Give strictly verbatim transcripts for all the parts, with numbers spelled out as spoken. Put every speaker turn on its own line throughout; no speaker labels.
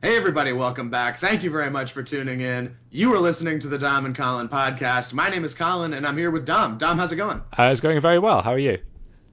Hey, everybody, welcome back. Thank you very much for tuning in. You are listening to the Dom and Colin podcast. My name is Colin, and I'm here with Dom. Dom, how's it going?
Uh, it's going very well. How are you?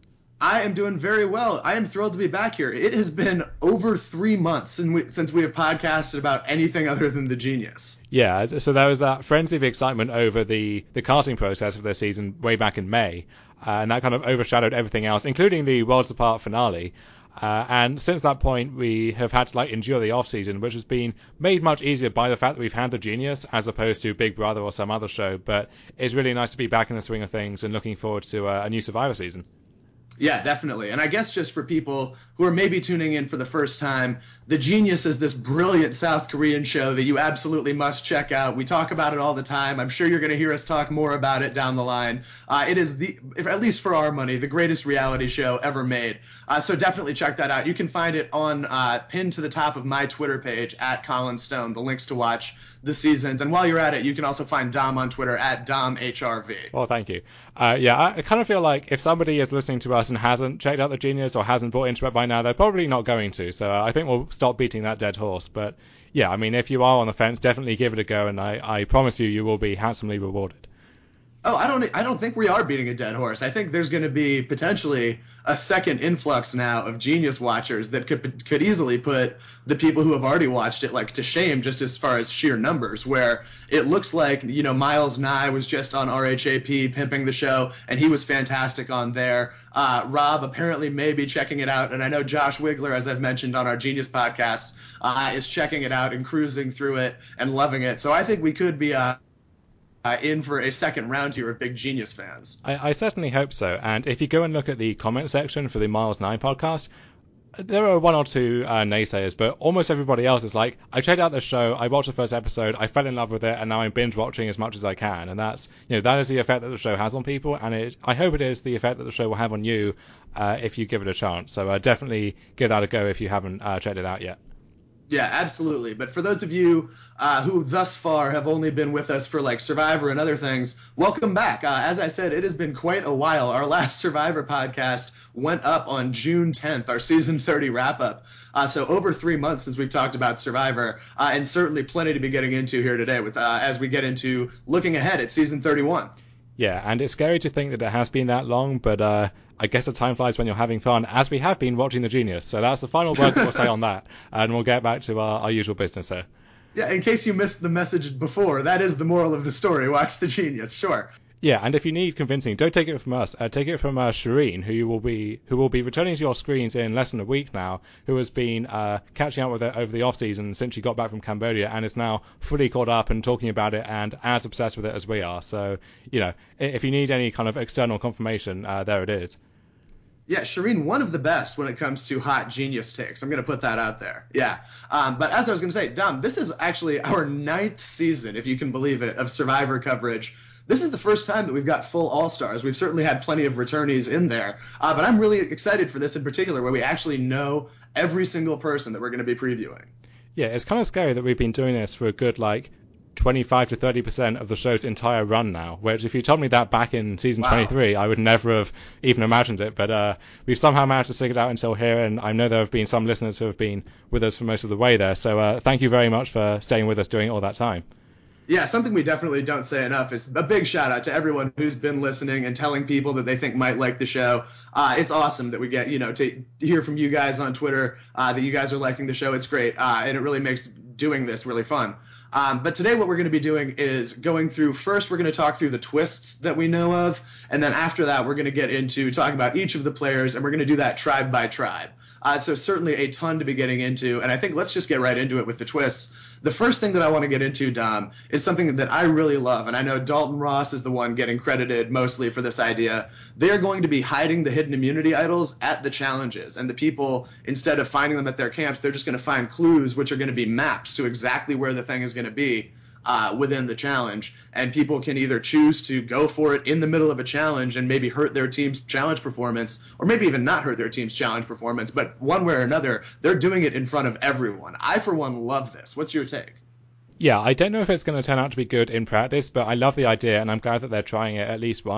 I am doing very well. I am thrilled to be back here. It has been over three months since we, since we have podcasted about anything other than The Genius.
Yeah, so there was that frenzy of excitement over the, the casting process for the season way back in May, uh, and that kind of overshadowed everything else, including the Worlds Apart finale. Uh, and since that point, we have had to like endure the off season, which has been made much easier by the fact that we've had The Genius as opposed to Big Brother or some other show. But it's really nice to be back in the swing of things and looking forward to uh, a new Survivor season.
Yeah, definitely. And I guess just for people who are maybe tuning in for the first time, The Genius is this brilliant South Korean show that you absolutely must check out. We talk about it all the time. I'm sure you're going to hear us talk more about it down the line. Uh, it is, the, if, at least for our money, the greatest reality show ever made. Uh, so definitely check that out. You can find it on uh, pinned to the top of my Twitter page, at Colin Stone, the links to watch the seasons. And while you're at it, you can also find Dom on Twitter at Dom H R V.
Well, thank you. Uh, yeah, I, I kind of feel like if somebody is listening to us and hasn't checked out The Genius or hasn't bought into it by now, they're probably not going to. So uh, I think we'll stop beating that dead horse. But yeah, I mean, if you are on the fence, definitely give it a go, and I, I promise you, you will be handsomely rewarded.
Oh, I don't. I don't think we are beating a dead horse. I think there's going to be potentially a second influx now of Genius watchers that could could easily put the people who have already watched it like to shame, just as far as sheer numbers. Where it looks like you know Miles Nye was just on R H A P pimping the show, and he was fantastic on there. Uh, Rob apparently may be checking it out, and I know Josh Wigler, as I've mentioned on our Genius podcast, uh, is checking it out and cruising through it and loving it. So I think we could be. Uh, uh, in for a second round here of big Genius fans.
I, I certainly hope so. And if you go and look at the comment section for the Miles Nine podcast, there are one or two uh, naysayers, but almost everybody else is like, I checked out the show, I watched the first episode, I fell in love with it, and now I'm binge watching as much as I can. And that's, you know, that is the effect that the show has on people, and it, I hope it is the effect that the show will have on you uh, if you give it a chance. So uh, definitely give that a go if you haven't uh, checked it out yet.
Yeah, absolutely. But for those of you uh, who thus far have only been with us for like Survivor and other things, welcome back. Uh, as I said, it has been quite a while. Our last Survivor podcast went up on June tenth, our season thirty wrap up. Uh, so over three months since we've talked about Survivor, uh, and certainly plenty to be getting into here today with uh, as we get into looking ahead at season thirty-one.
Yeah, and it's scary to think that it has been that long, but uh, I guess the time flies when you're having fun, as we have been watching The Genius. So that's the final word that we'll say on that, and we'll get back to our, our usual business here.
Yeah, in case you missed the message before, that is the moral of the story. Watch The Genius, sure.
Yeah, and if you need convincing, don't take it from us. Uh, take it from uh, Shireen, who you will be who will be returning to your screens in less than a week now, who has been uh, catching up with it over the off season since she got back from Cambodia, and is now fully caught up and talking about it and as obsessed with it as we are. So, you know, if you need any kind of external confirmation, uh, there it is.
Yeah, Shireen, one of the best when it comes to hot Genius takes. I'm going to put that out there. Yeah. Um, but as I was going to say, Dom, this is actually our ninth season, if you can believe it, of Survivor coverage. This is the first time that we've got full All-Stars. We've certainly had plenty of returnees in there. Uh, but I'm really excited for this in particular, where we actually know every single person that we're going to be previewing.
Yeah, it's kind of scary that we've been doing this for a good, like, twenty-five to thirty percent of the show's entire run now, which if you told me that back in season
Wow.
twenty-three, I would never have even imagined it. But uh, we've somehow managed to stick it out until here, and I know there have been some listeners who have been with us for most of the way there. So uh, thank you very much for staying with us during all that time.
Yeah, something we definitely don't say enough is a big shout out to everyone who's been listening and telling people that they think might like the show. Uh, it's awesome that we get, you know, to hear from you guys on Twitter uh, that you guys are liking the show. It's great, uh, and it really makes doing this really fun. Um, but today what we're going to be doing is going through, first we're going to talk through the twists that we know of, and then after that we're going to get into talking about each of the players, and we're going to do that tribe by tribe. Uh, so certainly a ton to be getting into, and I think let's just get right into it with the twists. The first thing that I want to get into, Dom, is something that I really love, and I know Dalton Ross is the one getting credited mostly for this idea. They are going to be hiding the hidden immunity idols at the challenges, and the people, instead of finding them at their camps, they're just going to find clues, which are going to be maps to exactly where the thing is going to be. Uh, within the challenge, and people can either choose to go for it in the middle of a challenge and maybe hurt their team's challenge performance, or maybe even not hurt their team's challenge performance, but one way or another, they're doing it in front of everyone. I, for one, love this. What's your take?
Yeah, I don't know if it's going to turn out to be good in practice, but I love the idea, and I'm glad that they're trying it at least once.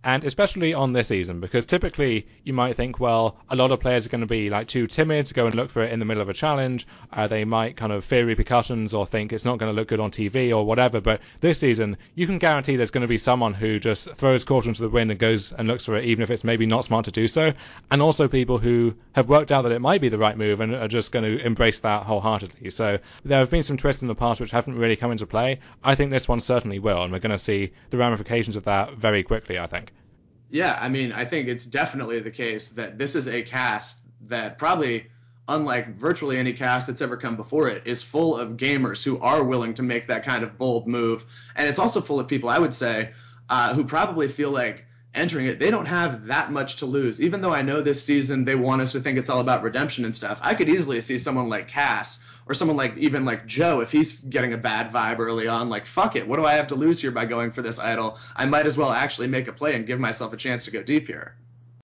And especially on this season, because typically you might think, well, a lot of players are going to be like too timid to go and look for it in the middle of a challenge. Uh, they might kind of fear repercussions or think it's not going to look good on T V or whatever. But this season, you can guarantee there's going to be someone who just throws caution to the wind and goes and looks for it, even if it's maybe not smart to do so. And also people who have worked out that it might be the right move and are just going to embrace that wholeheartedly. So there have been some twists in the past which haven't really come into play. I think this one certainly will, and we're going to see the ramifications of that very quickly, I think.
Yeah, I mean, I think it's definitely the case that this is a cast that probably, unlike virtually any cast that's ever come before it, is full of gamers who are willing to make that kind of bold move. And it's also full of people, I would say, uh, who probably feel like entering it, they don't have that much to lose. Even though I know this season they want us to think it's all about redemption and stuff, I could easily see someone like Cass or someone like even like Joe, if he's getting a bad vibe early on, like, fuck it, what do I have to lose here by going for this idol? I might as well actually make a play and give myself a chance to go deep here.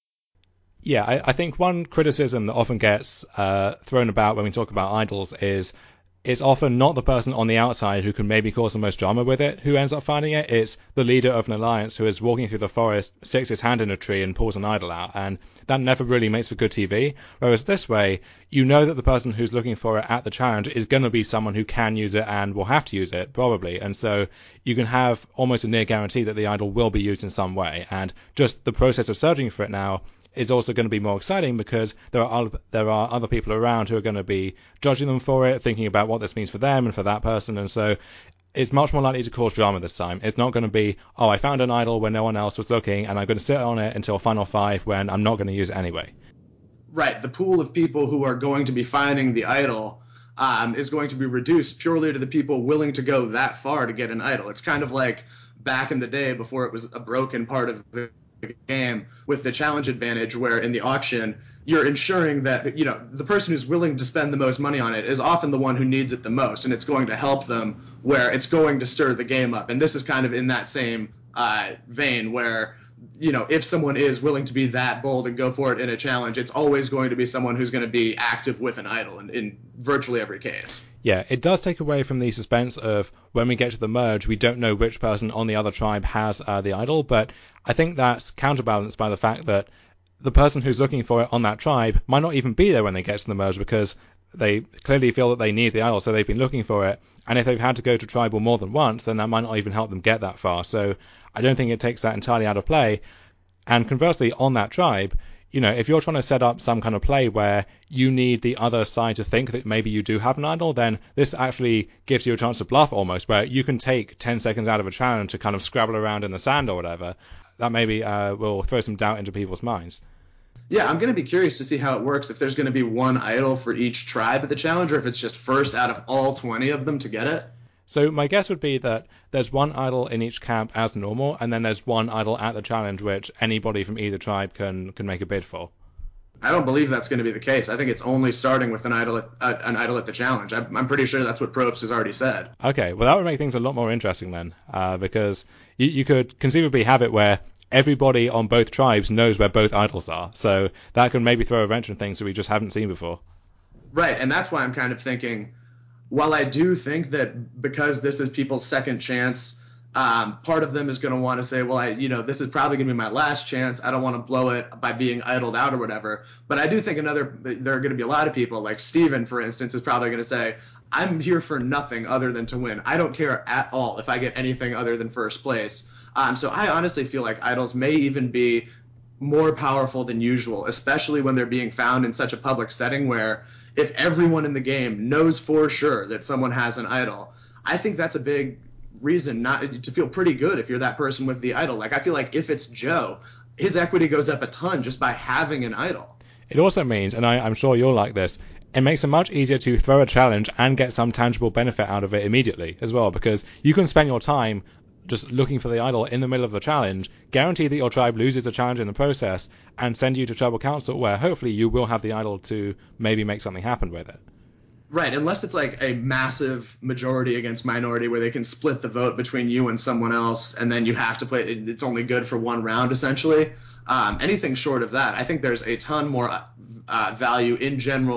Yeah, I, I think one criticism that often gets uh, thrown about when we talk about idols is it's often not the person on the outside who can maybe cause the most drama with it who ends up finding it. It's the leader of an alliance who is walking through the forest, sticks his hand in a tree and pulls an idol out, and that never really makes for good T V. Whereas this way, you know that the person who's looking for it at the challenge is going to be someone who can use it and will have to use it, probably. And so you can have almost a near guarantee that the idol will be used in some way. And just the process of searching for it now is also going to be more exciting because there are there are other people around who are going to be judging them for it, thinking about what this means for them and for that person, and so it's much more likely to cause drama this time. It's not going to be, oh, I found an idol when no one else was looking, and I'm going to sit on it until Final Five when I'm not going to use it anyway.
Right, the pool of people who are going to be finding the idol um, is going to be reduced purely to the people willing to go that far to get an idol. It's kind of like back in the day before it was a broken part of the game with the challenge advantage, where in the auction you're ensuring that, you know, the person who's willing to spend the most money on it is often the one who needs it the most, and it's going to help them where it's going to stir the game up. And this is kind of in that same uh, vein where, you know, if someone is willing to be that bold and go for it in a challenge, it's always going to be someone who's going to be active with an idol in, in virtually every case.
Yeah, it does take away from the suspense of when we get to the merge, we don't know which person on the other tribe has uh, the idol, but I think that's counterbalanced by the fact that the person who's looking for it on that tribe might not even be there when they get to the merge because they clearly feel that they need the idol, so they've been looking for it, and if they've had to go to tribal more than once, then that might not even help them get that far. So I don't think it takes that entirely out of play. And conversely, on that tribe, you know, if you're trying to set up some kind of play where you need the other side to think that maybe you do have an idol, then this actually gives you a chance to bluff almost, where you can take ten seconds out of a challenge to kind of scrabble around in the sand or whatever. That maybe uh, will throw some doubt into people's minds.
Yeah, I'm going to be curious to see how it works, if there's going to be one idol for each tribe at the challenge, or if it's just first out of all twenty of them to get it.
So my guess would be that there's one idol in each camp as normal, and then there's one idol at the challenge which anybody from either tribe can can make a bid for.
I don't believe that's going to be the case. I think it's only starting with an idol at, uh, an idol at the challenge. I'm, I'm pretty sure that's what Probst has already said.
Okay, well that would make things a lot more interesting then, uh, because you, you could conceivably have it where everybody on both tribes knows where both idols are, so that can maybe throw a wrench in things that we just haven't seen before.
Right, and that's why I'm kind of thinking, while I do think that because this is people's second chance, um, part of them is going to want to say, well, I, you know, this is probably going to be my last chance. I don't want to blow it by being idled out or whatever. But I do think another, there are going to be a lot of people, like Steven, for instance, is probably going to say, I'm here for nothing other than to win. I don't care at all if I get anything other than first place. Um, so I honestly feel like idols may even be more powerful than usual, especially when they're being found in such a public setting where if everyone in the game knows for sure that someone has an idol, I think that's a big reason not to feel pretty good if you're that person with the idol. Like, I feel like if it's Joe, his equity goes up a ton just by having an idol.
It also means, and I, I'm sure you'll like this, it makes it much easier to throw a challenge and get some tangible benefit out of it immediately as well, because you can spend your time just looking for the idol in the middle of the challenge, guarantee that your tribe loses a challenge in the process, and send you to tribal council where hopefully you will have the idol to maybe make something happen with it.
Right, unless it's like a massive majority against minority where they can split the vote between you and someone else, and then you have to play, it's only good for one round essentially. Um, anything short of that, I think there's a ton more uh, value in general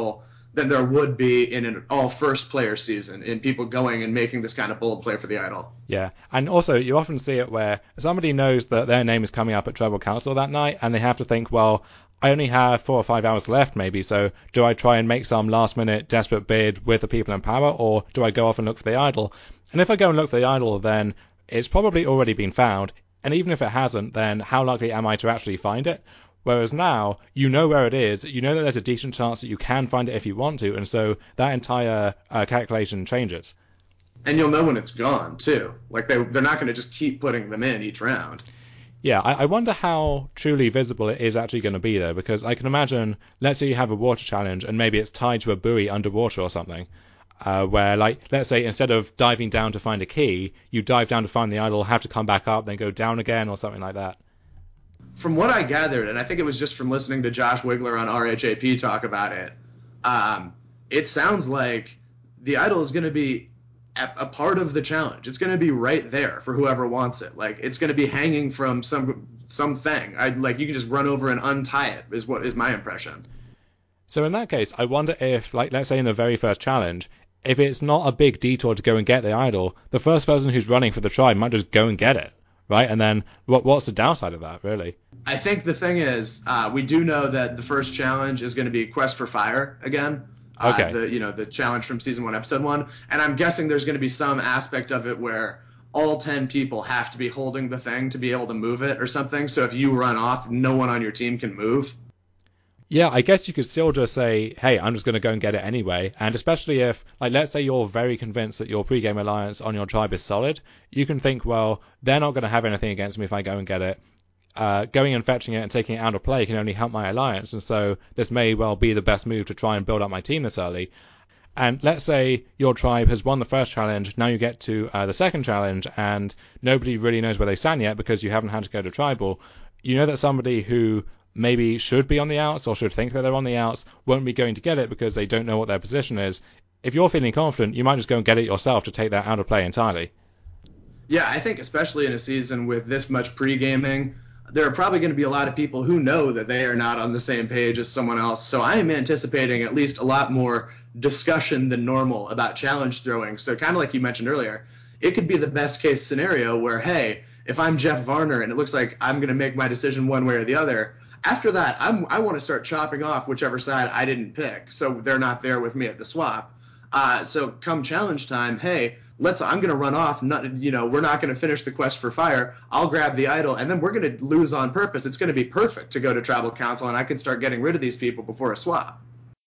than there would be in an all first player season, in people going and making this kind of bold play for the idol.
Yeah, and also you often see it where somebody knows that their name is coming up at Tribal Council that night, and they have to think, well, I only have four or five hours left, maybe, so do I try and make some last-minute desperate bid with the people in power, or do I go off and look for the idol? And if I go and look for the idol, then it's probably already been found, and even if it hasn't, then how likely am I to actually find it? Whereas now, you know where it is, you know that there's a decent chance that you can find it if you want to, and so that entire uh, calculation changes.
And you'll know when it's gone, too. Like, they, they're not going to just keep putting them in each round.
Yeah, I, I wonder how truly visible it is actually going to be, though, because I can imagine, let's say you have a water challenge, and maybe it's tied to a buoy underwater or something, uh, where, like, let's say instead of diving down to find a key, you dive down to find the idol, have to come back up, then go down again, or something like that.
From what I gathered, and I think it was just from listening to Josh Wigler on R H A P talk about it, um, it sounds like the idol is going to be a, a part of the challenge. It's going to be right there for whoever wants it. Like, it's going to be hanging from some something. I like you can just run over and untie it. Is what is my impression.
So in that case, I wonder if, like, let's say in the very first challenge, if it's not a big detour to go and get the idol, the first person who's running for the tribe might just go and get it, right? And then what what's the downside of that, really?
I think the thing is, uh, we do know that the first challenge is going to be Quest for Fire again. Uh,
Okay.
The you know the challenge from season one, episode one, and I'm guessing there's going to be some aspect of it where all ten people have to be holding the thing to be able to move it or something. So if you run off, no one on your team can move.
Yeah, I guess you could still just say, hey, I'm just going to go and get it anyway. And especially if, like, let's say you're very convinced that your pre-game alliance on your tribe is solid, you can think, well, they're not going to have anything against me if I go and get it. Uh, going and fetching it and taking it out of play can only help my alliance, and so this may well be the best move to try and build up my team this early. And let's say your tribe has won the first challenge, now you get to uh, the second challenge, and nobody really knows where they stand yet because you haven't had to go to tribal. You know that somebody who maybe should be on the outs or should think that they're on the outs won't be going to get it because they don't know what their position is. If you're feeling confident, you might just go and get it yourself to take that out of play entirely.
Yeah, I think especially in a season with this much pre-gaming, there are probably going to be a lot of people who know that they are not on the same page as someone else. So I am anticipating at least a lot more discussion than normal about challenge throwing. So kind of like you mentioned earlier, it could be the best case scenario where, hey, if I'm Jeff Varner and it looks like I'm going to make my decision one way or the other, after that, I'm, I want to start chopping off whichever side I didn't pick, so they're not there with me at the swap. Uh, so come challenge time, hey, let's. I'm going to run off. Not, you know, we're not going to finish the quest for fire. I'll grab the idol, and then we're going to lose on purpose. It's going to be perfect to go to tribal council, and I can start getting rid of these people before a swap.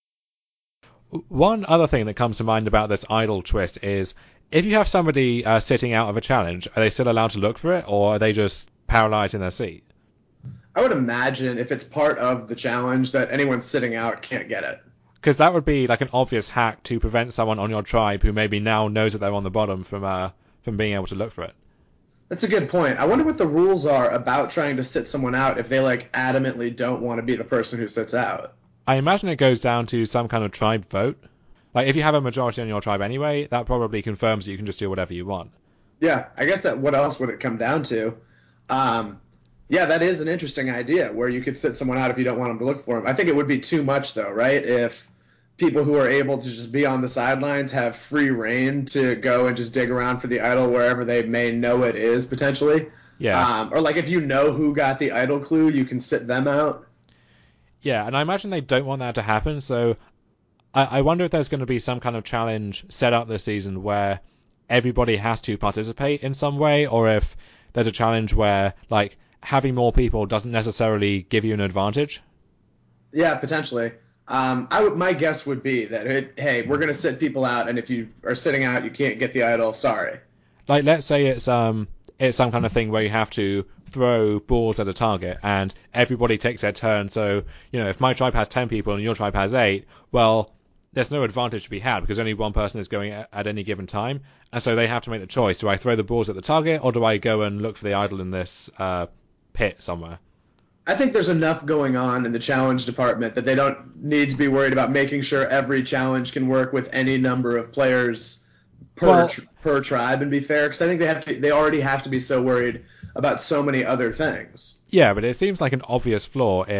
One other thing that comes to mind about this idol twist is if you have somebody uh, sitting out of a challenge, are they still allowed to look for it, or are they just paralyzed in their seat?
I would imagine if it's part of the challenge that anyone sitting out can't get it.
Because that would be like an obvious hack to prevent someone on your tribe who maybe now knows that they're on the bottom from uh, from being able to look for it.
That's a good point. I wonder what the rules are about trying to sit someone out if they like adamantly don't want to be the person who sits out.
I imagine it goes down to some kind of tribe vote. Like if you have a majority on your tribe anyway, that probably confirms that you can just do whatever you want.
Yeah, I guess that what else would it come down to? Um, yeah, that is an interesting idea where you could sit someone out if you don't want them to look for them. I think it would be too much though, right? If people who are able to just be on the sidelines have free reign to go and just dig around for the idol wherever they may know it is potentially.
Yeah.
Um, or like if you know who got the idol clue, you can sit them out.
Yeah, and I imagine they don't want that to happen, so I, I wonder if there's going to be some kind of challenge set up this season where everybody has to participate in some way, or if there's a challenge where, like, having more people doesn't necessarily give you an advantage.
Yeah, potentially. Um, I would, my guess would be that, it, hey, we're going to sit people out, and if you are sitting out, you can't get the idol. Sorry.
Like, let's say it's um it's some kind of thing where you have to throw balls at a target, and everybody takes their turn. So, you know, if my tribe has ten people and your tribe has eight, well, there's no advantage to be had because only one person is going at, at any given time, and so they have to make the choice: do I throw the balls at the target, or do I go and look for the idol in this uh, pit somewhere?
I think there's enough going on in the challenge department that they don't need to be worried about making sure every challenge can work with any number of players per
Well,
tr- per tribe and be fair. Because I think they have to, they already have to be so worried about so many other things.
yeah, but it seems like an obvious flaw if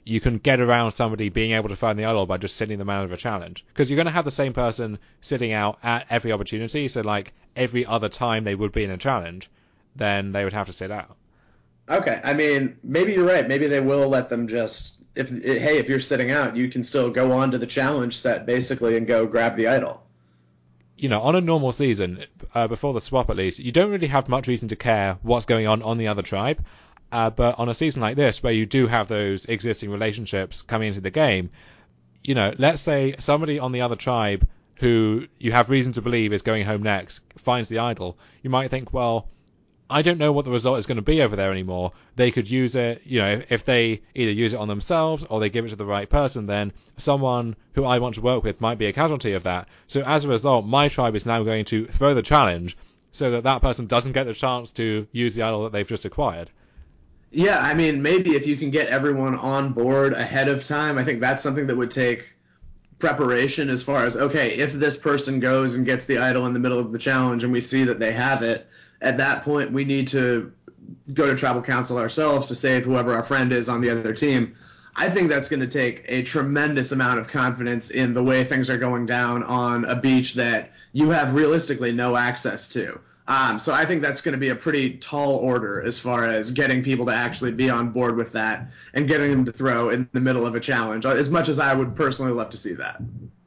you can get around somebody being able to find the idol by just sitting them out of a challenge. Because you're going to have the same person sitting out at every opportunity, so like every other time they would be in a challenge, then they would have to sit out.
Okay, I mean, maybe you're right. Maybe they will let them just, if hey, if you're sitting out, you can still go on to the challenge set, basically, and go grab the idol.
You know, on a normal season, uh, before the swap at least, you don't really have much reason to care what's going on on the other tribe. Uh, but on a season like this, where you do have those existing relationships coming into the game, you know, let's say somebody on the other tribe who you have reason to believe is going home next finds the idol, you might think, well, I don't know what the result is going to be over there anymore. They could use it, you know, if they either use it on themselves or they give it to the right person, then someone who I want to work with might be a casualty of that. So as a result, my tribe is now going to throw the challenge so that that person doesn't get the chance to use the idol that they've just acquired.
Yeah, I mean, maybe if you can get everyone on board ahead of time, I think that's something that would take preparation as far as, okay, if this person goes and gets the idol in the middle of the challenge and we see that they have it, at that point we need to go to tribal council ourselves to save whoever our friend is on the other team. I think that's going to take a tremendous amount of confidence in the way things are going down on a beach that you have realistically no access to. Um, so I think that's going to be a pretty tall order as far as getting people to actually be on board with that and getting them to throw in the middle of a challenge, as much as I would personally love to see that.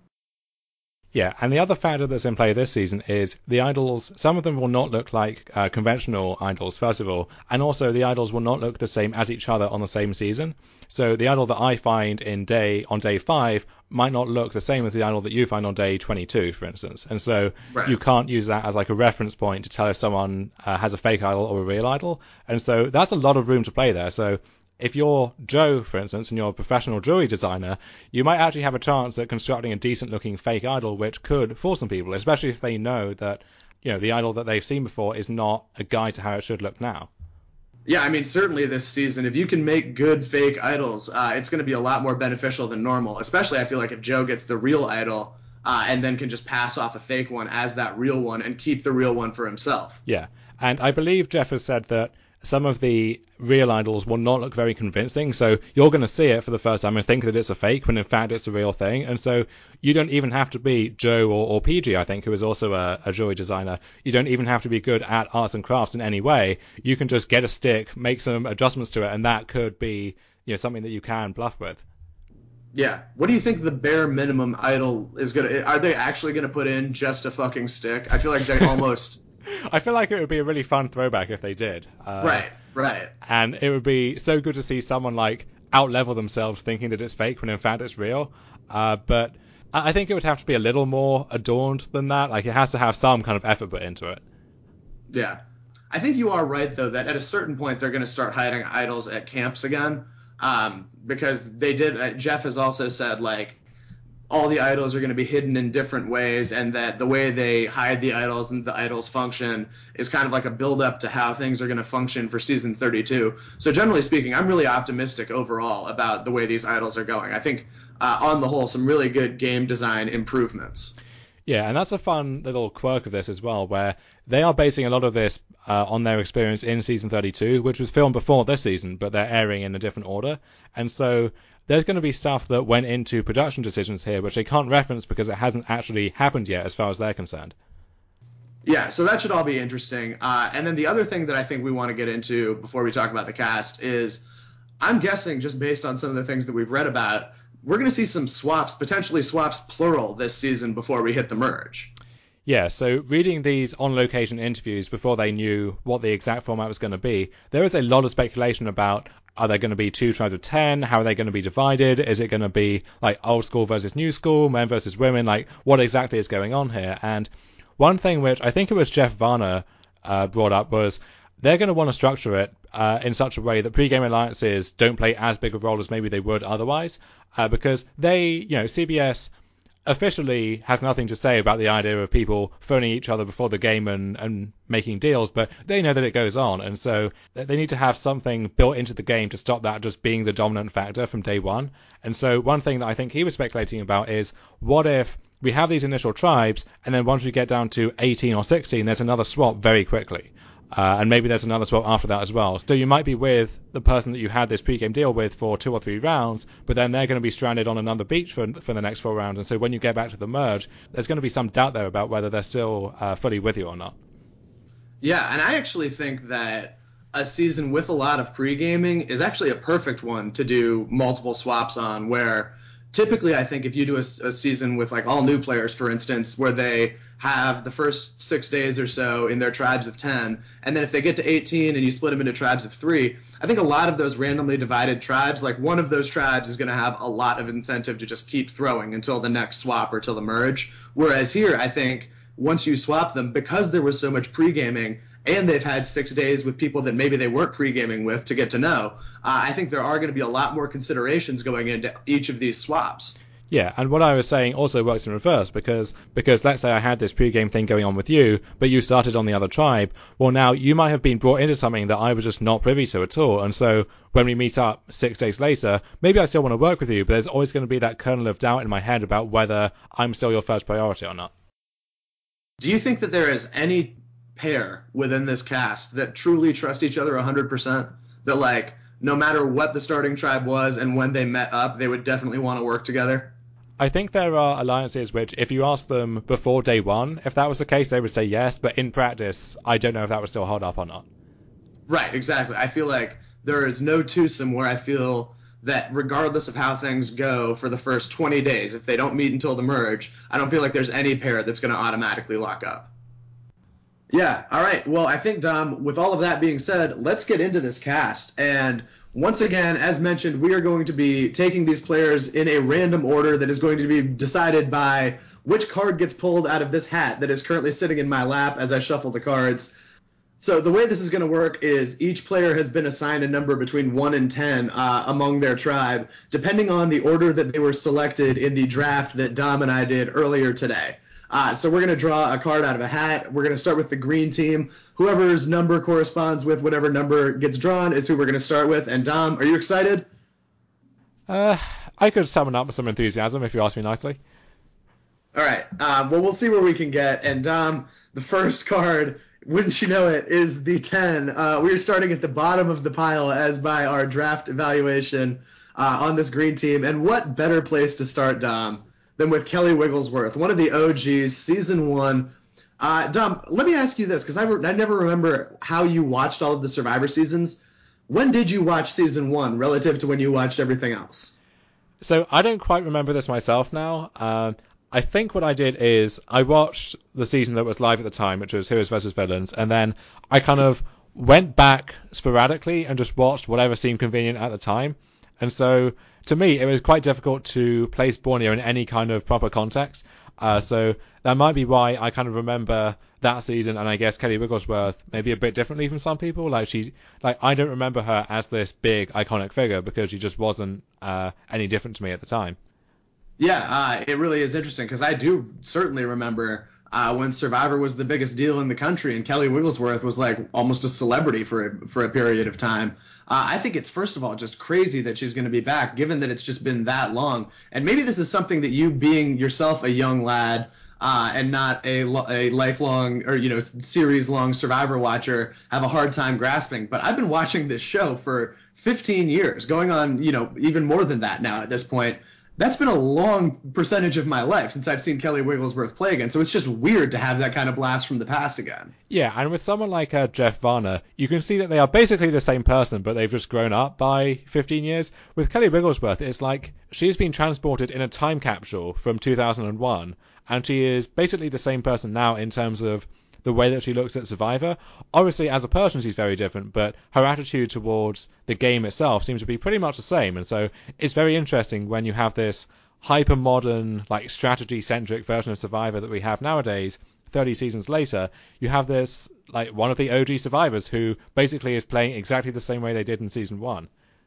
Yeah, and the other factor that's in play this season is the idols. Some of them will not look like uh, conventional idols, first of all, and also the idols will not look the same as each other on the same season. So the idol that I find in day on day five might not look the same as the idol that you find on day twenty-two, for instance. And so right. You can't use that as like a reference point to tell if someone uh, has a fake idol or a real idol. And so that's a lot of room to play there. So if you're Joe, for instance, and you're a professional jewelry designer, you might actually have a chance at constructing a decent-looking fake idol, which could fool some people, especially if they know that, you know, the idol that they've seen before is not a guide to how it should look now.
Yeah, I mean, certainly this season, if you can make good fake idols, uh, it's going to be a lot more beneficial than normal, especially I feel like if Joe gets the real idol uh, and then can just pass off a fake one as that real one and keep the real one for himself.
Yeah, and I believe Jeff has said that some of the real idols will not look very convincing, so you're going to see it for the first time and think that it's a fake when in fact it's a real thing. And so you don't even have to be Joe or, or P G, I think, who is also a, a jewelry designer. You don't even have to be good at arts and crafts in any way. You can just get a stick, make some adjustments to it, and that could be, you know, something that you can bluff with.
Yeah. What do you think the bare minimum idol is going to... Are they actually going to put in just a fucking stick? I feel like they almost...
I feel like it would be a really fun throwback if they did. Uh,
right, right.
And it would be so good to see someone like out-level themselves thinking that it's fake when in fact it's real. Uh, but I think it would have to be a little more adorned than that. Like, it has to have some kind of effort put into it.
Yeah. I think you are right, though, that at a certain point they're going to start hiding idols at camps again. Um, because they did... Uh, Jeff has also said, like, all the idols are going to be hidden in different ways, and that the way they hide the idols and the idols function is kind of like a build-up to how things are going to function for season thirty-two. So generally speaking, I'm really optimistic overall about the way these idols are going. I think, uh, on the whole, some really good game design improvements.
Yeah, and that's a fun little quirk of this as well, where they are basing a lot of this uh, on their experience in season thirty-two, which was filmed before this season, but they're airing in a different order. And so there's going to be stuff that went into production decisions here, which they can't reference because it hasn't actually happened yet as far as they're concerned.
Yeah, so that should all be interesting. Uh, and then the other thing that I think we want to get into before we talk about the cast is, I'm guessing, just based on some of the things that we've read about, we're going to see some swaps, potentially swaps plural this season before we hit the merge.
Yeah, so reading these on-location interviews before they knew what the exact format was going to be, there is a lot of speculation about, are there going to be two tribes of ten? How are they going to be divided? Is it going to be like old school versus new school, men versus women? Like, what exactly is going on here? And one thing which I think it was Jeff Varner uh, brought up was they're going to want to structure it uh, in such a way that pre-game alliances don't play as big a role as maybe they would otherwise, uh, because they, you know, C B S officially has nothing to say about the idea of people phoning each other before the game and, and making deals, but they know that it goes on, and so they need to have something built into the game to stop that just being the dominant factor from day one. And so one thing that I think he was speculating about is, what if we have these initial tribes, and then once we get down to eighteen or sixteen, there's another swap very quickly. Uh, and maybe there's another swap after that as well. So you might be with the person that you had this pre-game deal with for two or three rounds, but then they're going to be stranded on another beach for for the next four rounds. And so when you get back to the merge, there's going to be some doubt there about whether they're still uh, fully with you or not.
Yeah, and I actually think that a season with a lot of pre-gaming is actually a perfect one to do multiple swaps on, where typically I think if you do a, a season with like all new players, for instance, where they have the first six days or so in their tribes of ten, and then if they get to eighteen and you split them into tribes of three, I think a lot of those randomly divided tribes, like one of those tribes is going to have a lot of incentive to just keep throwing until the next swap or till the merge. Whereas here, I think once you swap them, because there was so much pre-gaming, and they've had six days with people that maybe they weren't pre-gaming with to get to know, uh, I think there are going to be a lot more considerations going into each of these swaps.
Yeah, and what I was saying also works in reverse, because because let's say I had this pre-game thing going on with you, but you started on the other tribe. Well, now you might have been brought into something that I was just not privy to at all, and so when we meet up six days later, maybe I still want to work with you, but there's always going to be that kernel of doubt in my head about whether I'm still your first priority or not.
Do you think that there is any pair within this cast that truly trust each other one hundred percent? That, like, no matter what the starting tribe was and when they met up, they would definitely want to work together?
I think there are alliances which, if you ask them before day one, if that was the case, they would say yes, but in practice, I don't know if that would still hold up or not.
Right, exactly. I feel like there is no twosome where I feel that regardless of how things go for the first twenty days, if they don't meet until the merge, I don't feel like there's any pair that's going to automatically lock up. Yeah, all right. Well, I think, Dom, with all of that being said, let's get into this cast. And once again, as mentioned, we are going to be taking these players in a random order that is going to be decided by which card gets pulled out of this hat that is currently sitting in my lap as I shuffle the cards. So the way this is going to work is each player has been assigned a number between one and ten uh, among their tribe, depending on the order that they were selected in the draft that Dom and I did earlier today. Uh, so we're going to draw a card out of a hat. We're going to start with the green team. Whoever's number corresponds with whatever number gets drawn is who we're going to start with. And Dom, are you excited?
Uh, I could summon up some enthusiasm if you ask me nicely.
All right. Uh, well, we'll see where we can get. And Dom, the first card, wouldn't you know it, is the ten. Uh, we're starting at the bottom of the pile as by our draft evaluation uh, on this green team. And what better place to start, Dom, than with Kelly Wigglesworth, one of the O Gs, season one. Uh, Dom, let me ask you this, because I, re- I never remember how you watched all of the Survivor seasons. When did you watch season one relative to when you watched everything else?
So I don't quite remember this myself now. Uh, I think what I did is I watched the season that was live at the time, which was Heroes versus Villains, and then I kind of went back sporadically and just watched whatever seemed convenient at the time. And so, to me, it was quite difficult to place Borneo in any kind of proper context. Uh, so that might be why I kind of remember that season, and I guess Kelly Wigglesworth maybe a bit differently from some people. Like she, like I don't remember her as this big iconic figure because she just wasn't uh, any different to me at the time.
Yeah, uh, it really is interesting because I do certainly remember uh, when Survivor was the biggest deal in the country, and Kelly Wigglesworth was like almost a celebrity for a, for a period of time. Uh, I think it's first of all just crazy that she's going to be back, given that it's just been that long. And maybe this is something that you, being yourself a young lad uh, and not a a lifelong or you know series long Survivor watcher, have a hard time grasping. But I've been watching this show for fifteen years, going on you know even more than that now at this point. That's been a long percentage of my life since I've seen Kelly Wigglesworth play again. So it's just weird to have that kind of blast from the past again.
Yeah, and with someone like uh, Jeff Varner, you can see that they are basically the same person, but they've just grown up by fifteen years. With Kelly Wigglesworth, it's like she's been transported in a time capsule from two thousand one, and she is basically the same person now in terms of the way that she looks at Survivor. Obviously, as a person, she's very different, but her attitude towards the game itself seems to be pretty much the same. And so it's very interesting when you have this hyper-modern, like strategy-centric version of Survivor that we have nowadays, thirty seasons later, you have this, like, one of the O G survivors who basically is playing exactly the same way they did in season one.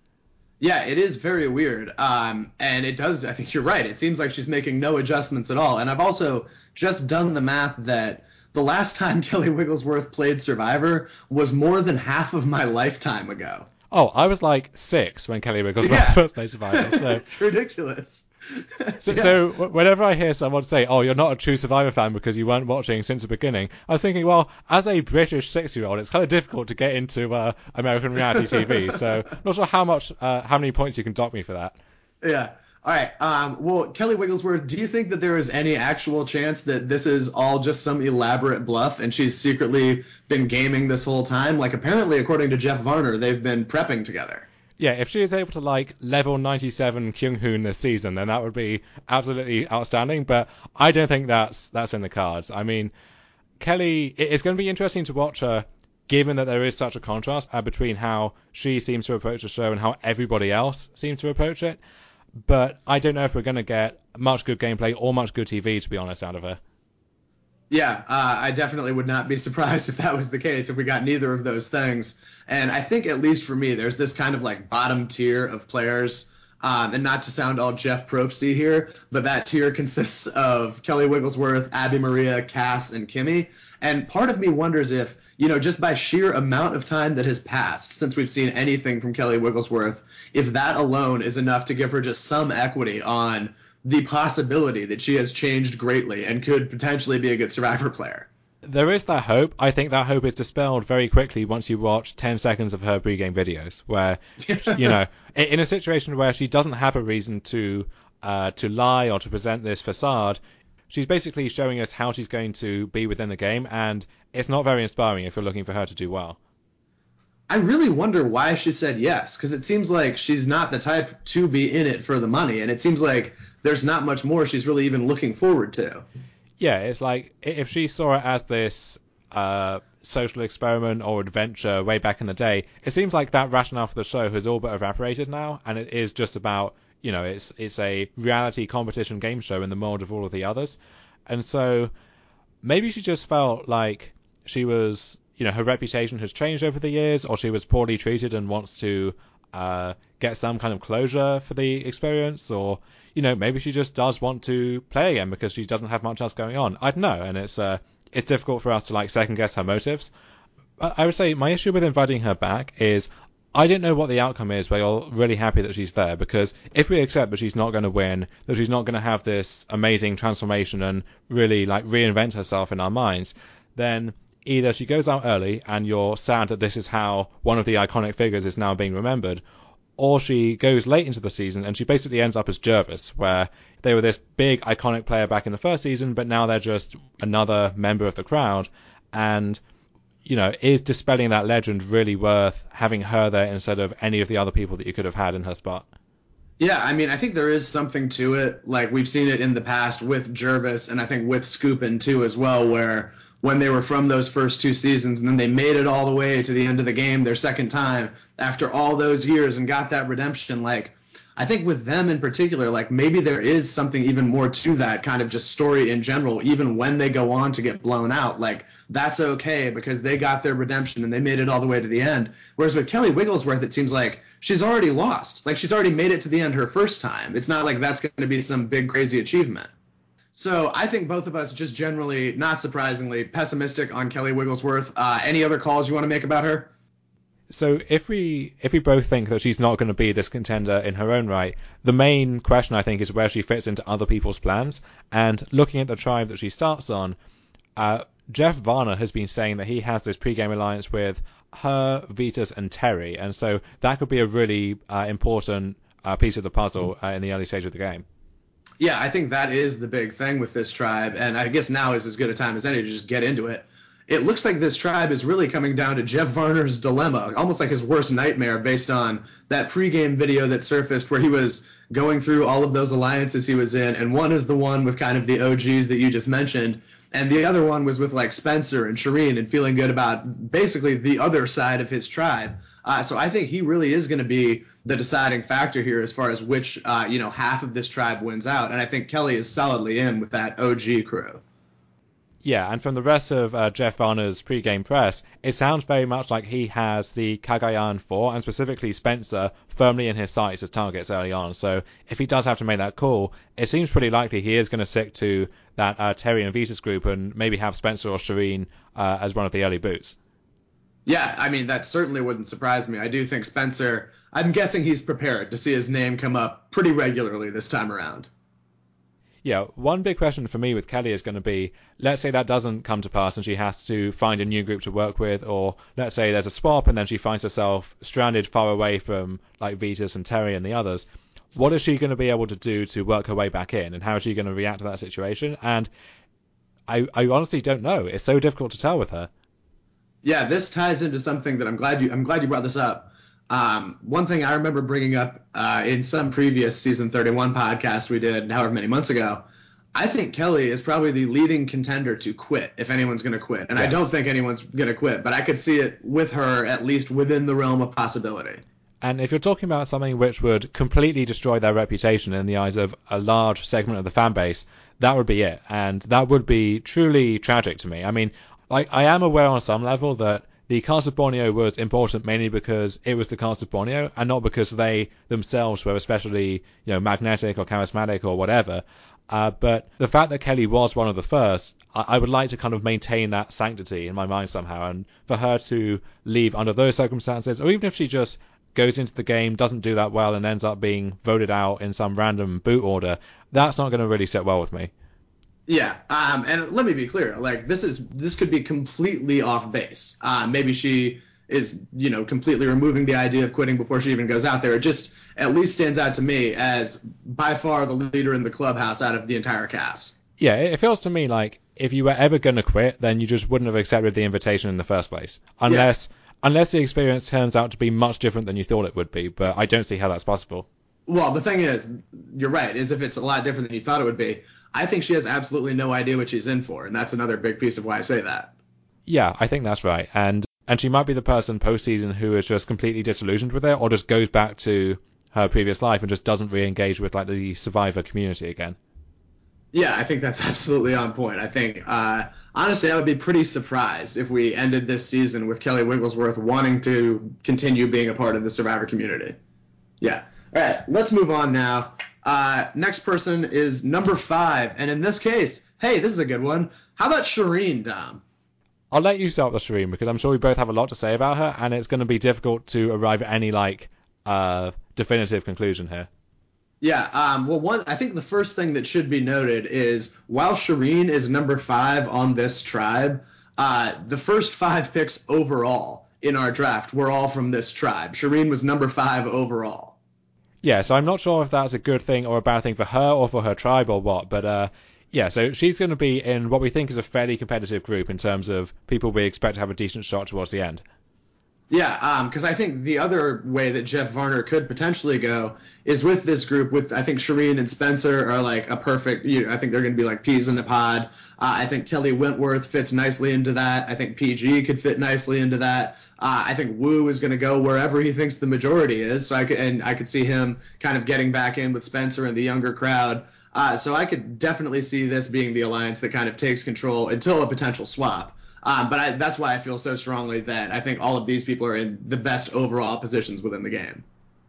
Yeah, it is very weird. Um, and it does, I think you're right. It seems like she's making no adjustments at all. And I've also just done the math that the last time Kelly Wigglesworth played Survivor was more than half of my lifetime ago.
Oh, I was like six when Kelly Wigglesworth
Yeah.
first played Survivor. So
It's ridiculous.
So,
Yeah.
so whenever I hear someone say, "Oh, you're not a true Survivor fan because you weren't watching since the beginning," I was thinking, well, as a British six-year-old, it's kind of difficult to get into uh, American reality T V. So, not sure how much, uh, how many points you can dock me for that.
Yeah. All right. Um, well, Kelly Wigglesworth, do you think that there is any actual chance that this is all just some elaborate bluff and she's secretly been gaming this whole time? Like, apparently, according to Jeff Varner, they've been prepping together.
Yeah, if she is able to like level ninety-seven Kyung Hoon this season, then that would be absolutely outstanding. But I don't think that's that's in the cards. I mean, Kelly, it's going to be interesting to watch her, given that there is such a contrast uh, between how she seems to approach the show and how everybody else seems to approach it. But I don't know if we're going to get much good gameplay or much good T V, to be honest, out of her.
Yeah, uh, I definitely would not be surprised if that was the case, if we got neither of those things. And I think, at least for me, there's this kind of like bottom tier of players. Um, and not to sound all Jeff Probsty here, but that tier consists of Kelly Wigglesworth, Abby Maria, Cass, and Kimmy. And part of me wonders if, you know, just by sheer amount of time that has passed since we've seen anything from Kelly Wigglesworth, if that alone is enough to give her just some equity on the possibility that she has changed greatly and could potentially be a good Survivor player.
There is that hope. I think that hope is dispelled very quickly once you watch ten seconds of her pre-game videos, where, you know, in a situation where she doesn't have a reason to uh, to lie or to present this facade, she's basically showing us how she's going to be within the game, and it's not very inspiring if you're looking for her to do well.
I really wonder why she said yes, because it seems like she's not the type to be in it for the money, and it seems like there's not much more she's really even looking forward to.
Yeah, it's like if she saw it as this uh, social experiment or adventure way back in the day, it seems like that rationale for the show has all but evaporated now, and it is just about, you know, it's it's a reality competition game show in the mold of all of the others, and so maybe she just felt like she was, you know, her reputation has changed over the years, or she was poorly treated and wants to uh, get some kind of closure for the experience, or, you know, maybe she just does want to play again because she doesn't have much else going on. I don't know, and it's uh, it's difficult for us to like second guess her motives. I would say my issue with inviting her back is I don't know what the outcome is, but you're really happy that she's there, because if we accept that she's not going to win, that she's not going to have this amazing transformation and really like reinvent herself in our minds, then either she goes out early and you're sad that this is how one of the iconic figures is now being remembered, or she goes late into the season and she basically ends up as Jervis, where they were this big iconic player back in the first season, but now they're just another member of the crowd. And you know, is dispelling that legend really worth having her there instead of any of the other people that you could have had in her spot?
Yeah, I mean, I think there is something to it. Like we've seen it in the past with Jervis, and I think with Scoopin too as well, where when they were from those first two seasons and then they made it all the way to the end of the game their second time after all those years and got that redemption, like I think with them in particular, like maybe there is something even more to that kind of just story in general, even when they go on to get blown out. Like that's okay because they got their redemption and they made it all the way to the end. Whereas with Kelly Wigglesworth, it seems like she's already lost. Like she's already made it to the end her first time. It's not like that's going to be some big crazy achievement. So I think both of us, just generally, not surprisingly, pessimistic on Kelly Wigglesworth. Uh, any other calls you want to make about her?
So if we if we both think that she's not going to be this contender in her own right, the main question I think is where she fits into other people's plans. And looking at the tribe that she starts on, uh, Jeff Varner has been saying that he has this pre-game alliance with her, Vitas, and Terry, and so that could be a really uh, important uh, piece of the puzzle uh, in the early stage of the game.
Yeah, I think that is the big thing with this tribe, and I guess now is as good a time as any to just get into it. It looks like this tribe is really coming down to Jeff Varner's dilemma, almost like his worst nightmare based on that pregame video that surfaced where he was going through all of those alliances he was in, and one is the one with kind of the O Gs that you just mentioned, and the other one was with like Spencer and Shireen and feeling good about basically the other side of his tribe. Uh, so I think he really is going to be the deciding factor here as far as which uh, you know half of this tribe wins out, and I think Kelly is solidly in with that O G crew.
Yeah, and from the rest of uh, Jeff Varner's pre-game press, it sounds very much like he has the Cagayan four, and specifically Spencer, firmly in his sights as targets early on. So if he does have to make that call, it seems pretty likely he is going to stick to that uh, Terry and Vitas group and maybe have Spencer or Shireen uh, as one of the early boots.
Yeah, I mean that certainly wouldn't surprise me. I do think Spencer. I'm guessing he's prepared to see his name come up pretty regularly this time around.
Yeah, one big question for me with Kelly is going to be, let's say that doesn't come to pass and she has to find a new group to work with, or let's say there's a swap and then she finds herself stranded far away from like Vetus and Terry and the others. What is she going to be able to do to work her way back in, and how is she going to react to that situation? And I, I honestly don't know. It's so difficult to tell with her.
Yeah, this ties into something that I'm glad you I'm glad you brought this up. Um, one thing I remember bringing up uh, in some previous season thirty-one podcast we did however many months ago, I think Kelly is probably the leading contender to quit if anyone's going to quit. And yes. I don't think anyone's going to quit, but I could see it with her at least within the realm of possibility.
And if you're talking about something which would completely destroy their reputation in the eyes of a large segment of the fan base, that would be it. And that would be truly tragic to me. I mean, like, I am aware on some level that the cast of Borneo was important mainly because it was the cast of Borneo and not because they themselves were especially, you know, magnetic or charismatic or whatever. Uh, but the fact that Kelly was one of the first, I, I would like to kind of maintain that sanctity in my mind somehow. And for her to leave under those circumstances, or even if she just goes into the game, doesn't do that well, and ends up being voted out in some random boot order, that's not going to really sit well with me.
Yeah, um, and let me be clear. Like, this is this could be completely off base. Uh, maybe she is, you know, completely removing the idea of quitting before she even goes out there. It just at least stands out to me as by far the leader in the clubhouse out of the entire cast.
Yeah, it feels to me like if you were ever going to quit, then you just wouldn't have accepted the invitation in the first place. Unless yeah. unless the experience turns out to be much different than you thought it would be. But I don't see how that's possible.
Well, the thing is, you're right, is if it's a lot different than you thought it would be. I think she has absolutely no idea what she's in for, and that's another big piece of why I say that.
Yeah, I think that's right. And and she might be the person postseason who is just completely disillusioned with it, or just goes back to her previous life and just doesn't re-engage with like the Survivor community again.
Yeah, I think that's absolutely on point. I think, uh, honestly, I would be pretty surprised if we ended this season with Kelly Wigglesworth wanting to continue being a part of the Survivor community. Yeah. All right, let's move on now. Uh, next person is number five, and in this case, hey, this is a good one. How about Shireen, Dom?
I'll let you start with Shireen because I'm sure we both have a lot to say about her, and it's going to be difficult to arrive at any like uh, definitive conclusion here.
Yeah, um, well, one, I think the first thing that should be noted is while Shireen is number five on this tribe, uh, the first five picks overall in our draft were all from this tribe. Shireen was number five overall.
Yeah, so I'm not sure if that's a good thing or a bad thing for her or for her tribe or what, but uh, yeah, so she's going to be in what we think is a fairly competitive group in terms of people we expect to have a decent shot towards the end.
Yeah, because um, I think the other way that Jeff Varner could potentially go is with this group. With I think Shireen and Spencer are like a perfect. You know, I think they're going to be like peas in a pod. Uh, I think Kelly Wentworth fits nicely into that. I think P G could fit nicely into that. Uh, I think Wu is going to go wherever he thinks the majority is. So I could and I could see him kind of getting back in with Spencer and the younger crowd. Uh, so I could definitely see this being the alliance that kind of takes control until a potential swap. Um, but I, that's why I feel so strongly that I think all of these people are in the best overall positions within the game.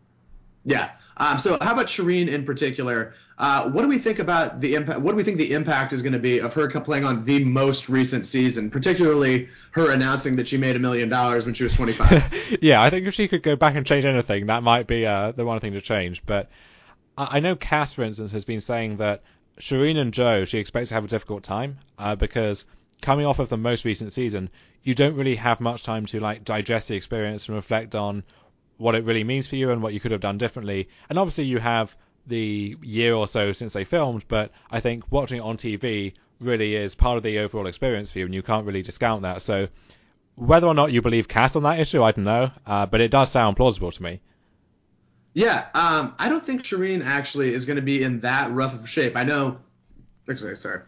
Yeah. Um, so how about Shireen in particular? Uh, what do we think about the impact? What do we think the impact is going to be of her playing on the most recent season, particularly her announcing that she made a million dollars when she was twenty-five?
Yeah, I think if she could go back and change anything, that might be uh, the one thing to change. But I, I know Cass, for instance, has been saying that Shireen and Joe, she expects to have a difficult time uh, because coming off of the most recent season, you don't really have much time to like digest the experience and reflect on what it really means for you and what you could have done differently. And obviously you have the year or so since they filmed, but I think watching it on T V really is part of the overall experience for you, and you can't really discount that. So whether or not you believe Cass on that issue, I don't know, uh, but it does sound plausible to me.
Yeah, um, I don't think Shireen actually is going to be in that rough of shape. I know. Actually, sorry.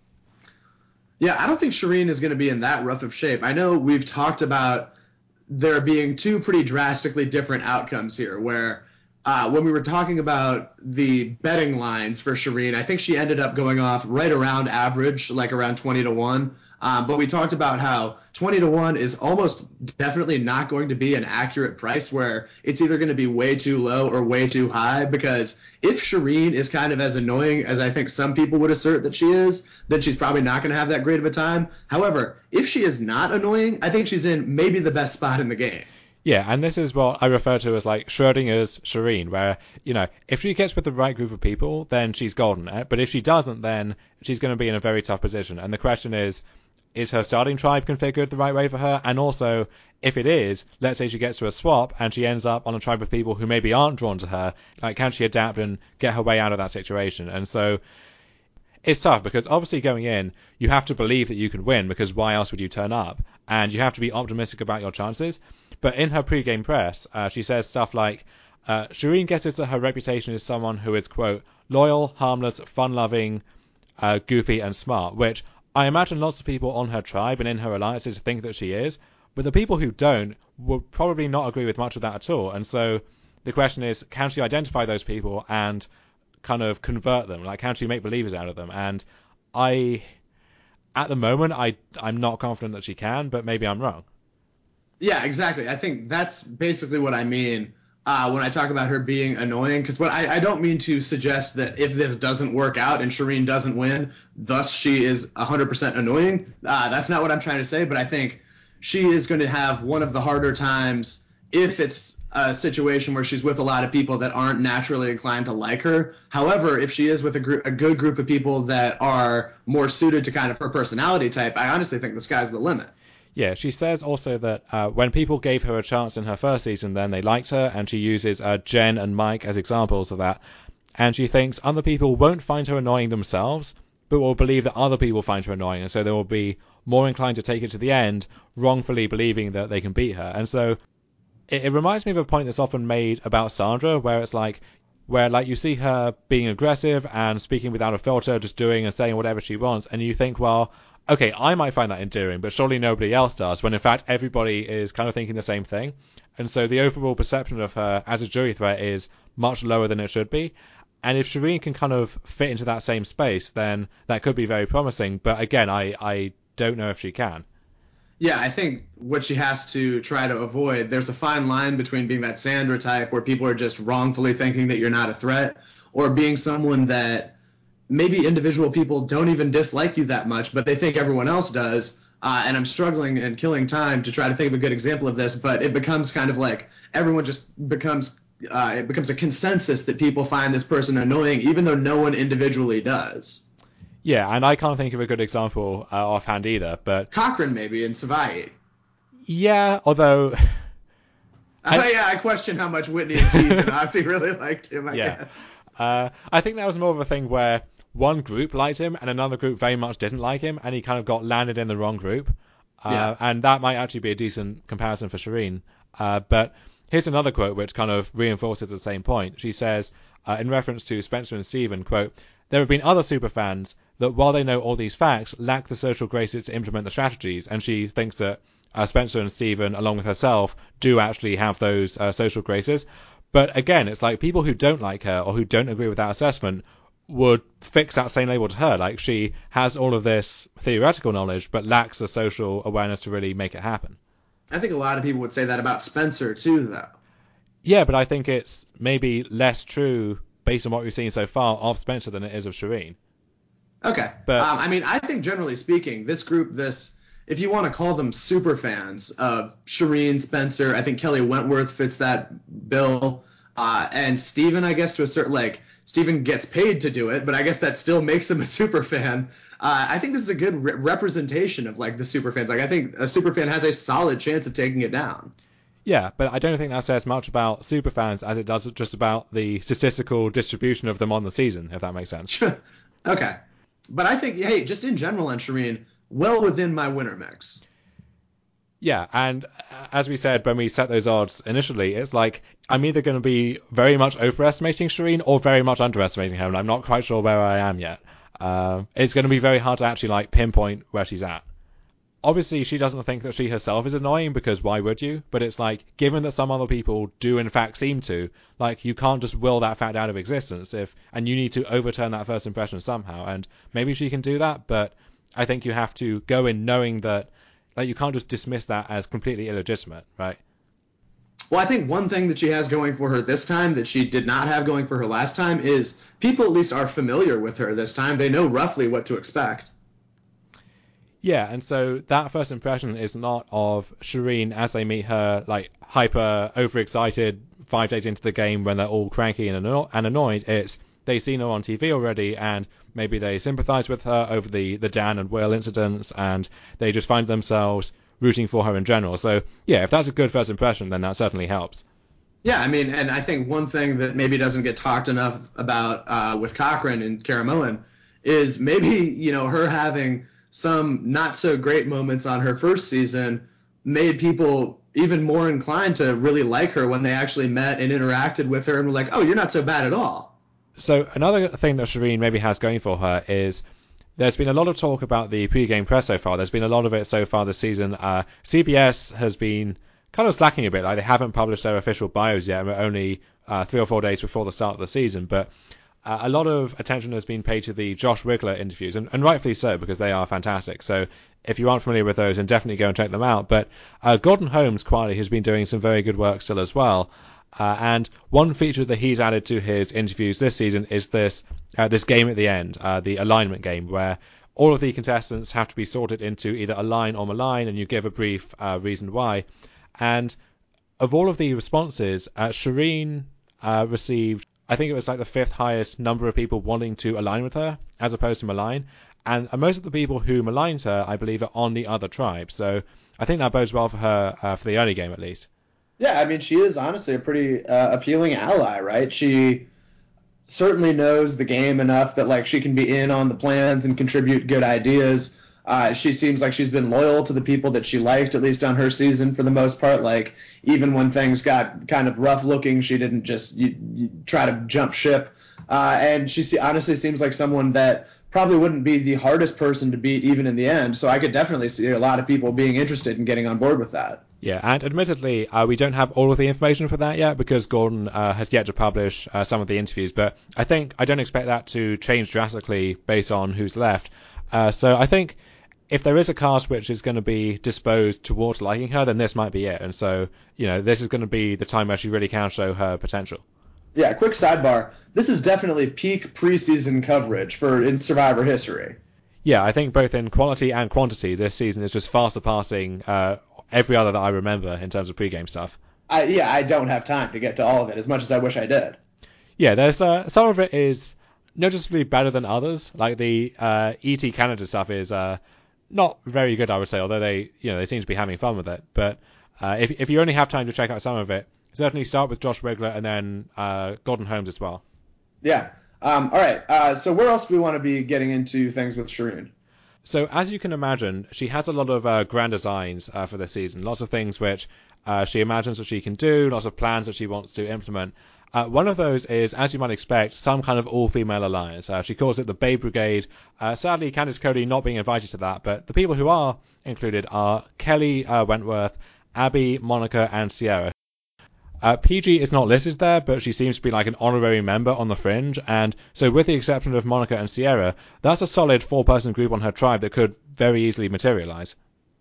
Yeah, I don't think Shireen is going to be in that rough of shape. I know we've talked about there being two pretty drastically different outcomes here, where uh, when we were talking about the betting lines for Shireen, I think she ended up going off right around average, like around twenty to one. Um, but we talked about how twenty to one is almost definitely not going to be an accurate price, where it's either going to be way too low or way too high, because if Shireen is kind of as annoying as I think some people would assert that she is, then she's probably not going to have that great of a time. However, if she is not annoying, I think she's in maybe the best spot in the game.
Yeah, and this is what I refer to as like Schrodinger's Shireen, where, you know, if she gets with the right group of people, then she's golden. eh? But if she doesn't, then she's going to be in a very tough position. And the question is, is her starting tribe configured the right way for her? And also, if it is, let's say she gets to a swap and she ends up on a tribe of people who maybe aren't drawn to her, like, can she adapt and get her way out of that situation? And so it's tough because obviously going in, you have to believe that you can win because why else would you turn up? And you have to be optimistic about your chances. But in her pre-game press, uh, she says stuff like, uh, Shireen guesses that her reputation is someone who is, quote, loyal, harmless, fun-loving, uh, goofy, and smart, which I imagine lots of people on her tribe and in her alliances think that she is. But the people who don't would probably not agree with much of that at all. And so the question is, can she identify those people and kind of convert them? Like, can she make believers out of them? And I, at the moment, I, I'm not confident that she can, but maybe I'm wrong.
Yeah, exactly. I think that's basically what I mean uh, when I talk about her being annoying. Because what I, I don't mean to suggest that if this doesn't work out and Shireen doesn't win, thus she is one hundred percent annoying. Uh, that's not what I'm trying to say. But I think she is going to have one of the harder times if it's a situation where she's with a lot of people that aren't naturally inclined to like her. However, if she is with a, gr- a good group of people that are more suited to kind of her personality type, I honestly think the sky's the limit.
Yeah, she says also that uh, when people gave her a chance in her first season, then they liked her, and she uses uh, Jen and Mike as examples of that. And she thinks other people won't find her annoying themselves, but will believe that other people find her annoying, and so they will be more inclined to take it to the end, wrongfully believing that they can beat her. And so it, it reminds me of a point that's often made about Sandra, where it's like, where like you see her being aggressive and speaking without a filter, just doing and saying whatever she wants, and you think, well, okay, I might find that endearing, but surely nobody else does, when in fact everybody is kind of thinking the same thing. And so the overall perception of her as a jury threat is much lower than it should be. And if Shireen can kind of fit into that same space, then that could be very promising. But again, I, I don't know if she can.
Yeah, I think what she has to try to avoid, there's a fine line between being that Sandra type where people are just wrongfully thinking that you're not a threat, or being someone that maybe individual people don't even dislike you that much, but they think everyone else does. Uh, and I'm struggling and killing time to try to think of a good example of this, but it becomes kind of like everyone just becomes uh, it becomes a consensus that people find this person annoying, even though no one individually does.
Yeah, and I can't think of a good example uh, offhand either, but
Cochrane maybe in Savai.
yeah, although
I, yeah, I question how much Whitney and Keith and Ozzy really liked him, I
yeah,
guess.
uh, I think that was more of a thing where one group liked him and another group very much didn't like him, and he kind of got landed in the wrong group.
Yeah.
Uh, and that might actually be a decent comparison for Shireen. Uh, but here's another quote which kind of reinforces the same point. She says, uh, in reference to Spencer and Steven, quote, there have been other superfans that, while they know all these facts, lack the social graces to implement the strategies. And she thinks that uh, Spencer and Steven, along with herself, do actually have those uh, social graces. But again, it's like people who don't like her or who don't agree with that assessment would fix that same label to her. Like, she has all of this theoretical knowledge, but lacks the social awareness to really make it happen.
I think a lot of people would say that about Spencer, too, though.
Yeah, but I think it's maybe less true based on what we've seen so far of Spencer than it is of Shireen.
Okay.
But
Um, I mean, I think generally speaking, this group, this, if you want to call them super fans of Shireen, Spencer, I think Kelly Wentworth fits that bill. Uh, and Steven, I guess, to a certain, like, Steven gets paid to do it, but I guess that still makes him a super fan. Uh, I think this is a good re- representation of, like, the super fans. Like, I think a super fan has a solid chance of taking it down.
yeah, but I don't think that says much about superfans as it does just about the statistical distribution of them on the season, if that makes sense.
Okay. But I think, hey, just in general on Shireen, well within my winner mix.
Yeah, and as we said when we set those odds initially, it's like I'm either going to be very much overestimating Shireen or very much underestimating her, and I'm not quite sure where I am yet. Uh, it's going to be very hard to actually like pinpoint where she's at. Obviously, she doesn't think that she herself is annoying, because why would you? But it's like, given that some other people do in fact seem to, like, you can't just will that fact out of existence, if and you need to overturn that first impression somehow. And maybe she can do that, but I think you have to go in knowing that, like, you can't just dismiss that as completely illegitimate, right?
Well, I think one thing that she has going for her this time that she did not have going for her last time is people at least are familiar with her this time. They know roughly what to expect.
Yeah, and so that first impression is not of Shireen as they meet her, like, hyper overexcited five days into the game when they're all cranky and, anno- and annoyed. It's they've seen her on T V already, and maybe they sympathize with her over the, the Dan and Will incidents, and they just find themselves rooting for her in general. So, yeah, if that's a good first impression, then that certainly helps.
Yeah, I mean, and I think one thing that maybe doesn't get talked enough about uh, with Cochran and Cara Millen is maybe, you know, her having some not so great moments on her first season made people even more inclined to really like her when they actually met and interacted with her and were like, oh, you're not so bad at all.
So another thing that Shireen maybe has going for her is there's been a lot of talk about the pre-game press so far. There's been a lot of it so far this season. Uh, C B S has been kind of slacking a bit. Like, they haven't published their official bios yet. We're only uh, three or four days before the start of the season. But uh, a lot of attention has been paid to the Josh Wigler interviews, and, and rightfully so, because they are fantastic. So if you aren't familiar with those, then definitely go and check them out. But uh, Gordon Holmes quietly has been doing some very good work still as well. Uh, and one feature that he's added to his interviews this season is this uh, this game at the end, uh, the alignment game, where all of the contestants have to be sorted into either align or malign, and you give a brief uh, reason why. And of all of the responses, uh, Shireen uh, received, I think it was like the fifth highest number of people wanting to align with her, as opposed to malign. And uh, most of the people who maligned her, I believe, are on the other tribe. So I think that bodes well for her, uh, for the early game at least.
Yeah, I mean, she is honestly a pretty uh, appealing ally, right? She certainly knows the game enough that like she can be in on the plans and contribute good ideas. Uh, she seems like she's been loyal to the people that she liked, at least on her season for the most part. Like, even when things got kind of rough looking, she didn't just you, you try to jump ship. Uh, and she see, honestly seems like someone that probably wouldn't be the hardest person to beat even in the end. So I could definitely see a lot of people being interested in getting on board with that.
Yeah, and admittedly, uh, we don't have all of the information for that yet because Gordon uh, has yet to publish uh, some of the interviews. But I think I don't expect that to change drastically based on who's left. Uh, so I think if there is a cast which is going to be disposed towards liking her, then this might be it. And so, you know, this is going to be the time where she really can show her potential.
Yeah, quick sidebar. This is definitely peak preseason coverage for in Survivor history.
Yeah, I think both in quality and quantity, this season is just far surpassing uh, every other that I remember in terms of pregame stuff.
I, yeah, I don't have time to get to all of it as much as I wish I did.
Yeah, there's uh, some of it is noticeably better than others. Like the uh, E T Canada stuff is uh, not very good, I would say. Although they, you know, they seem to be having fun with it. But uh, if if you only have time to check out some of it, certainly start with Josh Wigler and then uh, Gordon Holmes as well.
Yeah. Um, all right. Uh, so where else do we want to be getting into things with Shireen?
So as you can imagine, she has a lot of uh, grand designs uh, for this season. Lots of things which uh, she imagines that she can do. Lots of plans that she wants to implement. Uh, one of those is, as you might expect, some kind of all-female alliance. Uh, she calls it the Bay Brigade. Uh, sadly, Candice Cody not being invited to that, but the people who are included are Kelly uh, Wentworth, Abby, Monica, and Sierra. Uh, P G is not listed there, but she seems to be like an honorary member on the fringe, and so with the exception of Monica and Sierra, that's a solid four-person group on her tribe that could very easily materialize.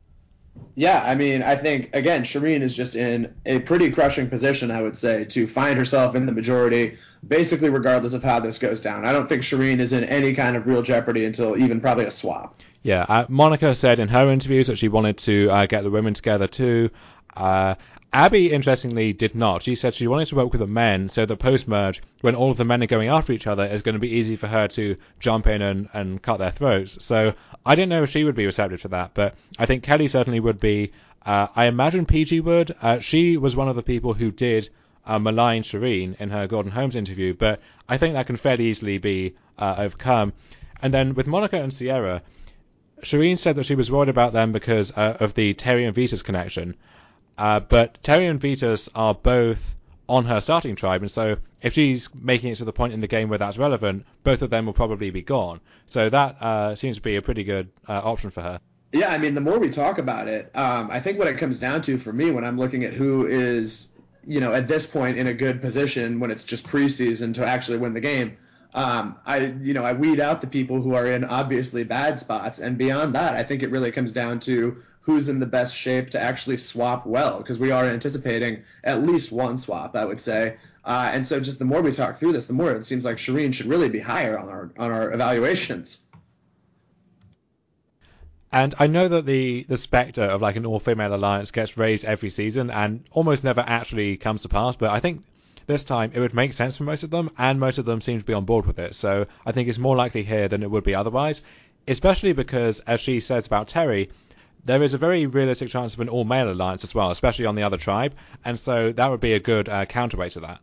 Yeah, I mean, I think, again, Shireen is just in a pretty crushing position, I would say, to find herself in the majority, basically regardless of how this goes down. I don't think Shireen is in any kind of real jeopardy until even probably a swap.
Yeah, uh, Monica said in her interviews that she wanted to uh, get the women together too. Uh, Abby, interestingly, did not. She said she wanted to work with the men so that post-merge, when all of the men are going after each other, it's going to be easy for her to jump in and, and cut their throats. So I didn't know if she would be receptive to that, but I think Kelly certainly would be. Uh, I imagine P G would. Uh, she was one of the people who did uh, malign Shireen in her Gordon Holmes interview, but I think that can fairly easily be uh, overcome. And then with Monica and Sierra, Shireen said that she was worried about them because uh, of the Terry and Vitas connection. Uh, but Terry and Vitas are both on her starting tribe, and so if she's making it to the point in the game where that's relevant, both of them will probably be gone. So that uh, seems to be a pretty good uh, option for her.
Yeah, I mean, the more we talk about it, um, I think what it comes down to for me when I'm looking at who is, you know, at this point in a good position when it's just preseason to actually win the game, um, I, you know, I weed out the people who are in obviously bad spots, and beyond that, I think it really comes down to who's in the best shape to actually swap well, because we are anticipating at least one swap, I would say. Uh, and so just the more we talk through this, the more it seems like Shireen should really be higher on our on our evaluations.
And I know that the, the specter of like an all-female alliance gets raised every season and almost never actually comes to pass, but I think this time it would make sense for most of them, and most of them seem to be on board with it. So I think it's more likely here than it would be otherwise, especially because, as she says about Terry, there is a very realistic chance of an all-male alliance as well, especially on the other tribe, and so that would be a good uh, counterweight to that.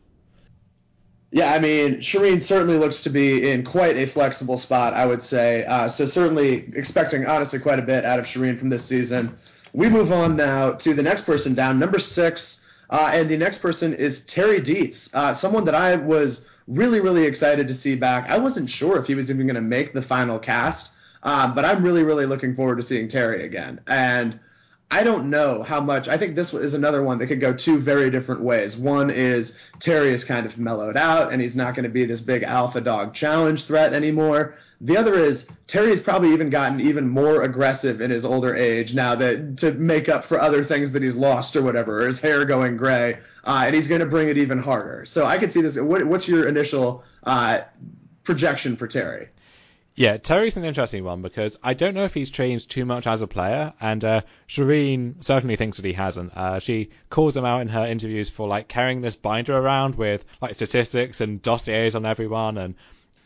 Yeah, I mean, Shireen certainly looks to be in quite a flexible spot, I would say. Uh, so certainly expecting, honestly, quite a bit out of Shireen from this season. We move on now to the next person down, number six, uh, and the next person is Terry Dietz, uh, someone that I was really, really excited to see back. I wasn't sure if he was even going to make the final cast, uh, but I'm really, really looking forward to seeing Terry again. And I don't know how much. I think this is another one that could go two very different ways. One is Terry is kind of mellowed out and he's not going to be this big alpha dog challenge threat anymore. The other is Terry's probably even gotten even more aggressive in his older age now that to make up for other things that he's lost or whatever, or his hair going gray, uh, and he's going to bring it even harder. So I could see this. What, what's your initial uh, projection for Terry?
Yeah, Terry's an interesting one because I don't know if he's changed too much as a player, and uh, Shireen certainly thinks that he hasn't. Uh, she calls him out in her interviews for like carrying this binder around with like statistics and dossiers on everyone, and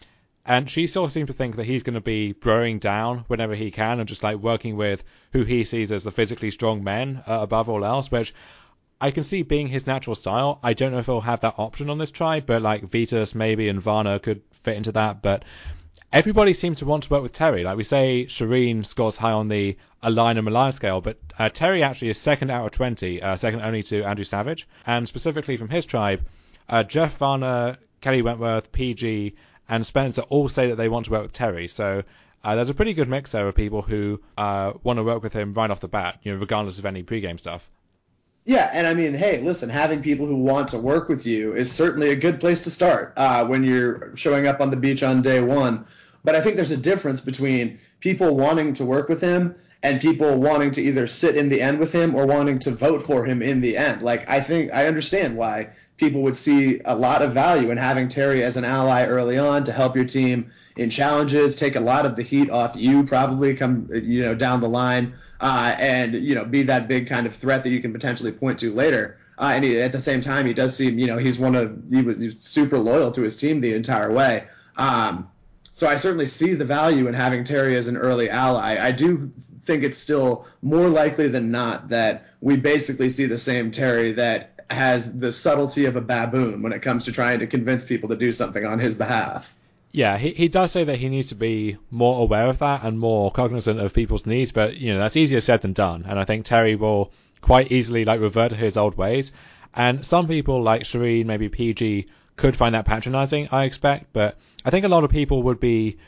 and she sort of seems to think that he's going to be growing down whenever he can and just like working with who he sees as the physically strong men uh, above all else, which I can see being his natural style. I don't know if he'll have that option on this tribe, but like Vitas maybe and Varna could fit into that, but everybody seems to want to work with Terry. Like we say, Shireen scores high on the Align and Malaya scale, but uh, Terry actually is second out of twenty, uh, second only to Andrew Savage. And specifically from his tribe, uh, Jeff Varner, Kelly Wentworth, P G, and Spencer all say that they want to work with Terry. So uh, there's a pretty good mix there of people who uh, want to work with him right off the bat, you know, regardless of any pregame stuff.
Yeah, and I mean, hey, listen, having people who want to work with you is certainly a good place to start uh, when you're showing up on the beach on day one. But I think there's a difference between people wanting to work with him and people wanting to either sit in the end with him or wanting to vote for him in the end. Like, I think I understand why people would see a lot of value in having Terry as an ally early on to help your team in challenges, take a lot of the heat off you probably come, you know, down the line. Uh, and, you know, be that big kind of threat that you can potentially point to later. Uh, and he, at the same time, he does seem, you know, he's one of, he was, he was super loyal to his team the entire way. Um, so I certainly see the value in having Terry as an early ally. I do think it's still more likely than not that we basically see the same Terry that has the subtlety of a baboon when it comes to trying to convince people to do something on his behalf.
Yeah, he, he does say that he needs to be more aware of that and more cognizant of people's needs, but you know that's easier said than done. And I think Terry will quite easily like revert to his old ways. And some people like Shireen, maybe P G, could find that patronizing, I expect. But I think a lot of people would be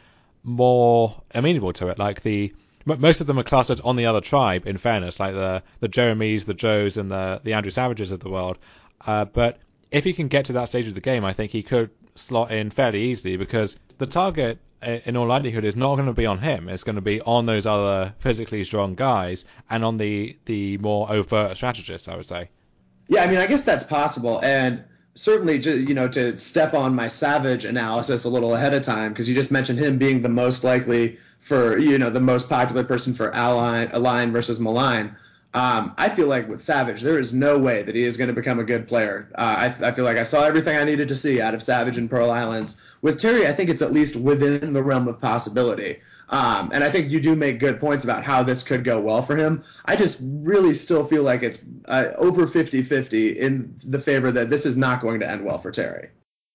more amenable to it. Like the most of them are clustered on the other tribe. In fairness, like the the Jeremys, the Joes, and the the Andrew Savages of the world. Uh, but if he can get to that stage of the game, I think he could slot in fairly easily because the target in all likelihood is not going to be on him. It's going to be on those other physically strong guys and on the the more overt strategists, I would say.
Yeah, I mean, I guess that's possible. And certainly, you know, to step on my Savage analysis a little ahead of time, because you just mentioned him being the most likely for, you know, the most popular person for Align, Align versus Malign. Um, I feel like with Savage, there is no way that he is going to become a good player. Uh, I, I feel like I saw everything I needed to see out of Savage and Pearl Islands. With Terry, I think it's at least within the realm of possibility. Um, and I think you do make good points about how this could go well for him. I just really still feel like it's uh, over fifty-fifty in the favor that this is not going to end well for Terry.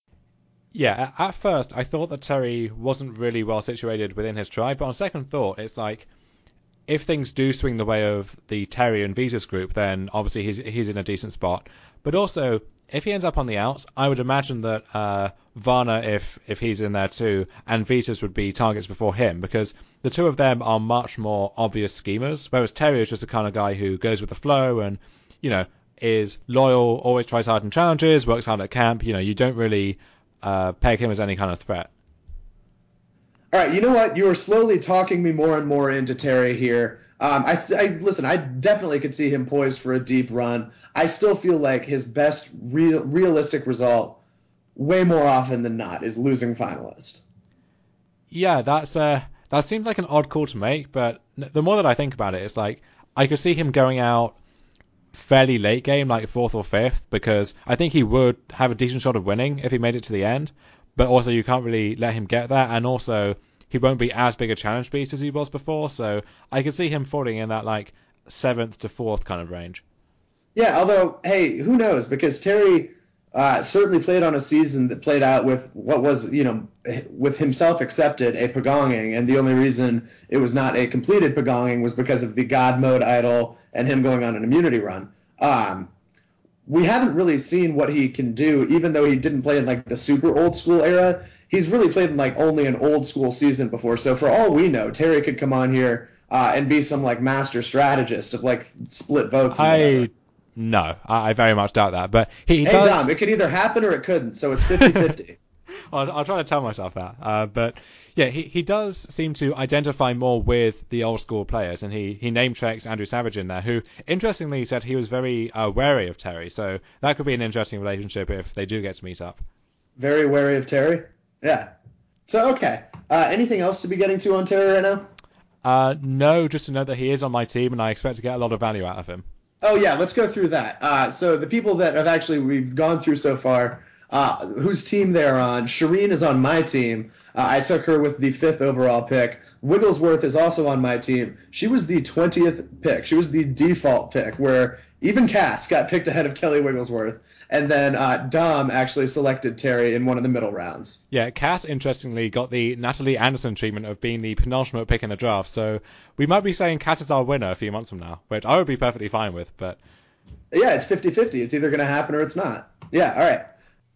Yeah, at first I thought that Terry wasn't really well situated within his tribe, but on second thought, it's like if things do swing the way of the Terry and Vitas group, then obviously he's he's in a decent spot. But also, if he ends up on the outs, I would imagine that uh, Varna, if if he's in there too, and Vitas would be targets before him, because the two of them are much more obvious schemers, whereas Terry is just the kind of guy who goes with the flow and, you know, is loyal, always tries hard in challenges, works hard at camp. You know, you don't really uh, peg him as any kind of threat.
All right, you know what? You are slowly talking me more and more into Terry here. Um, I, I listen. I definitely could see him poised for a deep run. I still feel like his best real, realistic result, way more often than not, is losing finalist.
Yeah, that's uh, That seems like an odd call to make, but the more that I think about it, it's like I could see him going out fairly late game, like fourth or fifth, because I think he would have a decent shot of winning if he made it to the end. But also, you can't really let him get that, and also he won't be as big a challenge beast as he was before. So I could see him falling in that like seventh to fourth kind of range.
Yeah, although, hey, who knows? Because Terry uh, certainly played on a season that played out with what was, you know, with himself accepted, a pagonging, and the only reason it was not a completed pagonging was because of the God mode idol and him going on an immunity run. Um, we haven't really seen what he can do, even though he didn't play in like the super old school era. He's really played in like only an old school season before. So for all we know, Terry could come on here uh, and be some like master strategist of like split votes and whatever.
I no, I, I very much doubt that. But he, he
hey,
does.
Dom, it could either happen or it couldn't, so it's fifty-fifty.
I'll, I'll try to tell myself that. Uh, but yeah, he, he does seem to identify more with the old school players, and he, he name checks Andrew Savage in there, who interestingly said he was very uh, wary of Terry. So that could be an interesting relationship if they do get to meet up.
Very wary of Terry? Yeah. So, okay. Uh, anything else to be getting to on Terry right now?
Uh, no, just to know that he is on my team, and I expect to get a lot of value out of him.
Oh, yeah, let's go through that. Uh, so the people that have actually we've gone through so far, uh, whose team they're on. Shireen is on my team. Uh, I took her with the fifth overall pick. Wigglesworth is also on my team. She was the twentieth pick. She was the default pick, where even Cass got picked ahead of Kelly Wigglesworth. And then uh, Dom actually selected Terry in one of the middle rounds.
Yeah, Cass, interestingly, got the Natalie Anderson treatment of being the penultimate pick in the draft. So we might be saying Cass is our winner a few months from now, which I would be perfectly fine with. But
yeah, it's fifty-fifty. It's either going to happen or it's not. Yeah, all right.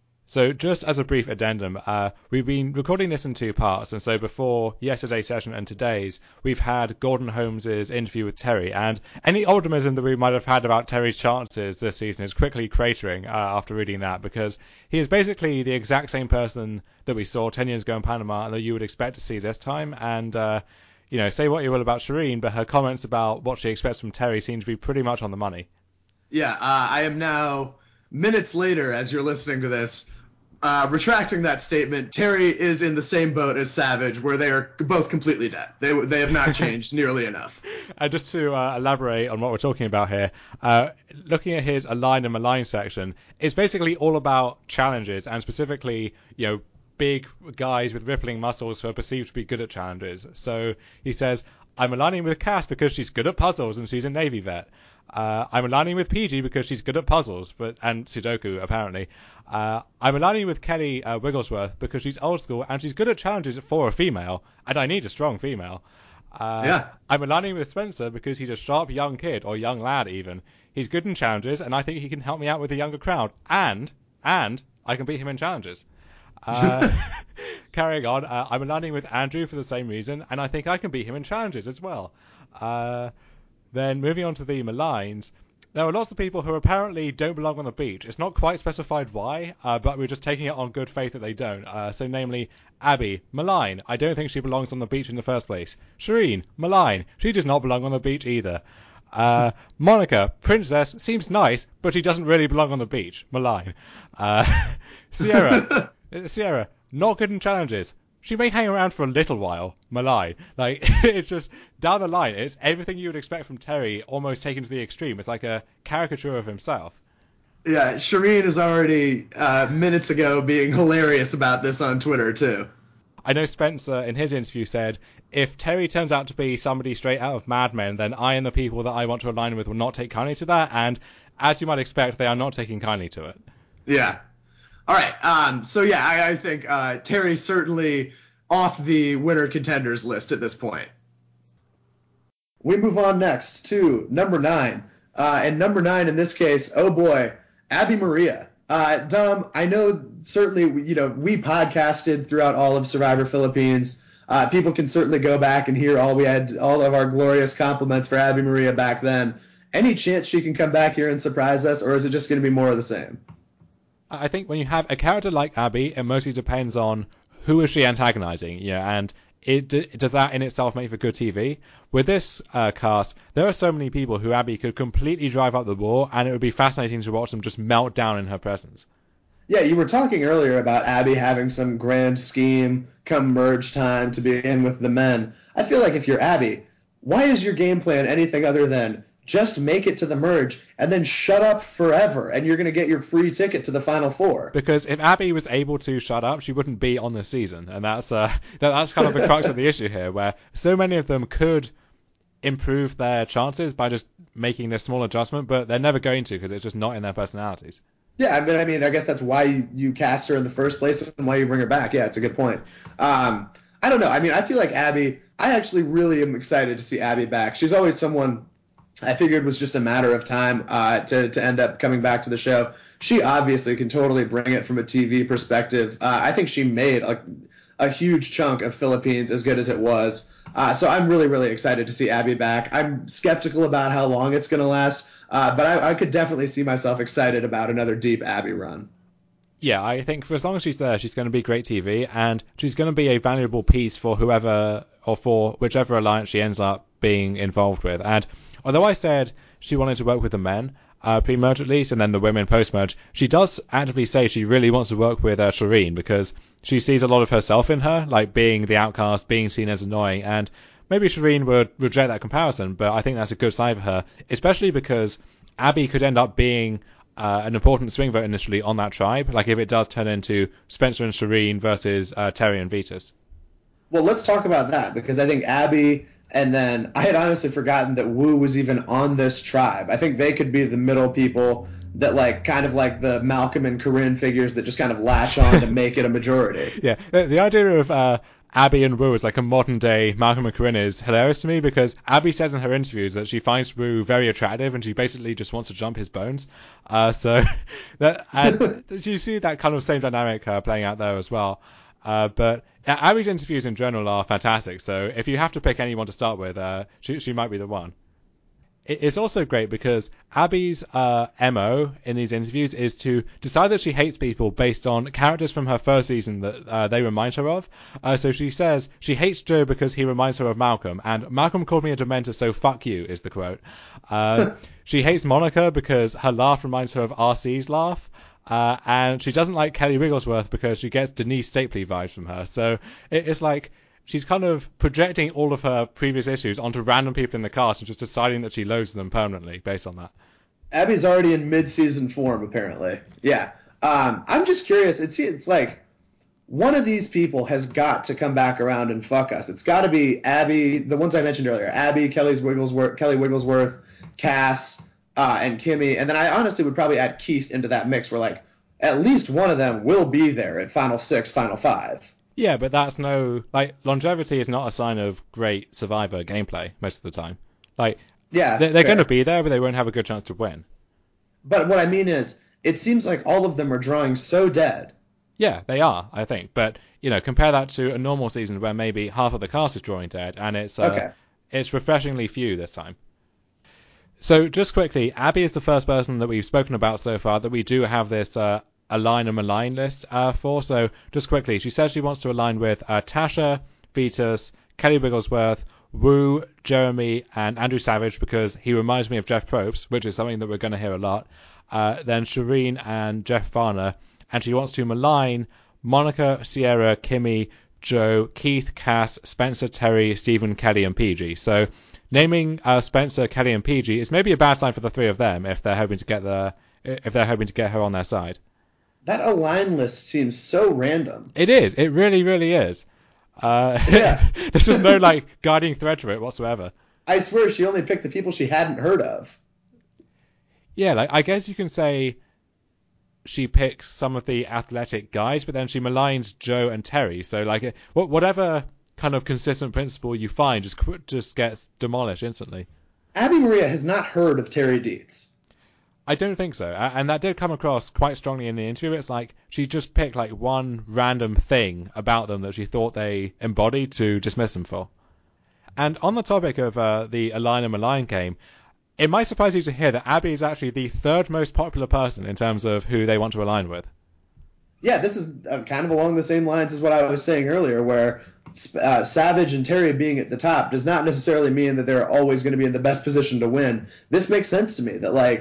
So just as a brief addendum, uh, we've been recording this in two parts, and so before yesterday's session and today's, we've had Gordon Holmes's interview with Terry, and any optimism that we might have had about Terry's chances this season is quickly cratering uh, after reading that, because he is basically the exact same person that we saw ten years ago in Panama and that you would expect to see this time, and uh, you know, say what you will about Shireen, but her comments about what she expects from Terry seem to be pretty much on the money.
Yeah, uh, I am now, minutes later as you're listening to this, Uh, retracting that statement. Terry is in the same boat as Savage, where they are both completely dead. They they have not changed nearly enough.
And just to uh, elaborate on what we're talking about here, uh, looking at his align and malign section, it's basically all about challenges, and specifically, you know, big guys with rippling muscles who are perceived to be good at challenges. So he says, I'm aligning with Cass because she's good at puzzles and she's a Navy vet. Uh, I'm aligning with P G because she's good at puzzles, but and Sudoku apparently. Uh, I'm aligning with Kelly uh, Wigglesworth because she's old school and she's good at challenges for a female, and I need a strong female. Uh,
yeah.
I'm aligning with Spencer because he's a sharp young kid, or young lad even. He's good in challenges, and I think he can help me out with the younger crowd. And, and, I can beat him in challenges. Uh, carrying on, uh, I'm aligning with Andrew for the same reason, and I think I can beat him in challenges as well. Uh, then moving on to the maligns, there are lots of people who apparently don't belong on the beach. It's not quite specified why, uh, but we're just taking it on good faith that they don't. Uh, so namely, Abby, malign. I don't think she belongs on the beach in the first place. Shireen, malign. She does not belong on the beach either. Uh, Monica, princess, seems nice, but she doesn't really belong on the beach. Malign. Uh, Sierra, Sierra, not good in challenges. She may hang around for a little while. Malign. Like, it's just down the line. It's everything you would expect from Terry, almost taken to the extreme. It's like a caricature of himself.
Yeah, Shireen is already uh, minutes ago being hilarious about this on Twitter too.
I know Spencer in his interview said, if Terry turns out to be somebody straight out of Mad Men, then I and the people that I want to align with will not take kindly to that. And as you might expect, they are not taking kindly to it.
Yeah. All right. Um, so, yeah, I, I think uh, Terry's certainly off the winner contenders list at this point. We move on next to number nine. Uh, and number nine in this case, oh boy, Abby Maria. Uh, Dom, I know certainly, you know, we podcasted throughout all of Survivor Philippines. Uh, people can certainly go back and hear all we had, all of our glorious compliments for Abby Maria back then. Any chance she can come back here and surprise us, or is it just going to be more of the same?
I think when you have a character like Abby, it mostly depends on who is she antagonizing, yeah, and it does that in itself make for good T V. With this uh, cast, there are so many people who Abby could completely drive up the wall, and it would be fascinating to watch them just melt down in her presence.
Yeah, you were talking earlier about Abby having some grand scheme come merge time to be in with the men. I feel like if you're Abby, why is your game plan anything other than just make it to the merge and then shut up forever and you're going to get your free ticket to the Final Four?
Because if Abby was able to shut up, she wouldn't be on this season, and that's uh, that, that's kind of the crux of the issue here, where so many of them could improve their chances by just making this small adjustment, but they're never going to because it's just not in their personalities.
Yeah, I mean, I mean, I guess that's why you, you cast her in the first place and why you bring her back. Yeah, it's a good point. Um, I don't know. I mean, I feel like Abby. I actually really am excited to see Abby back. She's always someone I figured was just a matter of time uh, to to end up coming back to the show. She obviously can totally bring it from a T V perspective. Uh, I think she made a, a huge chunk of Philippines as good as it was. Uh, so I'm really, really excited to see Abby back. I'm skeptical about how long it's going to last. Uh, but I, I could definitely see myself excited about another deep Abby run.
Yeah, I think for as long as she's there, she's going to be great T V, and she's going to be a valuable piece for whoever or for whichever alliance she ends up being involved with. And although I said she wanted to work with the men, uh, pre-merge at least, and then the women post-merge, she does actively say she really wants to work with uh, Shireen because she sees a lot of herself in her, like being the outcast, being seen as annoying, and maybe Shireen would reject that comparison, but I think that's a good side for her, especially because Abby could end up being uh, an important swing vote initially on that tribe, like if it does turn into Spencer and Shireen versus uh, Terry and Vetus.
Well, let's talk about that because I think Abby and then I had honestly forgotten that Wu was even on this tribe. I think they could be the middle people that like kind of like the Malcolm and Corinne figures that just kind of latch on to make it a majority.
Yeah, the, the idea of uh, Abby and Wu as like a modern day Malcolm and Corinne is hilarious to me because Abby says in her interviews that she finds Wu very attractive and she basically just wants to jump his bones. Uh, so that and you see that kind of same dynamic uh, playing out there as well. Uh, but uh, Abby's interviews in general are fantastic. So if you have to pick anyone to start with, uh, she she might be the one. It's also great because Abby's uh, M O in these interviews is to decide that she hates people based on characters from her first season that uh, they remind her of. Uh, so she says she hates Joe because he reminds her of Malcolm, and Malcolm called me a dementor, so fuck you, is the quote. Uh, she hates Monica because her laugh reminds her of R C's laugh. Uh, and she doesn't like Kelly Wigglesworth because she gets Denise Stapley vibes from her. So it, it's like she's kind of projecting all of her previous issues onto random people in the cast and just deciding that she loathes them permanently based on that.
Abby's already in mid-season form, apparently. Yeah. Um, I'm just curious. It's it's like one of these people has got to come back around and fuck us. It's got to be Abby, the ones I mentioned earlier. Abby, Kelly's Wigglesworth, Kelly Wigglesworth, Cass, uh, and Kimmy. And then I honestly would probably add Keith into that mix where like at least one of them will be there at Final Six, Final Five.
Yeah, but that's no like longevity is not a sign of great Survivor gameplay most of the time. Like
Yeah,
they're, they're
fair.
going to be there, but they won't have a good chance to win.
But what I mean is, it seems like all of them are drawing so dead.
Yeah, they are, I think. But you know, compare that to a normal season where maybe half of the cast is drawing dead, and it's uh,
Okay.
it's refreshingly few this time. So just quickly, Abby is the first person that we've spoken about so far that we do have this uh, align and malign list uh, for. So just quickly, she says she wants to align with uh, Tasha, Vetus, Kelly Wigglesworth, Wu, Jeremy, and Andrew Savage because he reminds me of Jeff Probst, which is something that we're going to hear a lot. Uh, then Shireen and Jeff Varner, and she wants to malign Monica, Sierra, Kimmy, Joe, Keith, Cass, Spencer, Terry, Stephen, Kelly, and P G. So naming uh, Spencer, Kelly, and P G is maybe a bad sign for the three of them if they're hoping to get the if they're hoping to get her on their side.
That align list seems so random.
It is. It really, really is. Uh,
Yeah.
This was no like guiding thread to it whatsoever.
I swear she only picked the people she hadn't heard of.
Yeah, like I guess you can say she picks some of the athletic guys, but then she maligns Joe and Terry. So like whatever kind of consistent principle you find just just gets demolished instantly.
Abby Maria has not heard of Terry Dietz.
I don't think so, and that did come across quite strongly in the interview. It's like she just picked like one random thing about them that she thought they embodied to dismiss them for. And on the topic of uh, the Align and Malign game, it might surprise you to hear that Abby is actually the third most popular person in terms of who they want to align with.
Yeah, this is uh, kind of along the same lines as what I was saying earlier, where uh, Savage and Terry being at the top does not necessarily mean that they're always going to be in the best position to win. This makes sense to me that, like,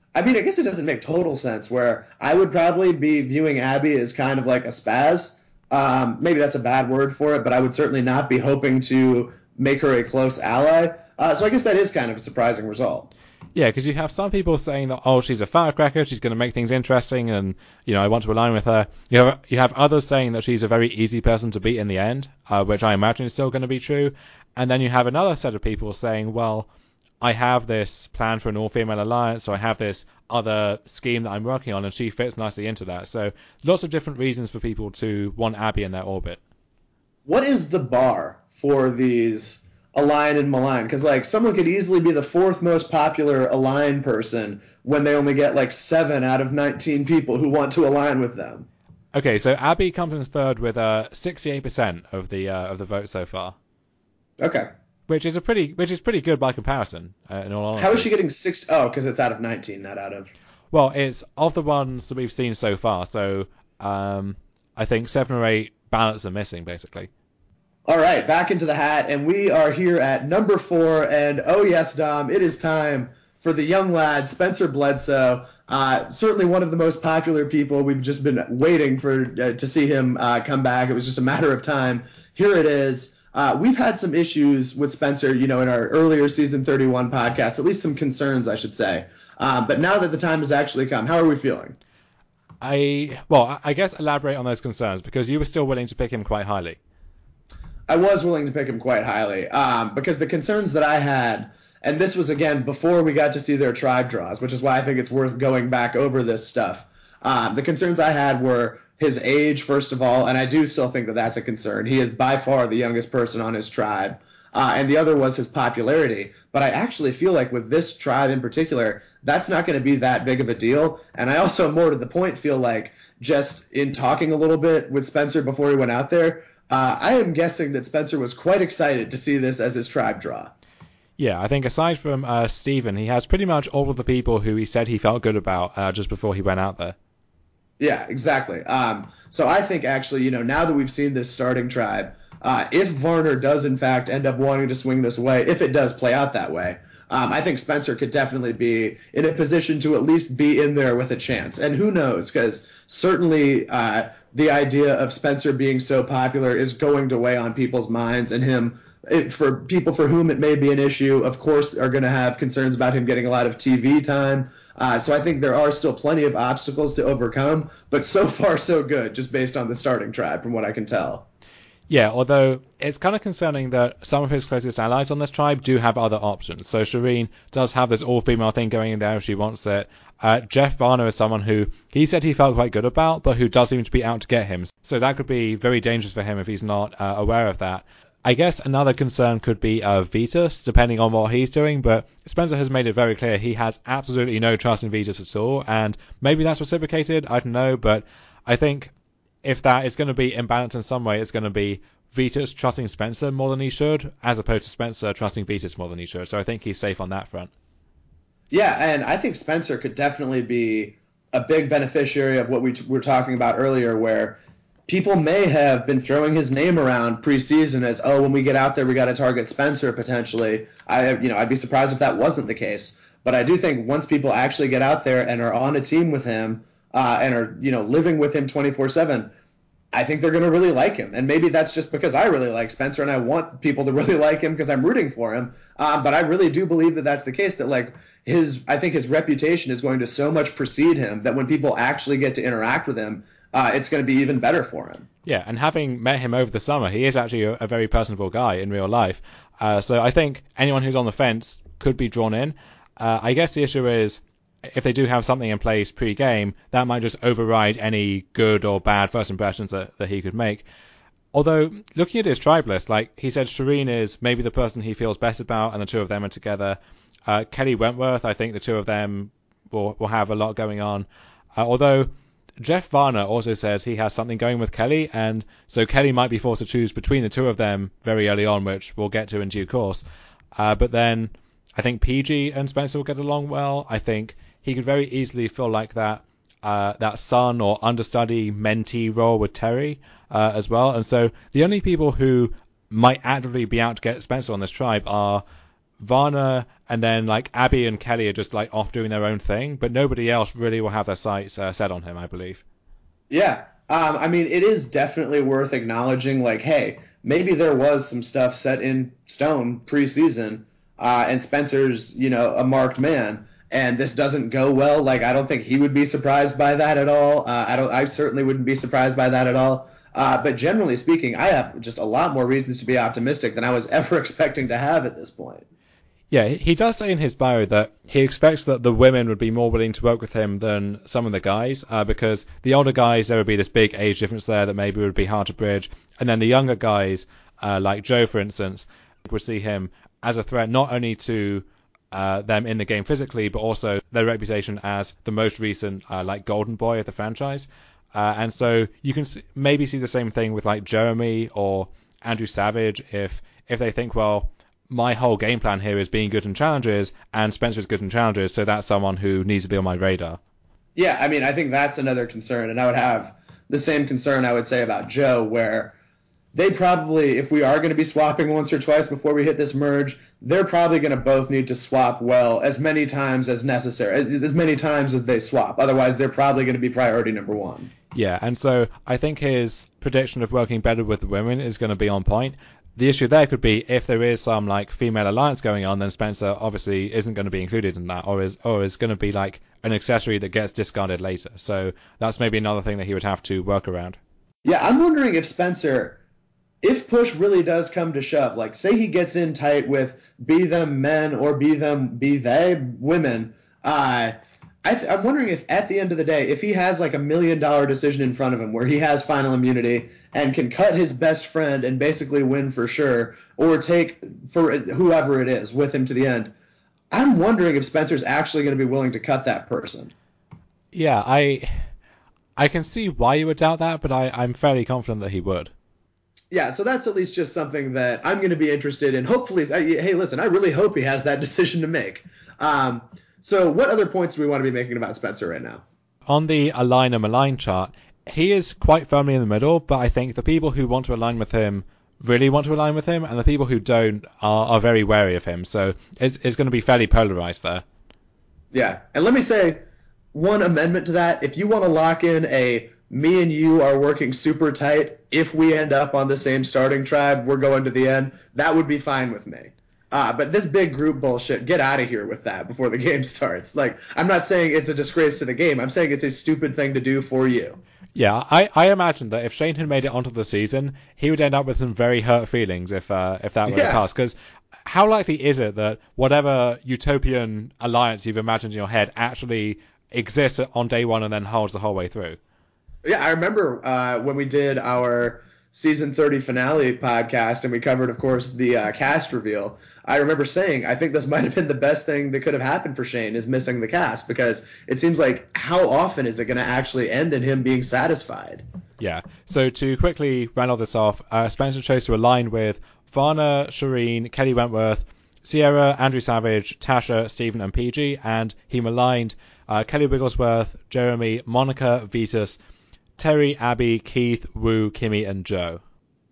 I mean, I guess it doesn't make total sense where I would probably be viewing Abby as kind of like a spaz. Um, maybe that's a bad word for it, but I would certainly not be hoping to make her a close ally. Uh, so I guess that is kind of a surprising result.
Yeah, because you have some people saying that, oh, she's a firecracker, she's going to make things interesting, and you know I want to align with her. You have you have others saying that she's a very easy person to beat in the end, uh, which I imagine is still going to be true. And then you have another set of people saying, well, I have this plan for an all-female alliance, so I have this other scheme that I'm working on, and she fits nicely into that. So lots of different reasons for people to want Abby in their orbit.
What is the bar for these Align and Malign? Because like someone could easily be the fourth most popular Align person when they only get like seven out of nineteen people who want to align with them.
Okay, so Abby comes in third with uh, sixty-eight percent of the uh, of the vote so far,
Okay.
which is a pretty which is pretty good by comparison. Uh, in all
How is
honesty,
she getting six? Oh, because it's out of nineteen, not out of.
well, it's of the ones that we've seen so far. So um, I think seven or eight ballots are missing, basically.
All right, back into the hat, and we are here at number four. And oh yes, Dom, it is time for the young lad Spencer Bledsoe. Uh, certainly one of the most popular people. We've just been waiting for uh, to see him uh, come back. It was just a matter of time. Here it is. Uh, we've had some issues with Spencer, you know, in our earlier season thirty-one podcast. At least some concerns, I should say. Um, but now that the time has actually come, how are we feeling?
I well, I guess elaborate on those concerns because you were still willing to pick him quite highly.
I was willing to pick him quite highly um, because the concerns that I had, and this was again before we got to see their tribe draws, which is why I think it's worth going back over this stuff. Um, the concerns I had were his age, first of all, and I do still think that that's a concern. He is by far the youngest person on his tribe. Uh, and the other was his popularity. But I actually feel like with this tribe in particular, that's not going to be that big of a deal. And I also, more to the point, feel like just in talking a little bit with Spencer before he went out there, uh, I am guessing that Spencer was quite excited to see this as his tribe draw.
Yeah, I think aside from uh, Steven, he has pretty much all of the people who he said he felt good about uh, just before he went out there.
Yeah, exactly. Um, so I think actually, you know, now that we've seen this starting tribe, uh, if Varner does in fact end up wanting to swing this way, if it does play out that way, um, I think Spencer could definitely be in a position to at least be in there with a chance. And who knows? Because certainly uh, the idea of Spencer being so popular is going to weigh on people's minds, and him. It, for people for whom it may be an issue, of course, are going to have concerns about him getting a lot of T V time. Uh, so I think there are still plenty of obstacles to overcome, but so far so good, just based on the starting tribe, from what I can tell.
Yeah, although it's kind of concerning that some of his closest allies on this tribe do have other options. So Shireen does have this all-female thing going in there if she wants it. Uh, Jeff Varner is someone who he said he felt quite good about, but who does seem to be out to get him. So that could be very dangerous for him if he's not uh, aware of that. I guess another concern could be uh, Vetus, depending on what he's doing, but Spencer has made it very clear he has absolutely no trust in Vetus at all, and maybe that's reciprocated, I don't know, but I think if that is going to be imbalanced in some way, it's going to be Vetus trusting Spencer more than he should, as opposed to Spencer trusting Vetus more than he should, so I think he's safe on that front.
Yeah, and I think Spencer could definitely be a big beneficiary of what we t- were talking about earlier, where people may have been throwing his name around preseason as, oh, when we get out there, we got to target Spencer potentially. I, you know, I'd be surprised if that wasn't the case. But I do think once people actually get out there and are on a team with him uh, and are, you know, living with him twenty-four seven, I think they're going to really like him. And maybe that's just because I really like Spencer and I want people to really like him because I'm rooting for him. Um, but I really do believe that that's the case, that like his, I think his reputation is going to so much precede him that when people actually get to interact with him, uh, it's going to be even better for him.
Yeah, and having met him over the summer, he is actually a, a very personable guy in real life. Uh, so I think anyone who's on the fence could be drawn in. Uh, I guess the issue is if they do have something in place pre-game, that might just override any good or bad first impressions that, that he could make. Although, looking at his tribe list, like he said, Shireen is maybe the person he feels best about, and the two of them are together. Uh, Kelly Wentworth, I think the two of them will, will have a lot going on. Uh, although Jeff Varner also says he has something going with Kelly, and so Kelly might be forced to choose between the two of them very early on, which we'll get to in due course. Uh, but then I think P G and Spencer will get along well. I think he could very easily feel like that uh, that son or understudy mentee role with Terry uh, as well. And so the only people who might actively be out to get Spencer on this tribe are Varner and then like Abby and Kelly are just like off doing their own thing, but nobody else really will have their sights uh, set on him, I believe.
Yeah. Um, I mean, it is definitely worth acknowledging, like, hey, maybe there was some stuff set in stone preseason, uh, and Spencer's, you know, a marked man, and this doesn't go well. Like, I don't think he would be surprised by that at all. Uh, I don't. I certainly wouldn't be surprised by that at all. Uh, but generally speaking, I have just a lot more reasons to be optimistic than I was ever expecting to have at this point.
Yeah, he does say in his bio that he expects that the women would be more willing to work with him than some of the guys, uh, because the older guys, there would be this big age difference there that maybe would be hard to bridge. And then the younger guys, uh, like Joe, for instance, would see him as a threat not only to uh, them in the game physically, but also their reputation as the most recent, uh, like, golden boy of the franchise. Uh, and so you can maybe see the same thing with, like, Jeremy or Andrew Savage if if they think, well, my whole game plan here is being good in challenges, and Spencer's good in challenges, so that's someone who needs to be on my radar.
Yeah, I mean, I think that's another concern, and I would have the same concern I would say about Joe, where they probably, if we are going to be swapping once or twice before we hit this merge, they're probably going to both need to swap well as many times as necessary, as, as many times as they swap. Otherwise, they're probably going to be priority number one.
Yeah, and so I think his prediction of working better with the women is going to be on point. The issue there could be if there is some like female alliance going on, then Spencer obviously isn't going to be included in that, or is or is going to be like an accessory that gets discarded later. So that's maybe another thing that he would have to work around.
Yeah, I'm wondering if Spencer, if push really does come to shove, like say he gets in tight with be them men or be them be they women, uh, I th- I'm wondering if at the end of the day, if he has like a million dollar decision in front of him where he has final immunity and can cut his best friend and basically win for sure, or take for whoever it is with him to the end, I'm wondering if Spencer's actually going to be willing to cut that person.
Yeah, I I can see why you would doubt that, but I, I'm fairly confident that he would.
Yeah, so that's at least just something that I'm going to be interested in. Hopefully, hey, listen, I really hope he has that decision to make. Um, so what other points do we want to be making about Spencer right now?
On the align and malign chart, he is quite firmly in the middle, but I think the people who want to align with him really want to align with him, and the people who don't are, are very wary of him. So it's, it's going to be fairly polarized there.
Yeah, and let me say one amendment to that. If you want to lock in a me and you are working super tight, if we end up on the same starting tribe, we're going to the end, that would be fine with me. Uh, but this big group bullshit, get out of here with that before the game starts. Like, I'm not saying it's a disgrace to the game. I'm saying it's a stupid thing to do for you.
Yeah, I, I imagine that if Shane had made it onto the season, he would end up with some very hurt feelings if uh, if that were
Yeah.
the case. Because how likely is it that whatever utopian alliance you've imagined in your head actually exists on day one and then holds the whole way through?
Yeah, I remember uh, when we did our season thirty finale podcast and we covered, of course, the uh, cast reveal. I remember saying, I think this might have been the best thing that could have happened for Shane is missing the cast, because it seems like how often is it going to actually end in him being satisfied?
Yeah. So to quickly round all this off, uh, Spencer chose to align with Varner, Shireen, Kelly Wentworth, Sierra, Andrew Savage, Tasha, Stephen, and P G, and he maligned uh, Kelly Wigglesworth, Jeremy, Monica, Vitus, Terry, Abby, Keith, Wu, Kimmy, and Joe.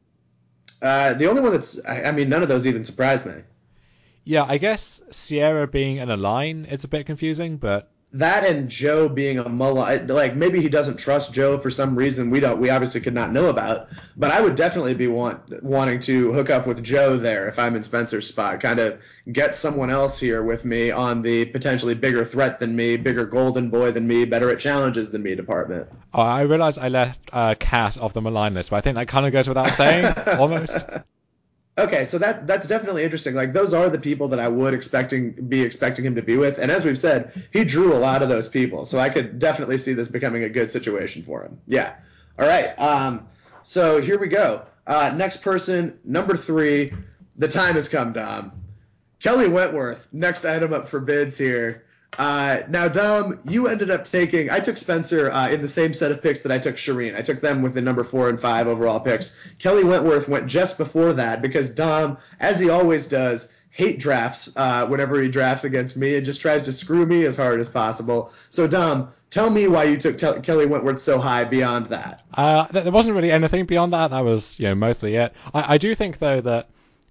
Uh, the only one that's, I, I mean, none of those even surprised me.
Yeah, I guess Sierra being an align is a bit confusing, but
That and Joe being a mullah, like maybe he doesn't trust Joe for some reason we don't, we obviously could not know about. But I would definitely be want, wanting to hook up with Joe there if I'm in Spencer's spot, kind of get someone else here with me on the potentially bigger threat than me, bigger golden boy than me, better at challenges than me department.
oh, I realized I left uh, Cass off the malign list, but I think that kind of goes without saying, almost.
Okay, so that that's definitely interesting. Like those are the people that I would expecting be expecting him to be with, and as we've said, he drew a lot of those people, so I could definitely see this becoming a good situation for him. Yeah. All right. Um. So here we go. Uh, next person, number three. The time has come, Dom. Kelly Wentworth. Next item up for bids here. Uh, now, Dom, you ended up taking. I took Spencer uh, in the same set of picks that I took Shireen. I took them with the number four and five overall picks. Kelly Wentworth went just before that because Dom, as he always does, hate drafts uh, whenever he drafts against me and just tries to screw me as hard as possible. So, Dom, tell me why you took Tel- Kelly Wentworth so high beyond that.
Uh, there wasn't really anything beyond that. That was, you know, mostly it. I, I do think though that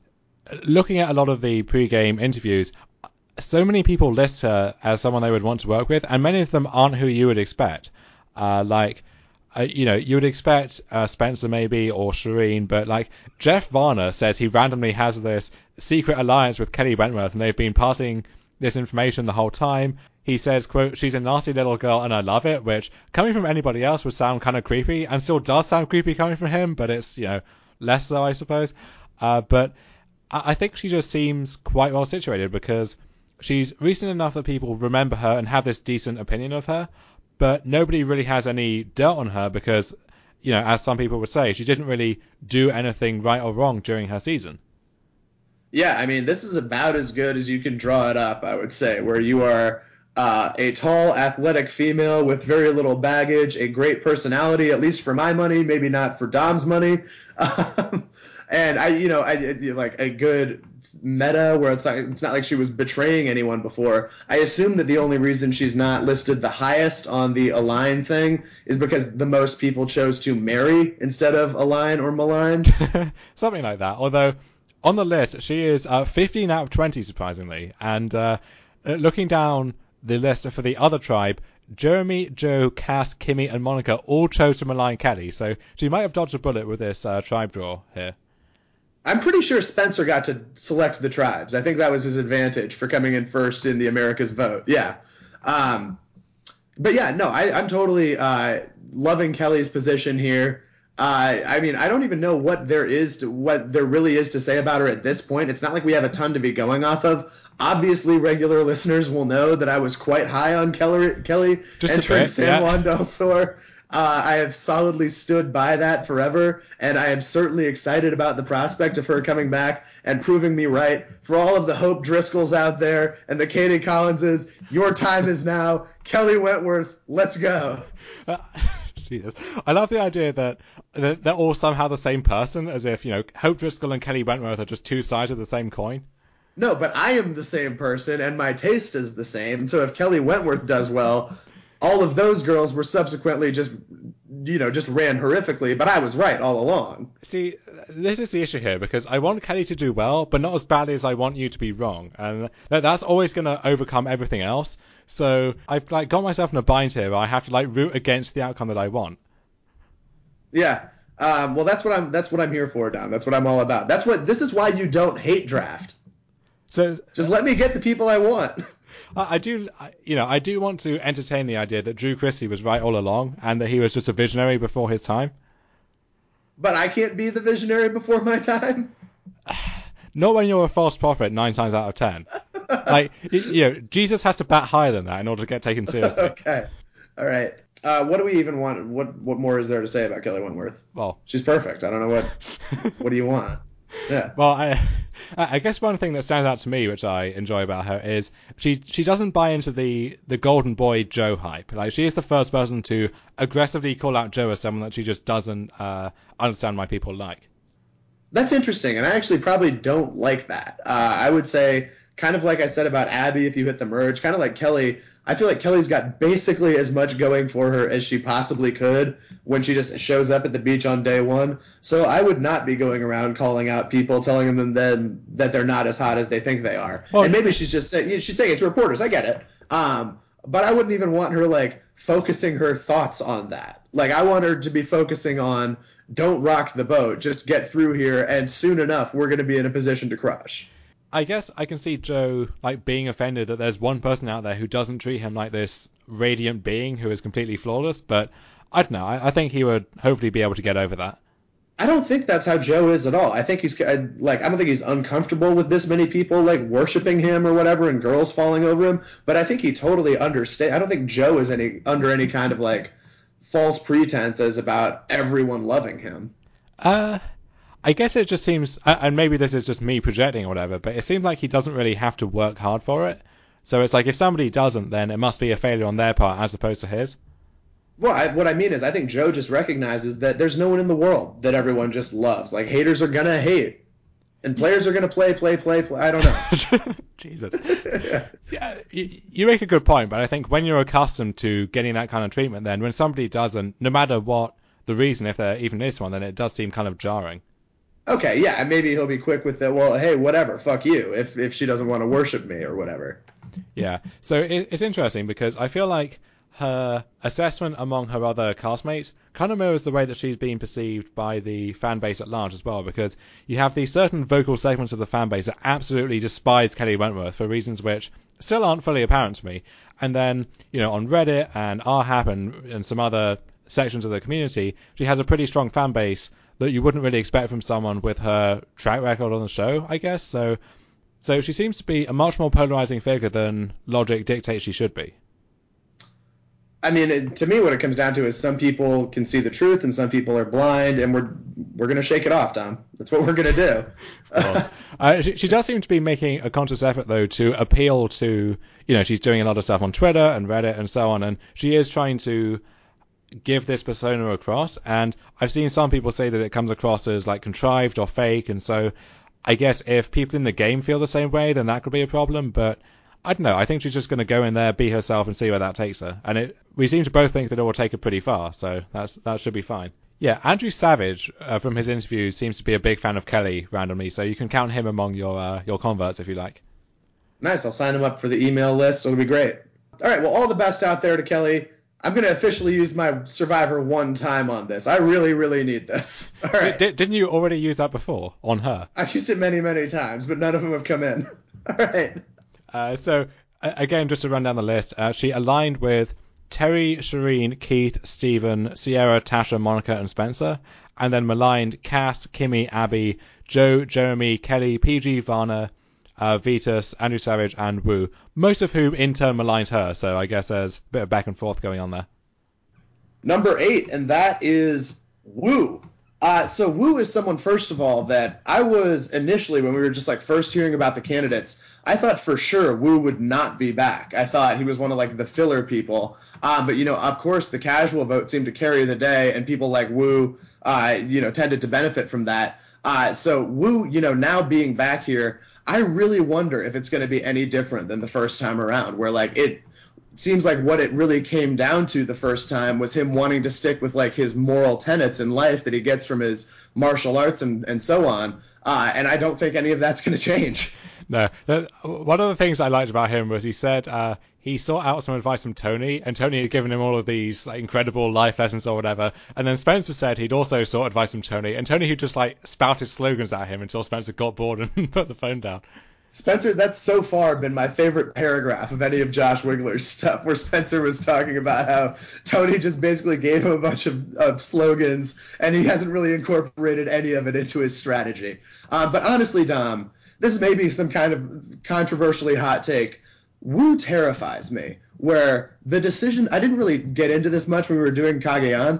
looking at a lot of the pre-game interviews, so many people list her as someone they would want to work with, and many of them aren't who you would expect. Uh, like, uh, you know, you would expect uh, Spencer maybe or Shireen, but like Jeff Varner says he randomly has this secret alliance with Kelly Wentworth, and they've been passing this information the whole time. He says, quote, she's a nasty little girl and I love it, which coming from anybody else would sound kind of creepy, and still does sound creepy coming from him, but it's, you know, less so, I suppose. Uh, but I think she just seems quite well situated because she's recent enough that people remember her and have this decent opinion of her, but nobody really has any dirt on her because, you know, as some people would say, she didn't really do anything right or wrong during her season.
Yeah, I mean, this is about as good as you can draw it up, I would say, where you are uh, a tall, athletic female with very little baggage, a great personality, at least for my money, maybe not for Dom's money. Um, and I, you know, I like a good meta where it's like it's not like she was betraying anyone before. I assume that the only reason she's not listed the highest on the Align thing is because the most people chose to marry instead of Align or malign.
Something like that. Although on the list, she is uh, fifteen out of twenty, surprisingly. And uh, looking down the list for the other tribe, Jeremy, Joe, Cass, Kimmy, and Monica all chose to malign Kelly. So she might have dodged a bullet with this uh, tribe draw here.
I'm pretty sure Spencer got to select the tribes. I think that was his advantage for coming in first in the America's vote. Yeah. Um, but yeah, no, I, I'm totally uh, loving Kelly's position here. Uh, I mean, I don't even know what there is to what there really is to say about her at this point. It's not like we have a ton to be going off of. Obviously, regular listeners will know that I was quite high on Kelly, Kelly
Just
entering
bit,
San
yeah.
Juan del Sur. Uh, I have solidly stood by that forever, and I am certainly excited about the prospect of her coming back and proving me right. For all of the Hope Driscolls out there and the Katie Collinses, your time is now. Kelly Wentworth, let's go.
Uh, Jesus. I love the idea that they're all somehow the same person, as if, you know, Hope Driscoll and Kelly Wentworth are just two sides of the same coin.
No, but I am the same person, and my taste is the same. So if Kelly Wentworth does well, all of those girls were subsequently just, you know, just ran horrifically, but I was right all along.
See, this is the issue here, because I want Kelly to do well, but not as badly as I want you to be wrong. And that's always going to overcome everything else. So I've like got myself in a bind here where I have to like root against the outcome that I want.
Yeah. Um, well, that's what I'm. That's what I'm here for, Dom. That's what I'm all about. That's what. This is why you don't hate draft.
So
just let me get the people I want.
I, I do, you know, I do want to entertain the idea that Drew Christie was right all along, and that he was just a visionary before his time.
But I can't be the visionary before my time.
Not when you're a false prophet nine times out of ten. Like, you know, Jesus has to bat higher than that in order to get taken seriously.
Okay. All right. Uh, what do we even want? What What more is there to say about Kelly Wentworth?
Well,
she's perfect. I don't know what. What do you want? Yeah.
Well, I, I guess one thing that stands out to me, which I enjoy about her, is she she doesn't buy into the, the golden boy Joe hype. Like, she is the first person to aggressively call out Joe as someone that she just doesn't uh, understand why people like.
That's interesting, and I actually probably don't like that. Uh, I would say, kind of like I said about Abby, if you hit the merge, kind of like Kelly. I feel like Kelly's got basically as much going for her as she possibly could when she just shows up at the beach on day one. So I would not be going around calling out people, telling them then that they're not as hot as they think they are. Well, and maybe she's just saying, you know, she's saying it to reporters. I get it. Um, but I wouldn't even want her like focusing her thoughts on that. Like, I want her to be focusing on, don't rock the boat, just get through here, and soon enough we're going to be in a position to crush.
I guess I can see Joe like being offended that there's one person out there who doesn't treat him like this radiant being who is completely flawless, but I don't know. I, I think he would hopefully be able to get over that.
I don't think that's how Joe is at all. I think he's like, I don't think he's uncomfortable with this many people like worshiping him or whatever and girls falling over him, but I think he totally understands. I don't think Joe is any under any kind of like false pretenses about everyone loving him.
Uh, I guess it just seems, and maybe this is just me projecting or whatever, but it seems like he doesn't really have to work hard for it. So it's like if somebody doesn't, then it must be a failure on their part as opposed to his.
Well, I, what I mean is I think Joe just recognizes that there's no one in the world that everyone just loves. Like, haters are going to hate. And players are going to play, play, play, play. I don't know.
Jesus. Yeah, you, you make a good point, but I think when you're accustomed to getting that kind of treatment, then when somebody doesn't, no matter what the reason, if there even is one, then it does seem kind of jarring.
Okay, yeah, and maybe he'll be quick with it. Well, hey, whatever, fuck you. If if she doesn't want to worship me or whatever.
Yeah. So it, it's interesting because I feel like her assessment among her other castmates kind of mirrors the way that she's being perceived by the fan base at large as well, because you have these certain vocal segments of the fan base that absolutely despise Kelly Wentworth for reasons which still aren't fully apparent to me. And then, you know, on Reddit and R HAP and, and some other sections of the community, she has a pretty strong fan base that you wouldn't really expect from someone with her track record on the show, I guess. So so she seems to be a much more polarizing figure than logic dictates she should be.
I mean, it, to me, what it comes down to is some people can see the truth and some people are blind, and we're we're gonna shake it off, Tom. That's what we're gonna do.
uh, she, she does seem to be making a conscious effort, though, to appeal to, you know, she's doing a lot of stuff on Twitter and Reddit and so on, and she is trying to give this persona across. And I've seen some people say that it comes across as like contrived or fake, and so I guess if people in the game feel the same way, then that could be a problem. But I don't know. I think she's just going to go in there, be herself, and see where that takes her. And it, we seem to both think that it will take her pretty far, so that's that should be fine. Yeah, Andrew Savage, uh, from his interviews, seems to be a big fan of Kelly randomly, so you can count him among your uh, your converts if you like.
Nice. I'll sign him up for the email list. It'll be great. All right. Well, all the best out there to Kelly. I'm going to officially use my Survivor one time on this. I really, really need this. All right.
D- didn't you already use that before on her?
I've used it many, many times, but none of them have come in. All right.
Uh, so, again, just to run down the list, uh, she aligned with Terry, Shireen, Keith, Steven, Sierra, Tasha, Monica, and Spencer, and then maligned Cass, Kimmy, Abby, Joe, Jeremy, Kelly, P G, Varner, uh, Vetus, Andrew Savage, and Wu, most of whom in turn maligned her, so I guess there's a bit of back and forth going on there.
Number eight, and that is Wu. Uh, so Wu is someone, first of all, that I was initially, when we were just like first hearing about the candidates, I thought for sure Wu would not be back. I thought he was one of like the filler people. Um, but, you know, of course, the casual vote seemed to carry the day, and people like Wu, uh, you know, tended to benefit from that. Uh, so Wu, you know, now being back here, I really wonder if it's going to be any different than the first time around, where like it seems like what it really came down to the first time was him wanting to stick with like his moral tenets in life that he gets from his martial arts and, and so on. Uh, and I don't think any of that's going to change.
No. One of the things I liked about him was he said uh, he sought out some advice from Tony, and Tony had given him all of these like, incredible life lessons or whatever. And then Spencer said he'd also sought advice from Tony, and Tony who just like spouted slogans at him until Spencer got bored and put the phone down.
Spencer, that's so far been my favorite paragraph of any of Josh Wigler's stuff, where Spencer was talking about how Tony just basically gave him a bunch of, of slogans, and he hasn't really incorporated any of it into his strategy. Uh, but honestly, Dom, this may be some kind of controversially hot take. Wu terrifies me, where the decision, I didn't really get into this much when we were doing Cagayan,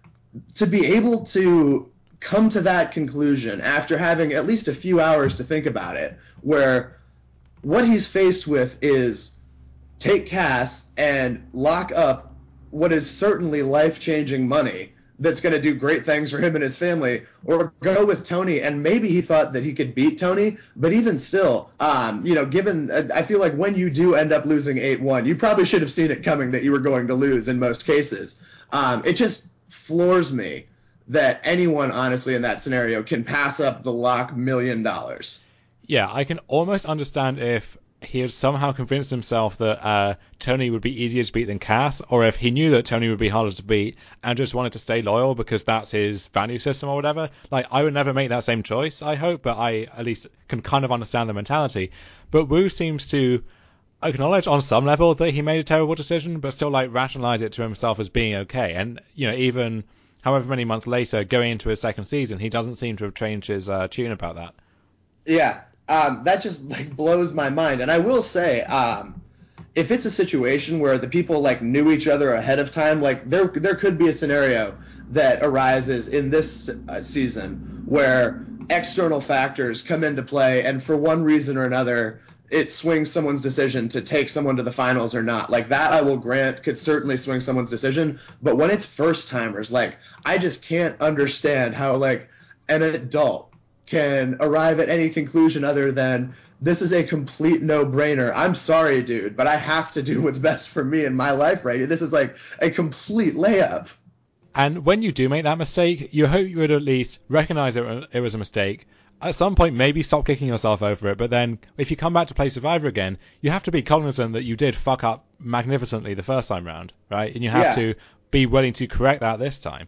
to be able to come to that conclusion after having at least a few hours to think about it, where what he's faced with is take Cass and lock up what is certainly life-changing money that's going to do great things for him and his family, or go with Tony, and maybe he thought that he could beat Tony, but even still, um, you know, given, I feel like when you do end up losing eight one, you probably should have seen it coming that you were going to lose in most cases. Um, it just floors me that anyone, honestly, in that scenario can pass up the lock million dollars.
Yeah, I can almost understand if he had somehow convinced himself that uh, Tony would be easier to beat than Cass, or if he knew that Tony would be harder to beat and just wanted to stay loyal because that's his value system or whatever. Like, I would never make that same choice, I hope, but I at least can kind of understand the mentality. But Wu seems to acknowledge on some level that he made a terrible decision, but still, like, rationalize it to himself as being okay. And, you know, even however many months later, going into his second season, he doesn't seem to have changed his uh, tune about that.
Yeah, um, that just like blows my mind. And I will say, um, if it's a situation where the people like knew each other ahead of time, like there there could be a scenario that arises in this uh, season where external factors come into play, and for one reason or another, it swings someone's decision to take someone to the finals or not. Like that, I will grant, could certainly swing someone's decision. But when it's first timers, like I just can't understand how like an adult can arrive at any conclusion other than this is a complete no-brainer. I'm sorry, dude, but I have to do what's best for me in my life right here. This is like a complete layup.
And when you do make that mistake, you hope you would at least recognize it, it was a mistake. At some point, maybe stop kicking yourself over it, but then if you come back to play Survivor again, you have to be cognizant that you did fuck up magnificently the first time round, right? And you have
Yeah.
to be willing to correct that this time.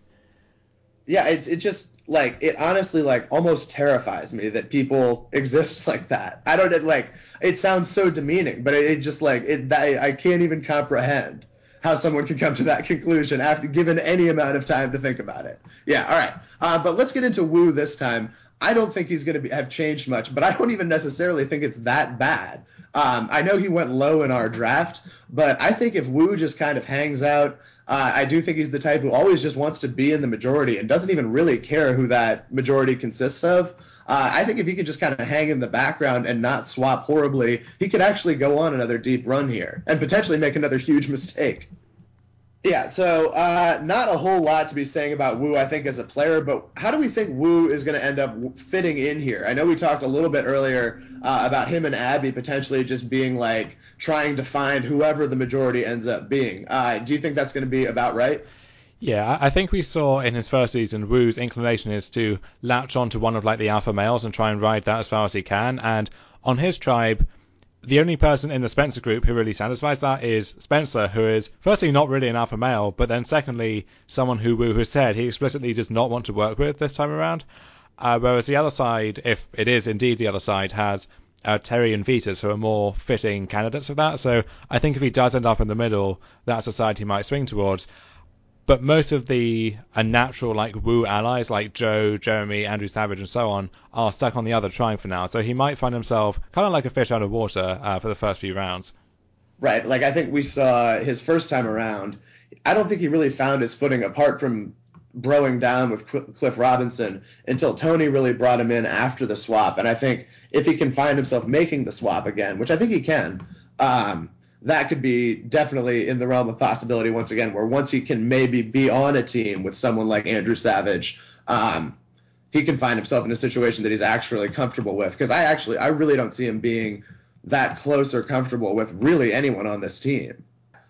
Yeah, it, it just like it honestly like almost terrifies me that people exist like that. I don't like it sounds so demeaning, but it, it just like it I, I can't even comprehend how someone can come to that conclusion after given any amount of time to think about it. Yeah, all right. Uh, but let's get into Wu this time. I don't think he's going to have changed much, but I don't even necessarily think it's that bad. Um, I know he went low in our draft, but I think if Wu just kind of hangs out, uh, I do think he's the type who always just wants to be in the majority and doesn't even really care who that majority consists of. Uh, I think if he could just kind of hang in the background and not swap horribly, he could actually go on another deep run here and potentially make another huge mistake. Yeah, so uh, not a whole lot to be saying about Wu, I think, as a player, but how do we think Wu is going to end up fitting in here? I know we talked a little bit earlier uh, about him and Abby potentially just being like trying to find whoever the majority ends up being. Uh, do you think that's going to be about right?
Yeah, I think we saw in his first season, Wu's inclination is to latch onto one of like the alpha males and try and ride that as far as he can. And on his tribe, the only person in the Spencer group who really satisfies that is Spencer, who is firstly not really an alpha male, but then secondly someone who Wu has said he explicitly does not want to work with this time around. Uh, whereas the other side, if it is indeed the other side, has uh, Terry and Vetus, who are more fitting candidates for that. So I think if he does end up in the middle, that's a side he might swing towards. But most of the unnatural like Wu allies like Joe, Jeremy, Andrew Savage, and so on are stuck on the other tribe for now. So he might find himself kind of like a fish out of water uh, for the first few rounds.
Right. Like I think we saw his first time around. I don't think he really found his footing apart from broing down with Cliff Robinson until Tony really brought him in after the swap. And I think if he can find himself making the swap again, which I think he can, um, that could be definitely in the realm of possibility once again, where once he can maybe be on a team with someone like Andrew Savage, um, he can find himself in a situation that he's actually comfortable with. Because I actually, I really don't see him being that close or comfortable with really anyone on this team.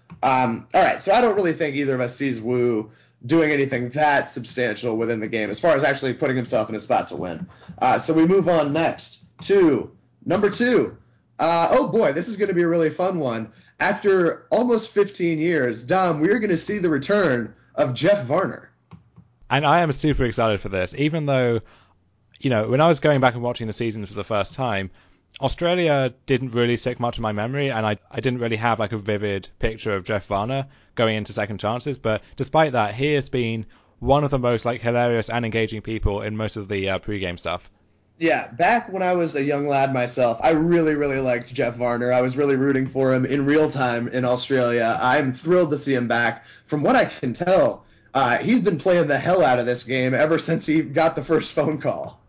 Um, all right, so I don't really think either of us sees Wu doing anything that substantial within the game as far as actually putting himself in a spot to win. Uh, so we move on next to number two. Uh, oh boy, this is going to be a really fun one. After almost fifteen years, Dom, we're going to see the return of Jeff Varner.
And I am super excited for this, even though, you know, when I was going back and watching the season for the first time, Australia didn't really stick much in my memory, and I, I didn't really have like a vivid picture of Jeff Varner going into Second Chances. But despite that, he has been one of the most like hilarious and engaging people in most of the uh, pre-game stuff.
Yeah, back when I was a young lad myself, I really, really liked Jeff Varner. I was really rooting for him in real time in Australia. I'm thrilled to see him back. From what I can tell, uh, he's been playing the hell out of this game ever since he got the first phone call.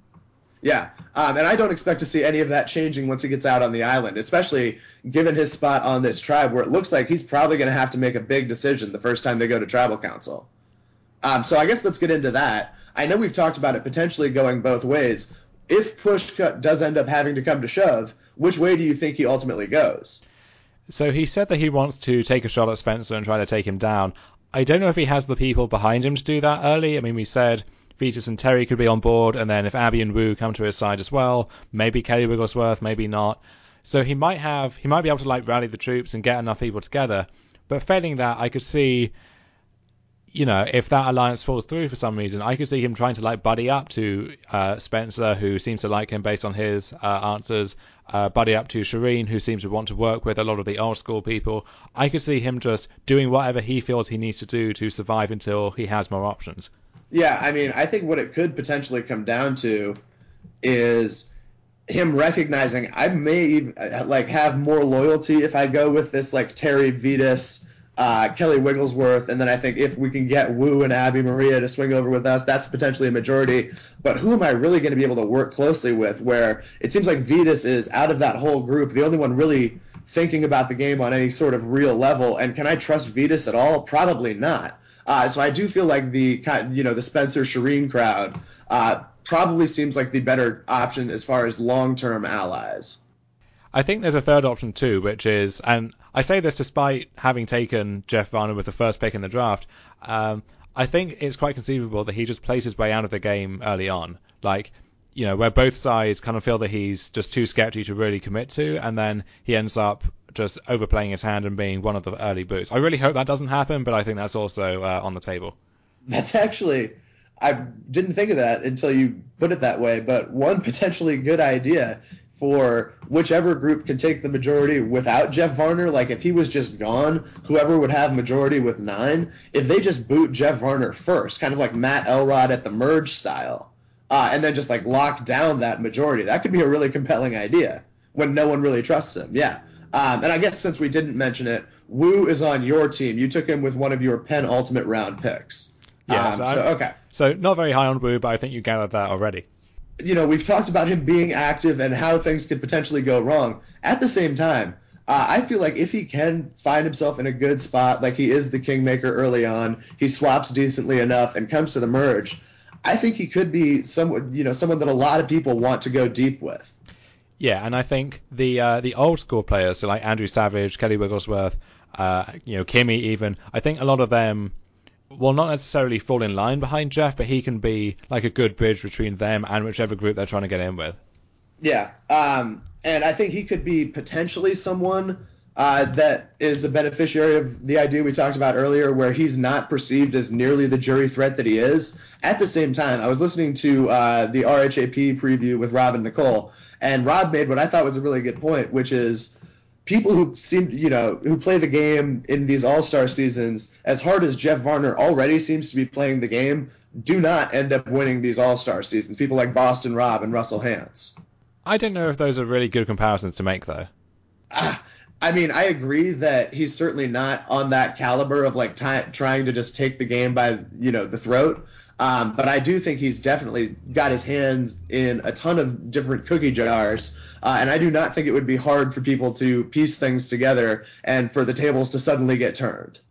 Yeah, um, and I don't expect to see any of that changing once he gets out on the island, especially given his spot on this tribe where it looks like he's probably going to have to make a big decision the first time they go to tribal council. Um, so I guess let's get into that. I know we've talked about it potentially going both ways. If push does end up having to come to shove, which way do you think he ultimately goes?
So he said that he wants to take a shot at Spencer and try to take him down. I don't know if he has the people behind him to do that early. I mean, we said Vetus and Terry could be on board, and then if Abby and Wu come to his side as well, maybe Kelly Wigglesworth, maybe not. So he might have, he might be able to like rally the troops and get enough people together. But failing that, I could see, you know, if that alliance falls through for some reason, I could see him trying to like buddy up to uh, Spencer, who seems to like him based on his uh, answers, uh, buddy up to Shireen, who seems to want to work with a lot of the old school people. I could see him just doing whatever he feels he needs to do to survive until he has more options.
Yeah, I mean, I think what it could potentially come down to is him recognizing I may even, like have more loyalty if I go with this like Terry Vetus, uh, Kelly Wigglesworth, and then I think if we can get Wu and Abby Maria to swing over with us, that's potentially a majority. But who am I really going to be able to work closely with? Where it seems like Vetus is out of that whole group, the only one really thinking about the game on any sort of real level. And can I trust Vetus at all? Probably not. Uh, so I do feel like the you know the Spencer Shireen crowd uh, probably seems like the better option as far as long-term allies.
I think there's a third option too, which is, and I say this despite having taken Jeff Varner with the first pick in the draft, um, I think it's quite conceivable that he just plays his way out of the game early on. Like, you know, where both sides kind of feel that he's just too sketchy to really commit to, and then he ends up just overplaying his hand and being one of the early boots. I really hope that doesn't happen, but I think that's also uh, on the table.
That's actually, I didn't think of that until you put it that way, but one potentially good idea for whichever group can take the majority without Jeff Varner. Like, if he was just gone, whoever would have majority with nine, if they just boot Jeff Varner first, kind of like Matt Elrod at the Merge style, uh, and then just like lock down that majority, that could be a really compelling idea when no one really trusts him. Yeah. Um, and I guess since we didn't mention it, Wu is on your team. You took him with one of your penultimate round picks.
Yeah,
um,
so,
so okay.
So not very high on Wu, but I think you gathered that already.
You know, we've talked about him being active and how things could potentially go wrong. At the same time, uh, I feel like if he can find himself in a good spot, like he is the kingmaker early on, he swaps decently enough and comes to the merge, I think he could be someone, you know, someone that a lot of people want to go deep with.
Yeah, and I think the uh, the old school players, so like Andrew Savage, Kelly Wigglesworth, uh, you know, Kimmy even, I think a lot of them will not necessarily fall in line behind Jeff, but he can be like a good bridge between them and whichever group they're trying to get in with.
Yeah, um, and I think he could be potentially someone uh, that is a beneficiary of the idea we talked about earlier, where he's not perceived as nearly the jury threat that he is. At the same time, I was listening to uh, the R H A P preview with Rob and Nicole, and Rob made what I thought was a really good point, which is people who seem, you know, who play the game in these All-Star seasons, as hard as Jeff Varner already seems to be playing the game, do not end up winning these All-Star seasons. People like Boston Rob and Russell Hantz.
I don't know if those are really good comparisons to make, though.
Ah, I mean, I agree that he's certainly not on that caliber of like ty- trying to just take the game by, you know, the throat. Um, but I do think he's definitely got his hands in a ton of different cookie jars. Uh, and I do not think it would be hard for people to piece things together and for the tables to suddenly get turned.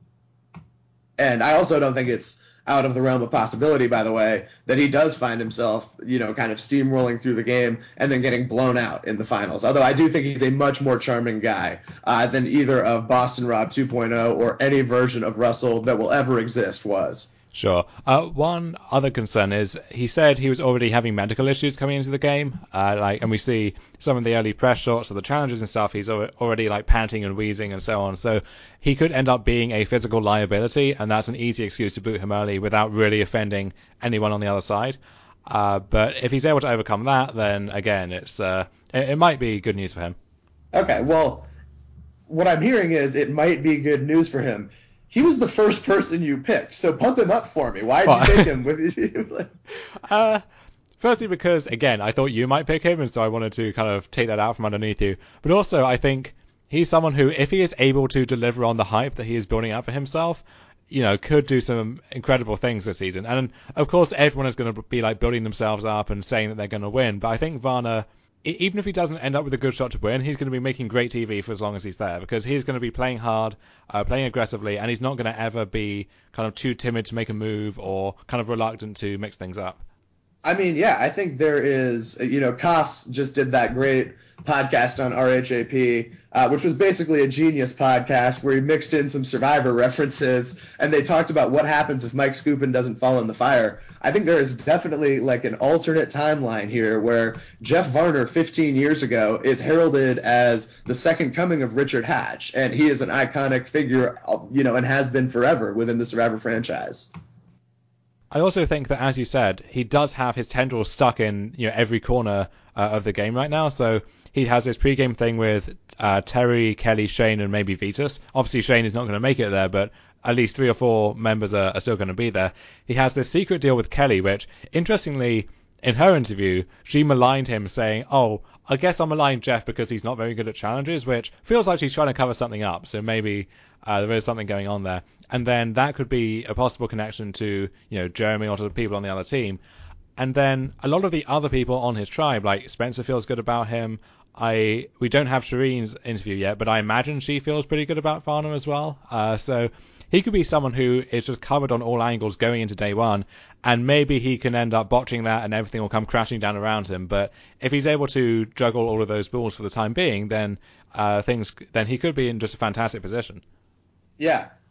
And I also don't think it's out of the realm of possibility, by the way, that he does find himself, you know, kind of steamrolling through the game and then getting blown out in the finals. Although I do think he's a much more charming guy uh, than either of Boston Rob two point oh or any version of Russell that will ever exist was.
Sure. Uh, one other concern is he said he was already having medical issues coming into the game, uh, like, and we see some of the early press shots of the challenges and stuff. He's already like panting and wheezing and so on. So he could end up being a physical liability, and that's an easy excuse to boot him early without really offending anyone on the other side. Uh, but if he's able to overcome that, then again, it's uh, it, it might be good news for him.
Okay, well, what I'm hearing is it might be good news for him. He was the first person you picked, so pump him up for me. Why did well, you take him? With
uh, firstly, because, again, I thought you might pick him, and so I wanted to kind of take that out from underneath you. But also, I think he's someone who, if he is able to deliver on the hype that he is building up for himself, you know, could do some incredible things this season. And, of course, everyone is going to be, like, building themselves up and saying that they're going to win. But I think Varner, even if he doesn't end up with a good shot to win, he's going to be making great T V for as long as he's there, because he's going to be playing hard, uh, playing aggressively, and he's not going to ever be kind of too timid to make a move or kind of reluctant to mix things up.
I mean, yeah, I think there is, you know, Koss just did that great podcast on R H A P, uh, which was basically a genius podcast where he mixed in some Survivor references, and they talked about what happens if Mike Skupin doesn't fall in the fire. I think there is definitely like an alternate timeline here where Jeff Varner fifteen years ago is heralded as the second coming of Richard Hatch, and he is an iconic figure, you know, and has been forever within the Survivor franchise.
I also think that, as you said, he does have his tendrils stuck in, you know, every corner uh, of the game right now. So he has this pre-game thing with uh, Terry, Kelly, Shane, and maybe Vitus. Obviously, Shane is not going to make it there, but at least three or four members are, are still going to be there. He has this secret deal with Kelly, which, interestingly, in her interview, she maligned him, saying, oh, I guess I'm maligning Jeff because he's not very good at challenges, which feels like she's trying to cover something up. So maybe uh, there is something going on there. And then that could be a possible connection to, you know, Jeremy or to the people on the other team. And then a lot of the other people on his tribe, like Spencer feels good about him. I we don't have Shireen's interview yet, but I imagine she feels pretty good about Varner as well. Uh, so he could be someone who is just covered on all angles going into day one, and maybe he can end up botching that and everything will come crashing down around him. But if he's able to juggle all of those balls for the time being, then uh, things then he could be in just a fantastic position.
Yeah.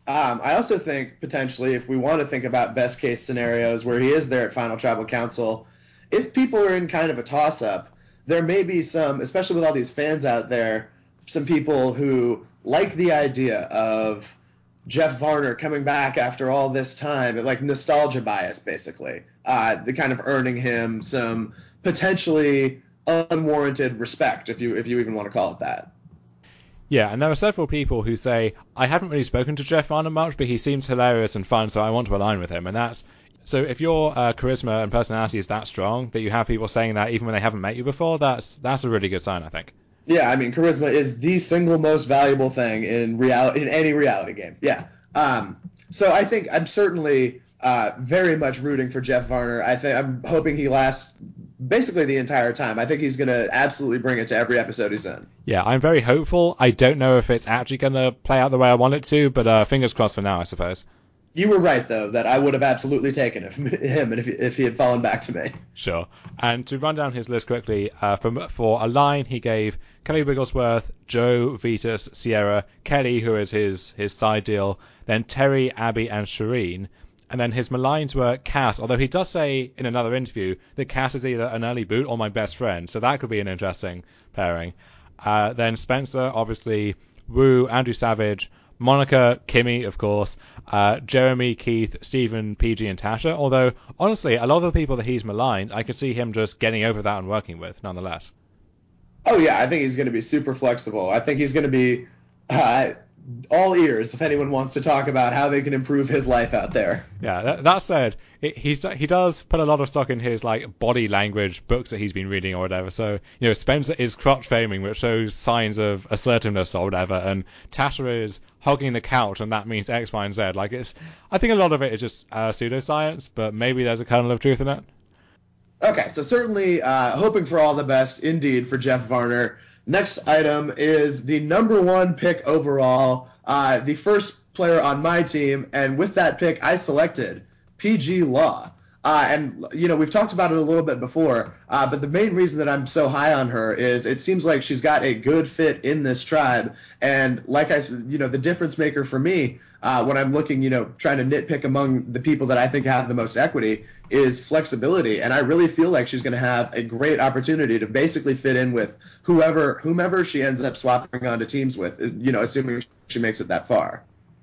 Um, I also think potentially, if we want to think about best case scenarios where he is there at Final Tribal Council, if people are in kind of a toss up, there may be some, especially with all these fans out there, some people who like the idea of Jeff Varner coming back after all this time, like nostalgia bias, basically, uh, the kind of earning him some potentially unwarranted respect, if you if you even want to call it that.
Yeah, and there are several people who say, I haven't really spoken to Jeff Varner much, but he seems hilarious and fun, so I want to align with him. And that's so if your uh, charisma and personality is that strong that you have people saying that even when they haven't met you before, that's that's a really good sign, I think.
Yeah, I mean, charisma is the single most valuable thing in real in any reality game. Yeah. Um, so I think I'm certainly uh, very much rooting for Jeff Varner. I think I'm hoping he lasts basically the entire time. I think he's going to absolutely bring it to every episode he's in.
Yeah, I'm very hopeful. I don't know if it's actually going to play out the way I want it to, but uh, fingers crossed for now, I suppose.
You were right, though, that I would have absolutely taken him, him if, if he had fallen back to me.
Sure. And to run down his list quickly, uh, for, for a line, he gave Kelly Wigglesworth, Joe, Vetus, Sierra, Kelly, who is his, his side deal, then Terry, Abby, and Shireen. And then his maligns were Cass, although he does say in another interview that Cass is either an early boot or my best friend, so that could be an interesting pairing. Uh, then Spencer, obviously, Wu, Andrew Savage, Monica, Kimmy, of course, uh, Jeremy, Keith, Stephen, P G, and Tasha. Although, honestly, a lot of the people that he's maligned, I could see him just getting over that and working with, nonetheless.
Oh, yeah, I think he's going to be super flexible. I think he's going to be uh, all ears if anyone wants to talk about how they can improve his life out there.
Yeah, that, that said, it, he's he does put a lot of stock in his like body language books that he's been reading or whatever. So you know, Spencer is crotch faming, which shows signs of assertiveness or whatever, and Tasha is hogging the couch, and that means X, Y, and Z. Like it's, I think a lot of it is just uh, pseudoscience, but maybe there's a kernel of truth in it.
Okay, so certainly uh, hoping for all the best indeed for Jeff Varner. Next item is the number one pick overall, uh, the first player on my team, and with that pick, I selected P G Law. Uh, and, you know, we've talked about it a little bit before, uh, but the main reason that I'm so high on her is it seems like she's got a good fit in this tribe. And like I, you know, the difference maker for me uh, when I'm looking, you know, trying to nitpick among the people that I think have the most equity is flexibility. And I really feel like she's going to have a great opportunity to basically fit in with whoever, whomever she ends up swapping onto teams with, you know, assuming she makes it that far.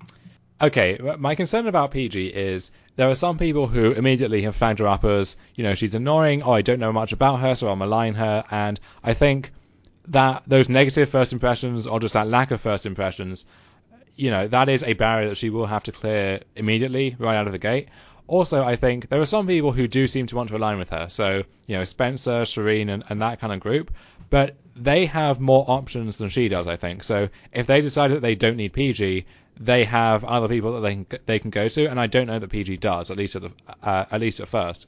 Okay, my concern about P G is there are some people who immediately have flagged her up as, you know, she's annoying, oh, I don't know much about her, so I'll malign her, and I think that those negative first impressions or just that lack of first impressions, you know, that is a barrier that she will have to clear immediately right out of the gate. Also, I think there are some people who do seem to want to align with her. So, you know, Spencer, Shireen, and, and that kind of group. But they have more options than she does, I think. So if they decide that they don't need P G, they have other people that they can, they can go to. And I don't know that P G does, at least at, the, uh, at least at first.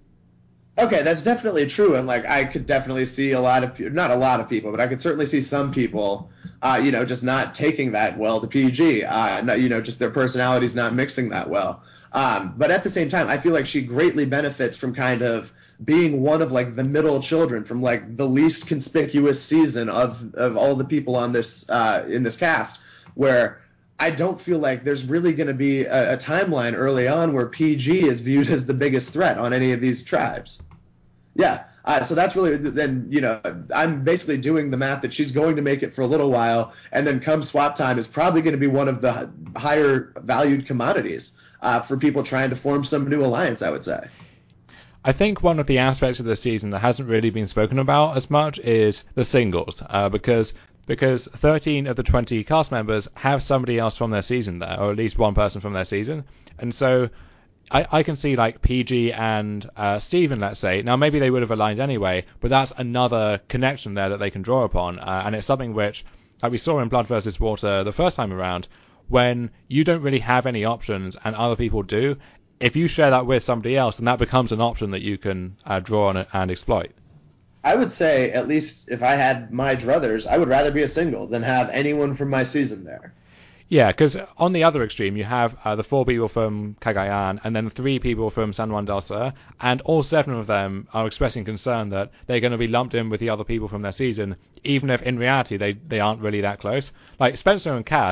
Okay, that's definitely true, and like I could definitely see a lot of not a lot of people, but I could certainly see some people, uh, you know, just not taking that well to P G. Uh, not, you know, just their personalities not mixing that well. Um, but at the same time, I feel like she greatly benefits from kind of being one of like the middle children from like the least conspicuous season of of all the people on this uh, in this cast, where I don't feel like there's really going to be a, a timeline early on where P G is viewed as the biggest threat on any of these tribes. Yeah. Uh, so that's really then, you know, I'm basically doing the math that she's going to make it for a little while, and then come swap time is probably going to be one of the higher valued commodities uh, for people trying to form some new alliance, I would say.
I think one of the aspects of the season that hasn't really been spoken about as much is the singles, uh, because because thirteen of the twenty cast members have somebody else from their season there, or at least one person from their season, and so I, I can see like P G and uh, Steven, let's say. Now, maybe they would have aligned anyway, but that's another connection there that they can draw upon. Uh, and it's something which, like we saw in Blood versus Water the first time around, when you don't really have any options and other people do, if you share that with somebody else, then that becomes an option that you can uh, draw on and exploit.
I would say, at least if I had my druthers, I would rather be a single than have anyone from my season there.
Yeah, because on the other extreme, you have uh, the four people from Cagayan and then three people from San Juan del Sur, and all seven of them are expressing concern that they're going to be lumped in with the other people from their season, even if in reality they, they aren't really that close. Like Spencer and Cass,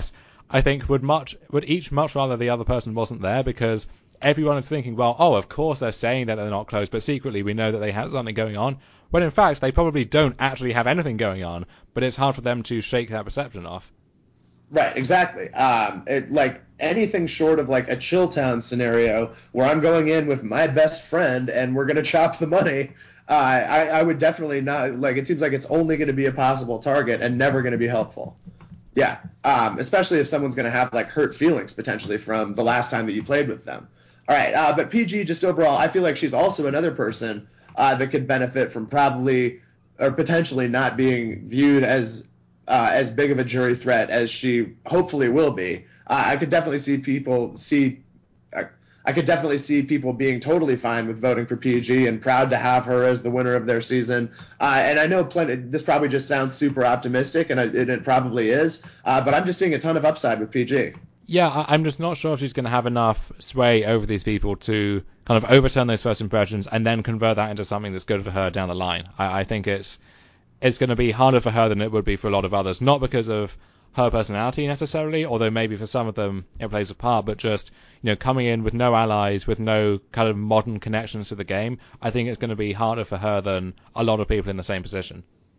I think would much would each much rather the other person wasn't there, because everyone is thinking, well, oh, of course they're saying that they're not close, but secretly we know that they have something going on, when in fact they probably don't actually have anything going on, but it's hard for them to shake that perception off.
Right, exactly. Um, it, like anything short of like a Chilltown scenario where I'm going in with my best friend and we're going to chop the money, uh, I, I would definitely not, like, it seems like it's only going to be a possible target and never going to be helpful. Yeah, um, especially if someone's going to have like hurt feelings potentially from the last time that you played with them. All right, uh, but P G, just overall, I feel like she's also another person uh, that could benefit from probably or potentially not being viewed as uh, as big of a jury threat as she hopefully will be. Uh, I could definitely see people see. I, I could definitely see people being totally fine with voting for P G and proud to have her as the winner of their season. Uh, and I know plenty. This probably just sounds super optimistic, and it, it probably is. Uh, but I'm just seeing a ton of upside with P G.
Yeah, I'm just not sure if she's going to have enough sway over these people to kind of overturn those first impressions and then convert that into something that's good for her down the line. I, I think it's it's going to be harder for her than it would be for a lot of others, not because of her personality necessarily, although maybe for some of them it plays a part, but just, you know, coming in with no allies, with no kind of modern connections to the game, I think it's going to be harder for her than a lot of people in the same position.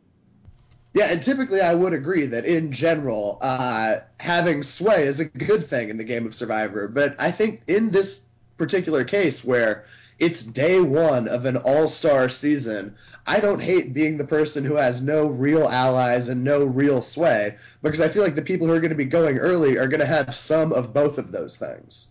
Yeah, and typically I would agree that in general, uh, having sway is a good thing in the game of Survivor. But I think in this particular case where it's day one of an all-star season, I don't hate being the person who has no real allies and no real sway, because I feel like the people who are going to be going early are going to have some of both of those things.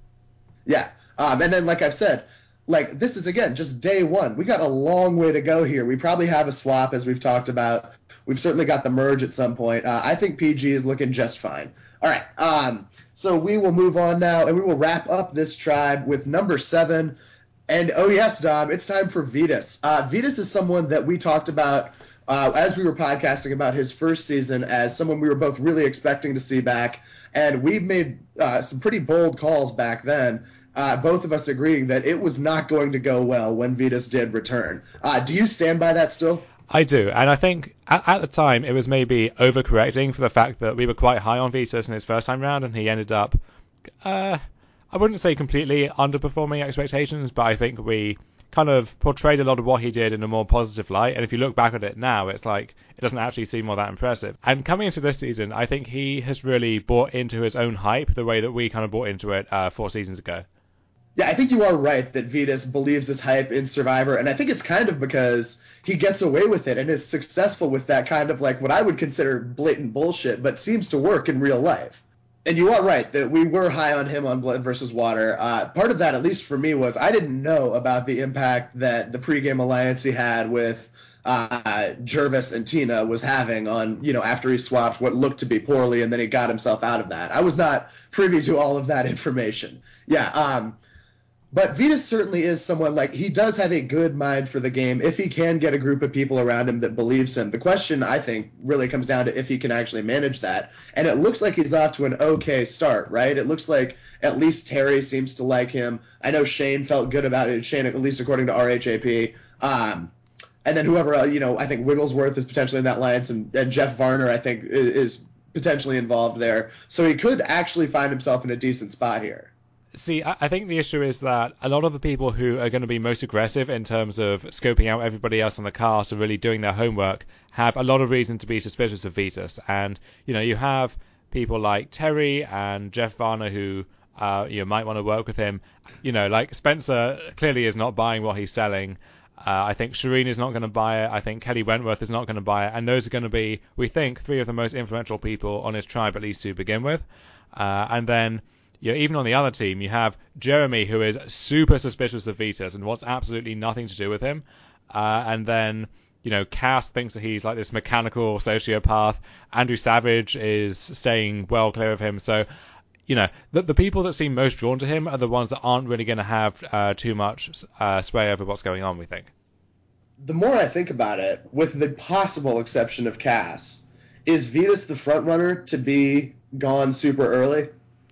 Yeah. Um, and then, like I've said, like this is again just day one. We got a long way to go here. We probably have a swap, as we've talked about. We've certainly got the merge at some point. Uh, I think P G is looking just fine. All right. Um, so we will move on now, and we will wrap up this tribe with number seven. And oh yes, Dom, it's time for Vetus. Uh, Vetus is someone that we talked about uh, as we were podcasting about his first season as someone we were both really expecting to see back. And we made uh, some pretty bold calls back then, uh, both of us agreeing that it was not going to go well when Vetus did return. Uh, do you stand by that still?
I do, and I think at, at the time it was maybe overcorrecting for the fact that we were quite high on Vetus in his first time round, and he ended up, uh, I wouldn't say completely underperforming expectations, but I think we kind of portrayed a lot of what he did in a more positive light, and if you look back at it now, it's like it doesn't actually seem all that impressive. And coming into this season, I think he has really bought into his own hype the way that we kind of bought into it uh, four seasons ago.
Yeah, I think you are right that Vetus believes this hype in Survivor, and I think it's kind of because he gets away with it and is successful with that kind of like what I would consider blatant bullshit, but seems to work in real life. And you are right that we were high on him on Blood versus Water. Uh, part of that, at least for me, was I didn't know about the impact that the pregame alliance he had with uh, Jervis and Tina was having on, you know, after he swapped what looked to be poorly and then he got himself out of that. I was not privy to all of that information. Yeah, um, but Vetus certainly is someone like he does have a good mind for the game if he can get a group of people around him that believes him. The question, I think, really comes down to if he can actually manage that. And it looks like he's off to an okay start, right? It looks like at least Terry seems to like him. I know Shane felt good about it. Shane, at least according to R H A P. Um, and then whoever, uh, you know, I think Wigglesworth is potentially in that alliance, and, and Jeff Varner, I think, is, is potentially involved there. So he could actually find himself in a decent spot here.
See, I think the issue is that a lot of the people who are going to be most aggressive in terms of scoping out everybody else on the cast and really doing their homework have a lot of reason to be suspicious of Vetus. And, you know, you have people like Terry and Jeff Varner who uh, you might want to work with him. You know, like Spencer clearly is not buying what he's selling. Uh, I think Shireen is not going to buy it. I think Kelly Wentworth is not going to buy it. And those are going to be, we think, three of the most influential people on his tribe, at least to begin with. Uh, and then... You know, even on the other team, you have Jeremy, who is super suspicious of Vetus and wants absolutely nothing to do with him. Uh, and then, you know, Cass thinks that he's like this mechanical sociopath. Andrew Savage is staying well clear of him. So, you know, the, the people that seem most drawn to him are the ones that aren't really going to have uh, too much uh, sway over what's going on, we think.
The more I think about it, with the possible exception of Cass, is Vetus the front runner to be gone super early?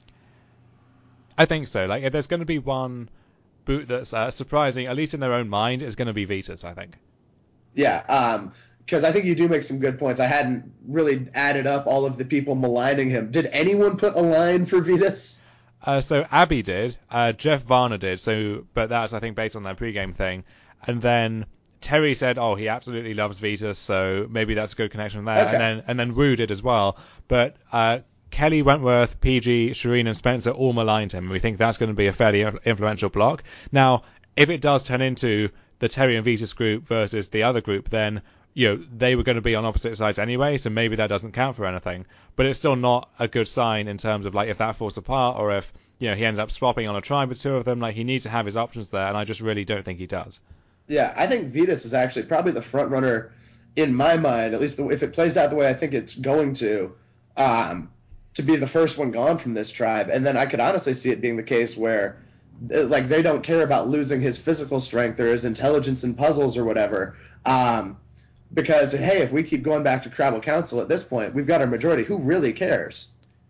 I think so. Like, if there's going to be one boot that's uh, surprising, at least in their own mind, is going to be Vetus, I think.
Yeah, um, because I think you do make some good points. I hadn't really added up all of the people maligning him. Did anyone put a line for Vitas?
Uh, so Abby did, uh, Jeff Varner did. So, but that's I think based on their pregame thing, and then Terry said, "Oh, he absolutely loves Vitas, so maybe that's a good connection there."
Okay.
And then and then Wu did as well. But uh, Kelly, Wentworth, P G, Shireen, and Spencer all maligned him, and we think that's going to be a fairly influential block. Now, if it does turn into the Terry and Vitas group versus the other group, then you know they were going to be on opposite sides anyway, so maybe that doesn't count for anything. But it's still not a good sign in terms of like if that falls apart or if you know he ends up swapping on a tribe with two of them. Like he needs to have his options there, and I just really don't think he does.
Yeah, I think Vitas is actually probably the front runner in my mind, at least the, if it plays out the way I think it's going to, um, to be the first one gone from this tribe. And then I could honestly see it being the case where, like, they don't care about losing his physical strength or his intelligence in puzzles or whatever. Um, because, hey, if we keep going back to tribal council at this point, we've got our majority. Who really cares?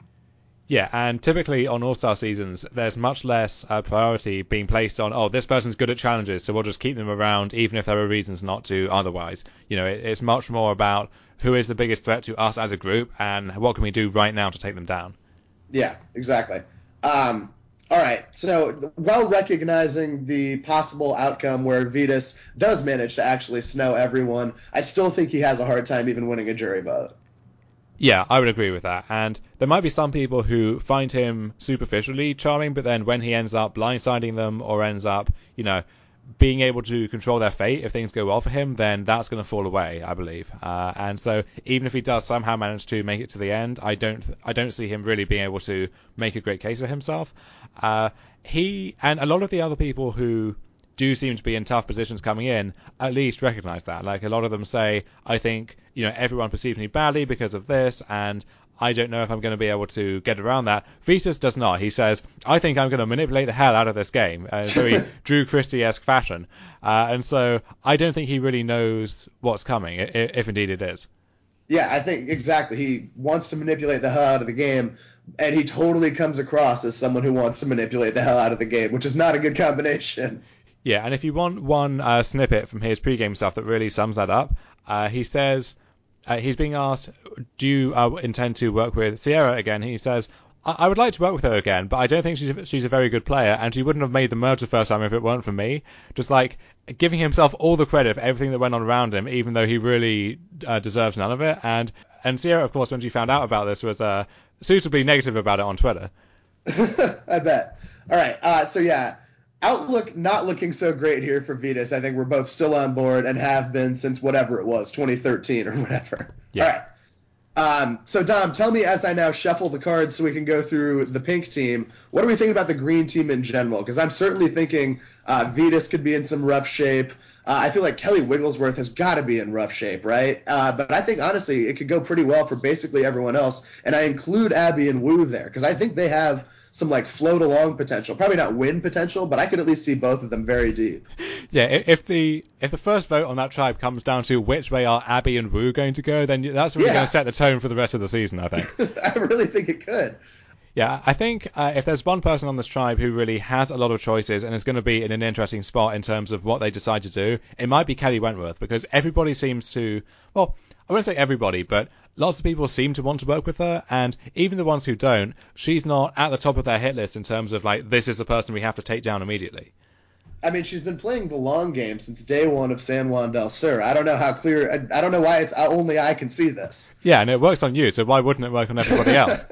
Yeah, and typically on All-Star seasons, there's much less uh, priority being placed on, oh, this person's good at challenges, so we'll just keep them around even if there are reasons not to otherwise. You know, it, it's much more about who is the biggest threat to us as a group and what can we do right now to take them down.
Yeah, exactly. Um, all right, so while recognizing the possible outcome where Vitas does manage to actually snow everyone, I still think he has a hard time even winning a jury vote.
Yeah, I would agree with that. And there might be some people who find him superficially charming, but then when he ends up blindsiding them or ends up, you know, being able to control their fate if things go well for him, then that's going to fall away, I believe. Uh, and so even if he does somehow manage to make it to the end, I don't, I don't see him really being able to make a great case for himself. Uh, he and a lot of the other people who do seem to be in tough positions coming in, at least recognize that. Like a lot of them say, I think, you know, everyone perceived me badly because of this, and I don't know if I'm going to be able to get around that. Vitas does not. He says, I think I'm going to manipulate the hell out of this game uh, in very Drew Christie-esque fashion. Uh, and so I don't think he really knows what's coming, if indeed it is.
Yeah, I think exactly. He wants to manipulate the hell out of the game, and he totally comes across as someone who wants to manipulate the hell out of the game, which is not a good combination.
Yeah, and if you want one uh, snippet from his pregame stuff that really sums that up, uh, he says uh, he's being asked, "Do you uh, intend to work with Sierra again?" He says, I-, "I would like to work with her again, but I don't think she's a- she's a very good player, and she wouldn't have made the merge the first time if it weren't for me." Just like giving himself all the credit for everything that went on around him, even though he really uh, deserves none of it. And and Sierra, of course, when she found out about this, was uh, suitably negative about it on Twitter.
I bet. All right. Uh, so yeah, outlook not looking so great here for Vitas. I think we're both still on board and have been since whatever it was, twenty thirteen or whatever.
Yeah.
All right. Um, so Dom, tell me as I now shuffle the cards so we can go through the pink team. What do we think about the green team in general? Because I'm certainly thinking uh, Vitas could be in some rough shape. Uh, I feel like Kelly Wigglesworth has got to be in rough shape, right? Uh, but I think, honestly, it could go pretty well for basically everyone else. And I include Abby and Wu there because I think they have some, like, float-along potential. Probably not win potential, but I could at least see both of them very deep.
Yeah, if the if the first vote on that tribe comes down to which way are Abby and Wu going to go, then that's really
Yeah.
going to set the tone for the rest of the season, I think.
I really think it could.
Yeah, I think uh, if there's one person on this tribe who really has a lot of choices and is going to be in an interesting spot in terms of what they decide to do, it might be Kelly Wentworth, because everybody seems to, well, I won't say everybody, but lots of people seem to want to work with her, and even the ones who don't, she's not at the top of their hit list in terms of, like, this is the person we have to take down immediately.
I mean, she's been playing the long game since day one of San Juan del Sur. I don't know how clear, I, I don't know why it's only I can see this.
Yeah, and it works on you, so why wouldn't it work on everybody else?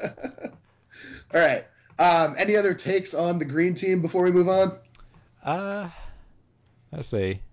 All right. Um, any other takes on the green team before we move on?
Uh, let's see.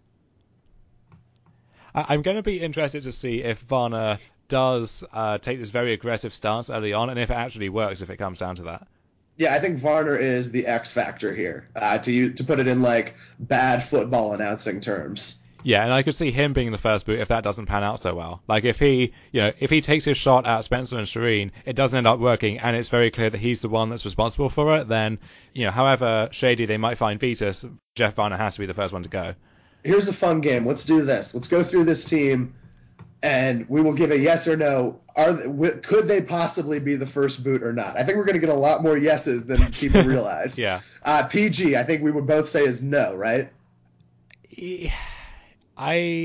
I- I'm going to be interested to see if Varner does uh, take this very aggressive stance early on, and if it actually works, if it comes down to that.
Yeah, I think Varner is the X factor here, uh, to you, to put it in like bad football announcing terms.
Yeah, and I could see him being the first boot if that doesn't pan out so well. Like if he, you know, if he takes his shot at Spencer and Shireen, it doesn't end up working, and it's very clear that he's the one that's responsible for it. Then, you know, however shady they might find Vitas, Jeff Varner has to be the first one to go.
Here's a fun game. Let's do this. Let's go through this team, and we will give a yes or no. Are could they possibly be the first boot or not? I think we're going to get a lot more yeses than people realize.
Yeah.
Uh, P G, I think we would both say is no, right?
I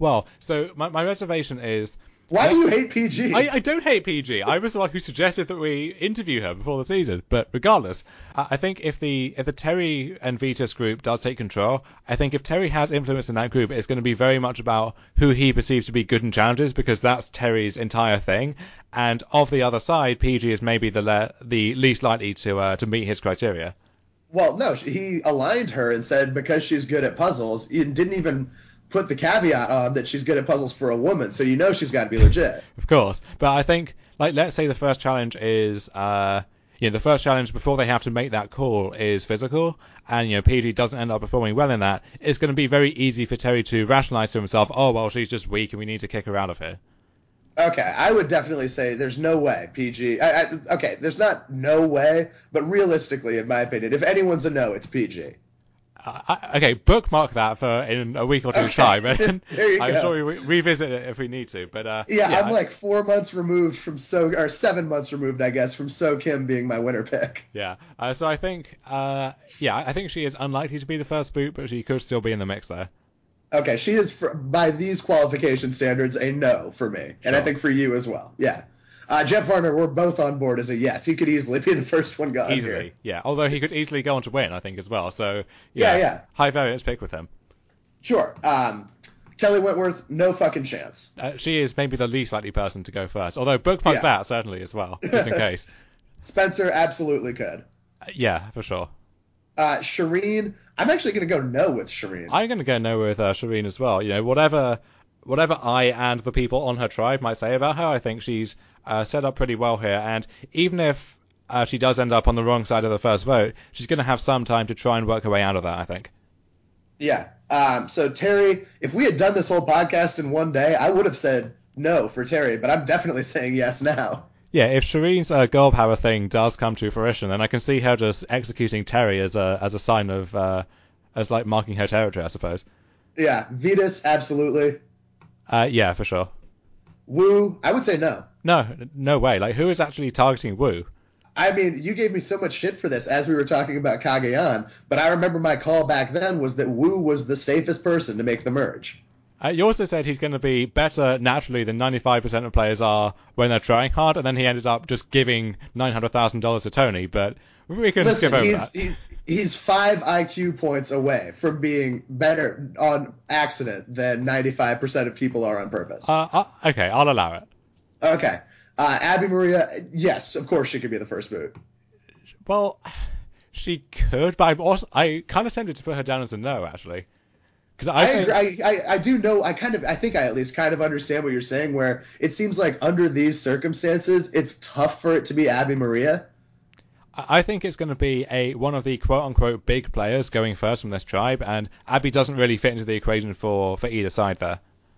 Well, so my, my reservation is...
Why
I,
do you hate P G?
I, I don't hate P G. I was the one who suggested that we interview her before the season. But regardless, I, I think if the if the Terry and Vitas group does take control, I think if Terry has influence in that group, it's going to be very much about who he perceives to be good in challenges, because that's Terry's entire thing. And of the other side, P G is maybe the le- the least likely to uh, to meet his criteria.
Well, no, he aligned her and said because she's good at puzzles, he didn't even put the caveat on that she's good at puzzles for a woman, so you know she's got to be legit.
Of course, but I think, like, let's say the first challenge is, uh, you know, the first challenge before they have to make that call is physical, and, you know, P G doesn't end up performing well in that, it's going to be very easy for Terry to rationalize to himself, oh, well, she's just weak and we need to kick her out of here.
Okay, I would definitely say there's no way P G. I, I, okay, there's not no way, but realistically, in my opinion, if anyone's a no, it's P G.
Uh, okay, bookmark that for in a week or two's
okay.
time, and I'm
go.
sure we re- revisit it if we need to. But uh,
yeah,
yeah,
I'm like four months removed from So, or seven months removed, I guess, from So Kim being my winner pick.
Yeah, uh, so I think, uh, yeah, I think she is unlikely to be the first boot, but she could still be in the mix there.
Okay, she is, for, by these qualification standards, a no for me, and
Sure.
I think for you as well. Yeah. Uh, Jeff Varner, we're both on board as a yes. He could easily be the first one gone
Easily,
here.
yeah. Although he could easily go on to win, I think, as well. So, yeah,
yeah, yeah.
high variance pick with him.
Sure. Um, Kelly Wentworth, no fucking chance.
Uh, she is maybe the least likely person to go first. Although bookmark
Yeah.
that, certainly, as well, just in case.
Spencer absolutely could.
Uh, yeah, for sure.
Uh, Shireen, I'm actually going to go no with Shireen.
I'm going to go no with uh, Shireen as well. You know, whatever whatever I and the people on her tribe might say about her, I think she's uh, set up pretty well here. And even if uh, she does end up on the wrong side of the first vote, she's going to have some time to try and work her way out of that, I think.
Yeah. Um, so, Terry, if we had done this whole podcast in one day, I would have said no for Terry, but I'm definitely saying yes now.
Yeah, if Shireen's uh, girl power thing does come to fruition, then I can see her just executing Terry as a as a sign of, uh, as like marking her territory, I suppose.
Yeah. Vitas, absolutely.
Uh, yeah, for sure.
Wu, I would say no.
No, no way. Like, who is actually targeting Wu?
I mean, you gave me so much shit for this as we were talking about Kagayan, but I remember my call back then was that Wu was the safest person to make the merge.
Uh, you also said he's going to be better naturally than ninety-five percent of players are when they're trying hard, and then he ended up just giving nine hundred thousand dollars to Tony, but we can
Listen,
skip over
he's,
that.
he's, he's five I Q points away from being better on accident than ninety-five percent of people are on purpose.
Uh, uh, okay, I'll allow it.
Okay. Uh, Abby Maria, yes, of course she could be the first boot.
Well, she could, but I'm also, I kind of tempted to put her down as a no, actually. Because I,
I,
think...
agree, I, I I do know I kind of I think I at least kind of understand what you're saying. Where it seems like under these circumstances, it's tough for it to be Abby Maria.
I think it's going to be a one of the quote-unquote big players going first from this tribe, and Abby doesn't really fit into the equation for, for either side there.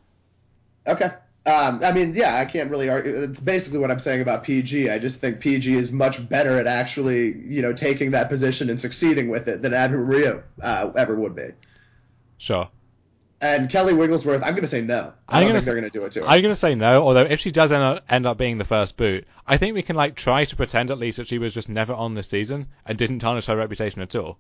Okay. Um, I mean, yeah, I can't really argue. It's basically what I'm saying about P G. I just think P G is much better at actually, you know, taking that position and succeeding with it than Abby Maria uh, ever would be.
Sure.
And Kelly Wigglesworth, I'm going to say no. I don't think
say,
they're going to do it to her.
I'm going to say no, although if she does end up, end up being the first boot, I think we can like try to pretend at least that she was just never on this season and didn't tarnish her reputation at all.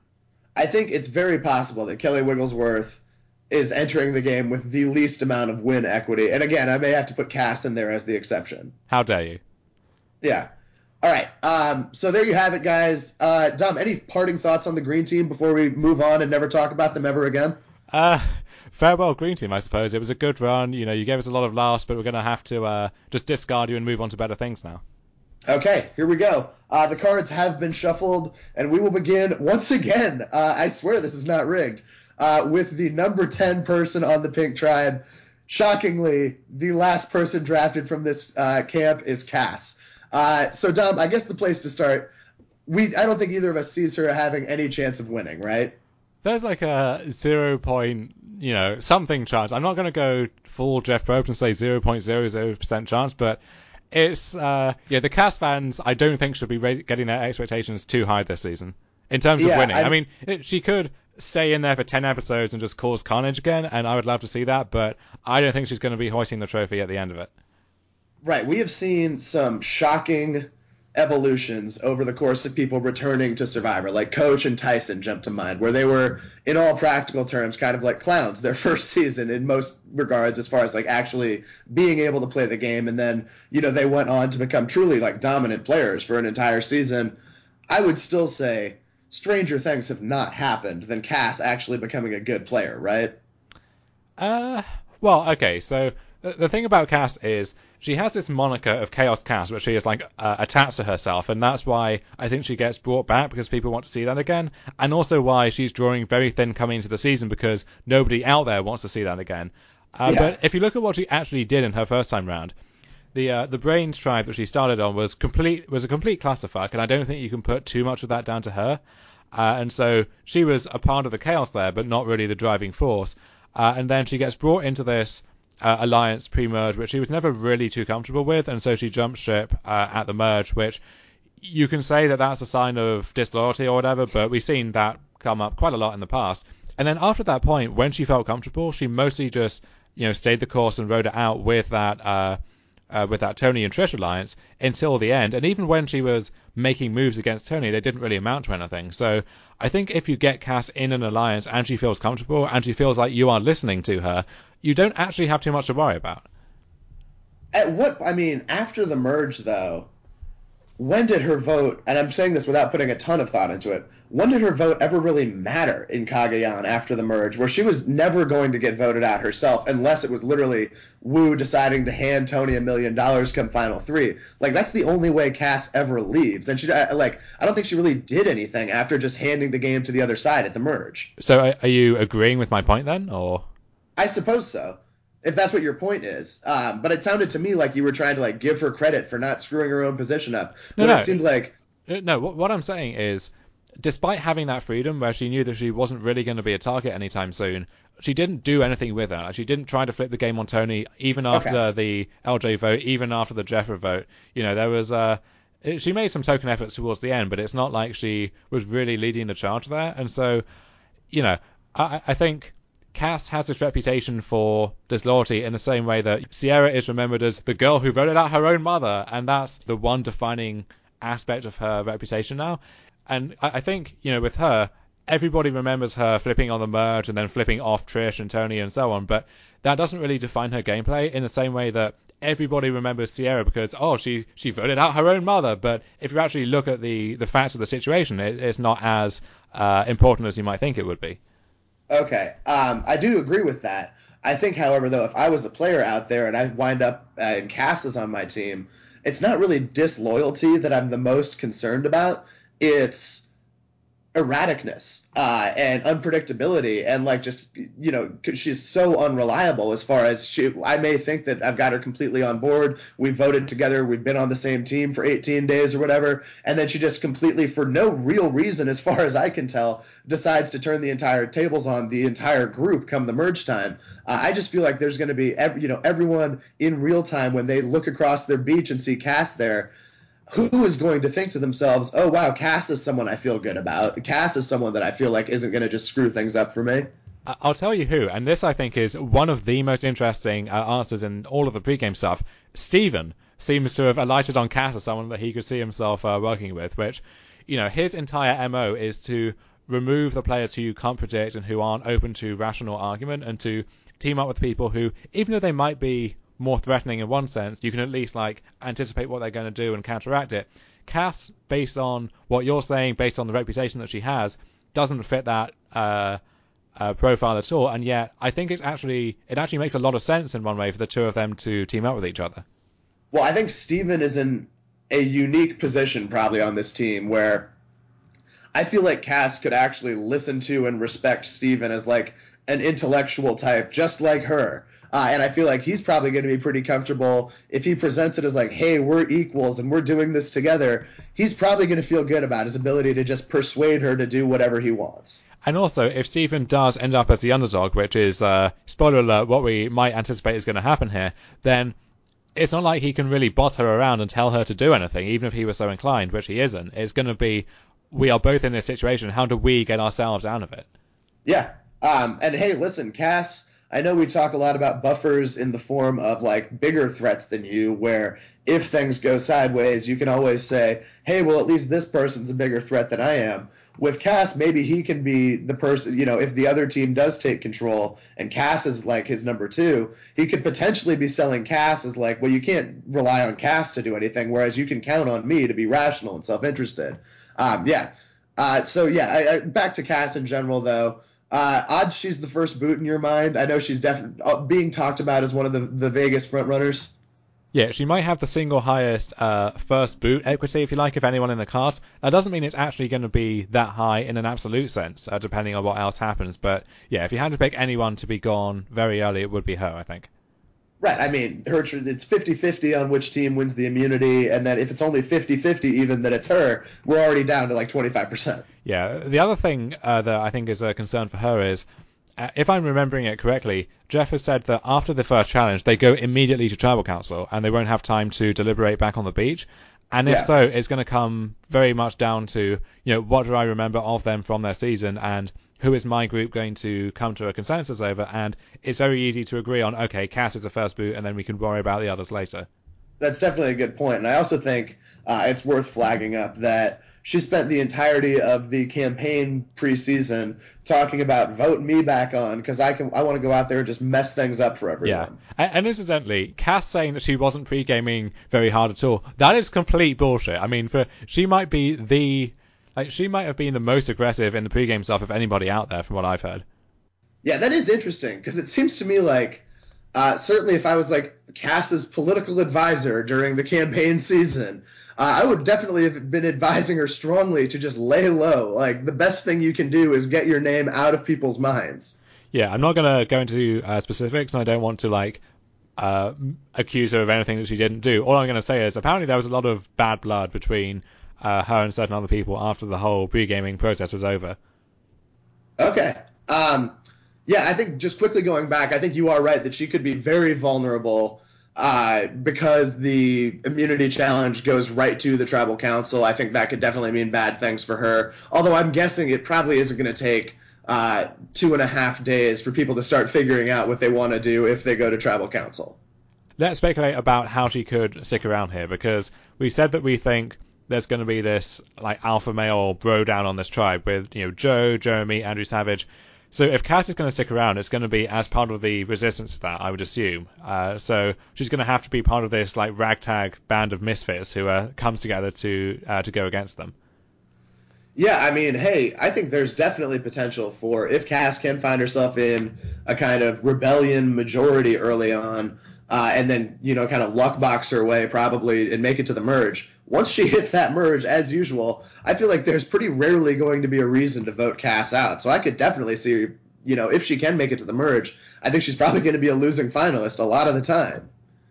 I think it's very possible that Kelly Wigglesworth is entering the game with the least amount of win equity. And again, I may have to put Cass in there as the exception.
How dare you?
Yeah. All right. Um, so there you have it, guys. Uh, Dom, any parting thoughts on the green team before we move on and never talk about them ever again?
Uh, farewell, green team, I suppose. It was a good run. You know, you gave us a lot of laughs, but we're going to have to uh, just discard you and move on to better things now.
Okay, here we go. Uh, the cards have been shuffled, and we will begin once again. Uh, I swear this is not rigged. Uh, with the number ten person on the Pink Tribe. Shockingly, the last person drafted from this uh, camp is Cass. Uh, so, Dom, I guess the place to start, we I don't think either of us sees her having any chance of winning, right?
There's like a zero point, you know, something chance. I'm not going to go full Jeff Probst and say zero point zero zero percent chance, but it's, uh, yeah, the Cass fans, I don't think should be ra- getting their expectations too high this season in terms
Yeah,
of winning.
I'm...
I mean, it, she could stay in there for ten episodes and just cause carnage again, and I would love to see that, but I don't think she's going to be hoisting the trophy at the end of it.
Right. We have seen some shocking evolutions over the course of people returning to Survivor. Like Coach and Tyson jump to mind, where they were, in all practical terms, kind of like clowns their first season in most regards, as far as like actually being able to play the game. And then, you know, they went on to become truly like dominant players for an entire season. I would still say stranger things have not happened than Cass actually becoming a good player, right?
Uh, well, okay, so the, the thing about Cass is she has this moniker of Chaos Cass, which she is like uh, attached to herself, and that's why I think she gets brought back, because people want to see that again, and also why she's drawing very thin coming into the season, because nobody out there wants to see that again. Uh,
Yeah.
But if you look at what she actually did in her first time round, the uh, the Brains tribe that she started on was complete was a complete clusterfuck, and I don't think you can put too much of that down to her. Uh, and so she was a part of the chaos there, but not really the driving force. Uh, and then she gets brought into this uh, alliance pre-merge, which she was never really too comfortable with, and so she jumps ship uh, at the merge, which you can say that that's a sign of disloyalty or whatever, but we've seen that come up quite a lot in the past. And then after that point, when she felt comfortable, she mostly just, you know, stayed the course and rode it out with that uh, uh, with that Tony and Trish alliance until the end. And even when she was making moves against Tony, they didn't really amount to anything. So I think if you get Cass in an alliance and she feels comfortable and she feels like you are listening to her, you don't actually have too much to worry about.
At what, I mean, after the merge, though, when did her vote, and I'm saying this without putting a ton of thought into it, when did her vote ever really matter in Cagayan after the merge, where she was never going to get voted out herself unless it was literally Wu deciding to hand Tony a million dollars come final three? Like, that's the only way Cass ever leaves. And she, like, I don't think she really did anything after just handing the game to the other side at the merge.
So are you agreeing with my point then, or?
I suppose so, if that's what your point is. Um, but it sounded to me like you were trying to like give her credit for not screwing her own position up,
No,
when it
no.
seemed like
No, what, what I'm saying is, despite having that freedom where she knew that she wasn't really going to be a target anytime soon, she didn't do anything with that. Like, she didn't try to flip the game on Tony, even
okay,
after the L J vote, even after the Jeffra vote. You know, there was uh, it, she made some token efforts towards the end, but it's not like she was really leading the charge there. And so, you know, I, I think Cass has this reputation for disloyalty in the same way that Sierra is remembered as the girl who voted out her own mother, and that's the one defining aspect of her reputation now. And I, I think, you know, with her, everybody remembers her flipping on the merge and then flipping off Trish and Tony and so on, but that doesn't really define her gameplay in the same way that everybody remembers Sierra because, oh, she she voted out her own mother. But if you actually look at the, the facts of the situation, it, it's not as uh, important as you might think it would be.
okay. Um, I do agree with that. I think, however, though, if I was a player out there and I wind up uh, and Cass is on my team, it's not really disloyalty that I'm the most concerned about. It's erraticness uh, and unpredictability, and like just, you know, 'cause she's so unreliable as far as she I may think that I've got her completely on board, we voted together, we've been on the same team for eighteen days or whatever, and then she just completely, for no real reason as far as I can tell, decides to turn the entire tables on the entire group come the merge time. uh, I just feel like there's going to be every, you know, everyone in real time when they look across their beach and see Cass there, who is going to think to themselves, oh, wow, Cass is someone I feel good about. Cass is someone that I feel like isn't going to just screw things up for me.
I'll tell you who, and this I think is one of the most interesting uh, answers in all of the pregame stuff. Steven seems to have alighted on Cass as someone that he could see himself uh, working with, which, you know, his entire M O is to remove the players who you can't predict and who aren't open to rational argument, and to team up with people who, even though they might be more threatening in one sense, you can at least like anticipate what they're going to do and counteract it. Cass, based on what you're saying, based on the reputation that she has, doesn't fit that uh, uh, profile at all, and yet I think it's actually it actually makes a lot of sense in one way for the two of them to team up with each other.
Well, I think Steven is in a unique position probably on this team where I feel like Cass could actually listen to and respect Steven as like an intellectual type, just like her. Uh, and I feel like he's probably going to be pretty comfortable if he presents it as like, hey, we're equals and we're doing this together. He's probably going to feel good about his ability to just persuade her to do whatever he wants.
And also, if Steven does end up as the underdog, which is, uh, spoiler alert, what we might anticipate is going to happen here, then it's not like he can really boss her around and tell her to do anything, even if he was so inclined, which he isn't. It's going to be, we are both in this situation, how do we get ourselves out of it?
Yeah. Um, and hey, listen, Cass, I know we talk a lot about buffers in the form of like bigger threats than you, where if things go sideways, you can always say, hey, well, at least this person's a bigger threat than I am. With Cass, maybe he can be the person, you know, if the other team does take control and Cass is like his number two, he could potentially be selling Cass as like, well, you can't rely on Cass to do anything, whereas you can count on me to be rational and self-interested. Um, yeah. Uh, so, yeah, I, I, back to Cass in general, though. Uh, odds she's the first boot in your mind. I know she's definitely uh, being talked about as one of the, the Vegas frontrunners.
Yeah, she might have the single highest uh, first boot equity, if you like, of anyone in the cast. That doesn't mean it's actually going to be that high in an absolute sense, uh, depending on what else happens. But yeah, if you had to pick anyone to be gone very early, it would be her, I think.
Right. I mean, her it's fifty-fifty on which team wins the immunity, and then if it's only fifty-fifty even that it's her, we're already down to like twenty-five percent.
Yeah, the other thing uh, that I think is a concern for her is, uh, if I'm remembering it correctly, Jeff has said that after the first challenge, they go immediately to tribal council, and they won't have time to deliberate back on the beach. And if
Yeah.
so, it's going to come very much down to, you know, what do I remember of them from their season, and who is my group going to come to a consensus over? And it's very easy to agree on, okay, Cass is the first boot, and then we can worry about the others later.
That's definitely a good point. And I also think uh, it's worth flagging up that she spent the entirety of the campaign preseason talking about vote me back on because I can I want to go out there and just mess things up for
Yeah.
everyone.
And, and incidentally, Cass saying that she wasn't pre-gaming very hard at all, that is complete bullshit. I mean, for she might be the... Like, she might have been the most aggressive in the pre-game stuff of anybody out there, from what I've heard.
Yeah, that is interesting because it seems to me like uh, certainly if I was like Cass's political advisor during the campaign season, uh, I would definitely have been advising her strongly to just lay low. Like the best thing you can do is get your name out of people's minds.
Yeah, I'm not going to go into uh, specifics, and I don't want to, like, uh, accuse her of anything that she didn't do. All I'm going to say is apparently there was a lot of bad blood between uh, her and certain other people after the whole pre-gaming process was over.
Okay. Um, yeah, I think just quickly going back, I think you are right that she could be very vulnerable uh, because the immunity challenge goes right to the tribal council. I think that could definitely mean bad things for her. Although I'm guessing it probably isn't going to take uh, two and a half days for people to start figuring out what they want to do if they go to tribal council.
Let's speculate about how she could stick around here, because we said that we think there's going to be this like alpha male bro down on this tribe with, you know, Joe, Jeremy, Andrew Savage. So if Cass is going to stick around, it's going to be as part of the resistance to that, I would assume. Uh, so she's going to have to be part of this like ragtag band of misfits who uh, comes together to uh, to go against them.
Yeah, I mean, hey, I think there's definitely potential for if Cass can find herself in a kind of rebellion majority early on, uh, and then you know kind of luck box her way probably and make it to the merge. Once she hits that merge, as usual, I feel like there's pretty rarely going to be a reason to vote Cass out. So I could definitely see, you know, if she can make it to the merge, I think she's probably going to be a losing finalist a lot of the time.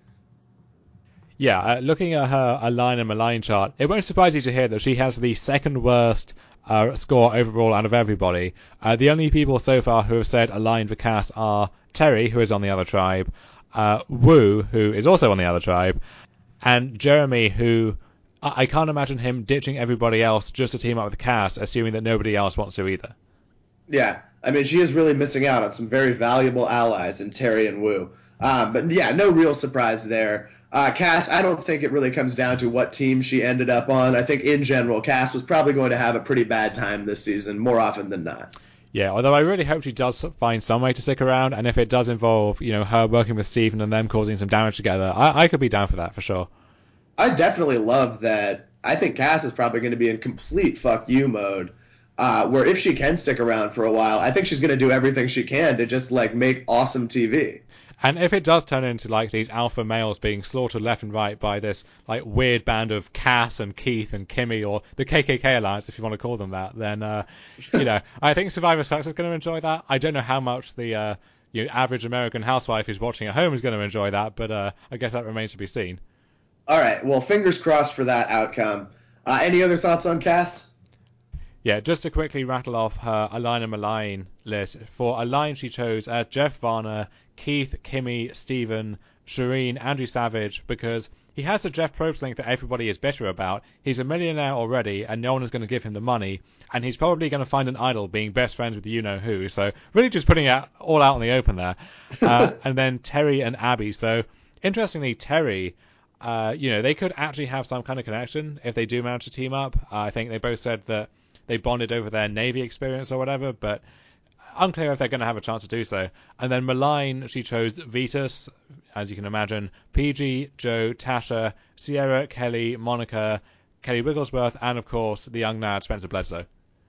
Yeah, uh, looking at her Align and Malign chart, it won't surprise you to hear that she has the second worst uh, score overall out of everybody. Uh, the only people so far who have said Align for Cass are Terry, who is on the other tribe, uh, Wu, who is also on the other tribe, and Jeremy, who I, I can't imagine him ditching everybody else just to team up with Cass, assuming that nobody else wants to either.
Yeah, I mean, she is really missing out on some very valuable allies in Terry and Wu. Um, but yeah, no real surprise there. Uh, Cass, I don't think it really comes down to what team she ended up on. I think in general, Cass was probably going to have a pretty bad time this season, more often than not.
Yeah, although I really hope she does find some way to stick around, and if it does involve, you know, her working with Steven and them causing some damage together, I, I could be down for that for sure.
I definitely love that. I think Cass is probably going to be in complete fuck you mode. Uh, where if she can stick around for a while, I think she's going to do everything she can to just like make awesome T V.
And if it does turn into like these alpha males being slaughtered left and right by this like weird band of Cass and Keith and Kimmy, or the K K K alliance, if you want to call them that, then uh, you know, I think Survivor Sucks is going to enjoy that. I don't know how much the uh, you know, average American housewife who's watching at home is going to enjoy that, but uh, I guess that remains to be seen.
All right, well, fingers crossed for that outcome. Uh, any other thoughts on Cass?
Yeah, just to quickly rattle off her Align and Malign list. For Align, she chose uh, Jeff Varner, Keith, Kimmy, Steven, Shireen, Andrew Savage, because he has a Jeff Probst link that everybody is bitter about. He's a millionaire already, and no one is going to give him the money, and he's probably going to find an idol being best friends with you-know-who, so really just putting it all out in the open there. Uh, and then Terry and Abby. So, interestingly, Terry... uh, you know, they could actually have some kind of connection if they do manage to team up. Uh, I think they both said that they bonded over their Navy experience or whatever, but unclear if they're going to have a chance to do so. And then Malign, she chose Vetus, as you can imagine, P G, Joe, Tasha, Sierra, Kelly, Monica, Kelly Wigglesworth, and of course the young lad Spencer Bledsoe.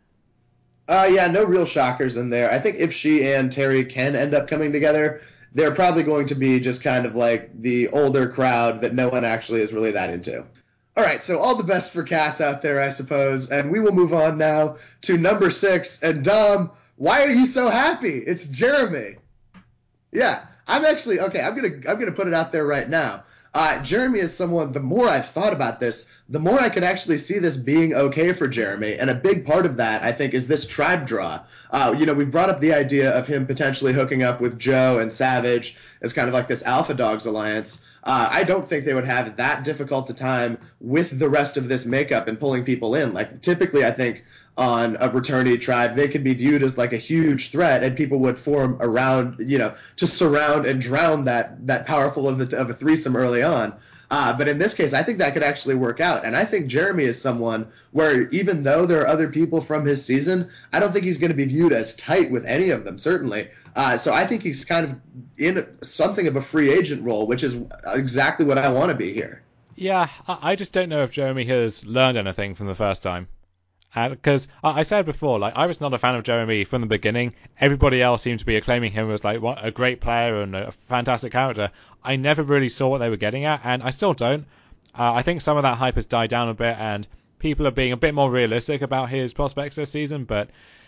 Uh, yeah, no real shockers in there. I think if she and Terry can end up coming together, they're probably going to be just kind of like the older crowd that no one actually is really that into. All right, so all the best for Cass out there, I suppose, and we will move on now to number six. And Dom, why are you so happy? It's Jeremy. Yeah, I'm actually okay. I'm gonna I'm gonna put it out there right now. Uh, Jeremy is someone. The more I've thought about this, the more I could actually see this being okay for Jeremy. And a big part of that, I think, is this tribe draw. Uh, you know, we brought up the idea of him potentially hooking up with Joe and Savage as kind of like this Alpha Dogs alliance. Uh, I don't think they would have that difficult a time with the rest of this makeup and pulling people in. Like, typically, I think on a fraternity tribe, they could be viewed as like a huge threat, and people would form around, you know, to surround and drown that that powerful of a, of a threesome early on. Uh, but in this case, I think that could actually work out. And I think Jeremy is someone where even though there are other people from his season, I don't think he's going to be viewed as tight with any of them, certainly. Uh, so I think he's kind of in something of a free agent role, which is exactly what I want to be here.
Yeah, I just don't know if Jeremy has learned anything from the first time. Because uh, I said before, like, I was not a fan of Jeremy from the beginning. Everybody else seemed to be acclaiming him as like what, a great player and a fantastic character. I never really saw what they were getting at, and I still don't. Uh, I think some of that hype has died down a bit, and people are being a bit more realistic about his prospects this season. But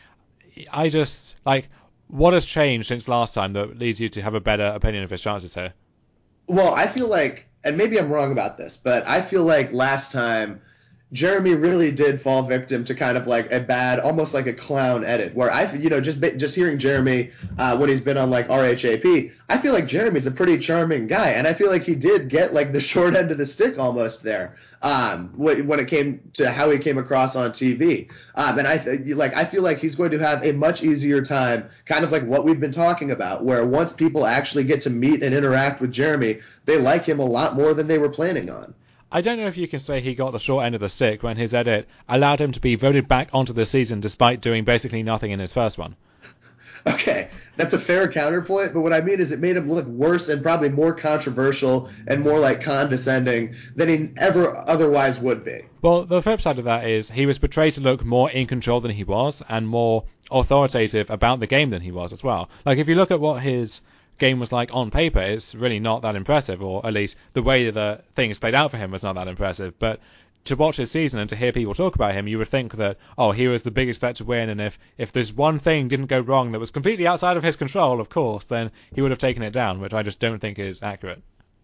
I just like, what has changed since last time that leads you to have a better opinion of his chances here?
Well, I feel like, and maybe I'm wrong about this, but I feel like last time Jeremy really did fall victim to kind of like a bad, almost like a clown edit, where I, you know, just just hearing Jeremy uh, when he's been on like R H A P, I feel like Jeremy's a pretty charming guy, and I feel like he did get like the short end of the stick almost there um, when it came to how he came across on T V. Um, and I like I feel like he's going to have a much easier time, kind of like what we've been talking about, where once people actually get to meet and interact with Jeremy, they like him a lot more than they were planning on.
I don't know if you can say he got the short end of the stick when his edit allowed him to be voted back onto the season despite doing basically nothing in his first one.
Okay, that's a fair counterpoint, but what I mean is it made him look worse and probably more controversial and more like condescending than he ever otherwise would be.
Well, the flip side of that is he was portrayed to look more in control than he was and more authoritative about the game than he was as well. Like, if you look at what his game was like on paper, it's really not that impressive, or at least the way that things played out for him was not that impressive. But to watch his season and to hear people talk about him, you would think that, oh, he was the biggest threat to win, and if, if there's one thing didn't go wrong that was completely outside of his control, of course, then he would have taken it down, which I just don't think is accurate.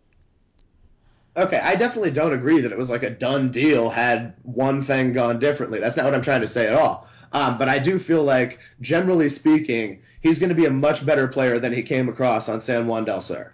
Okay, I definitely don't agree that it was like a done deal had one thing gone differently. That's not what I'm trying to say at all. Um, but I do feel like, generally speaking, he's going to be a much better player than he came across on San Juan del Sur.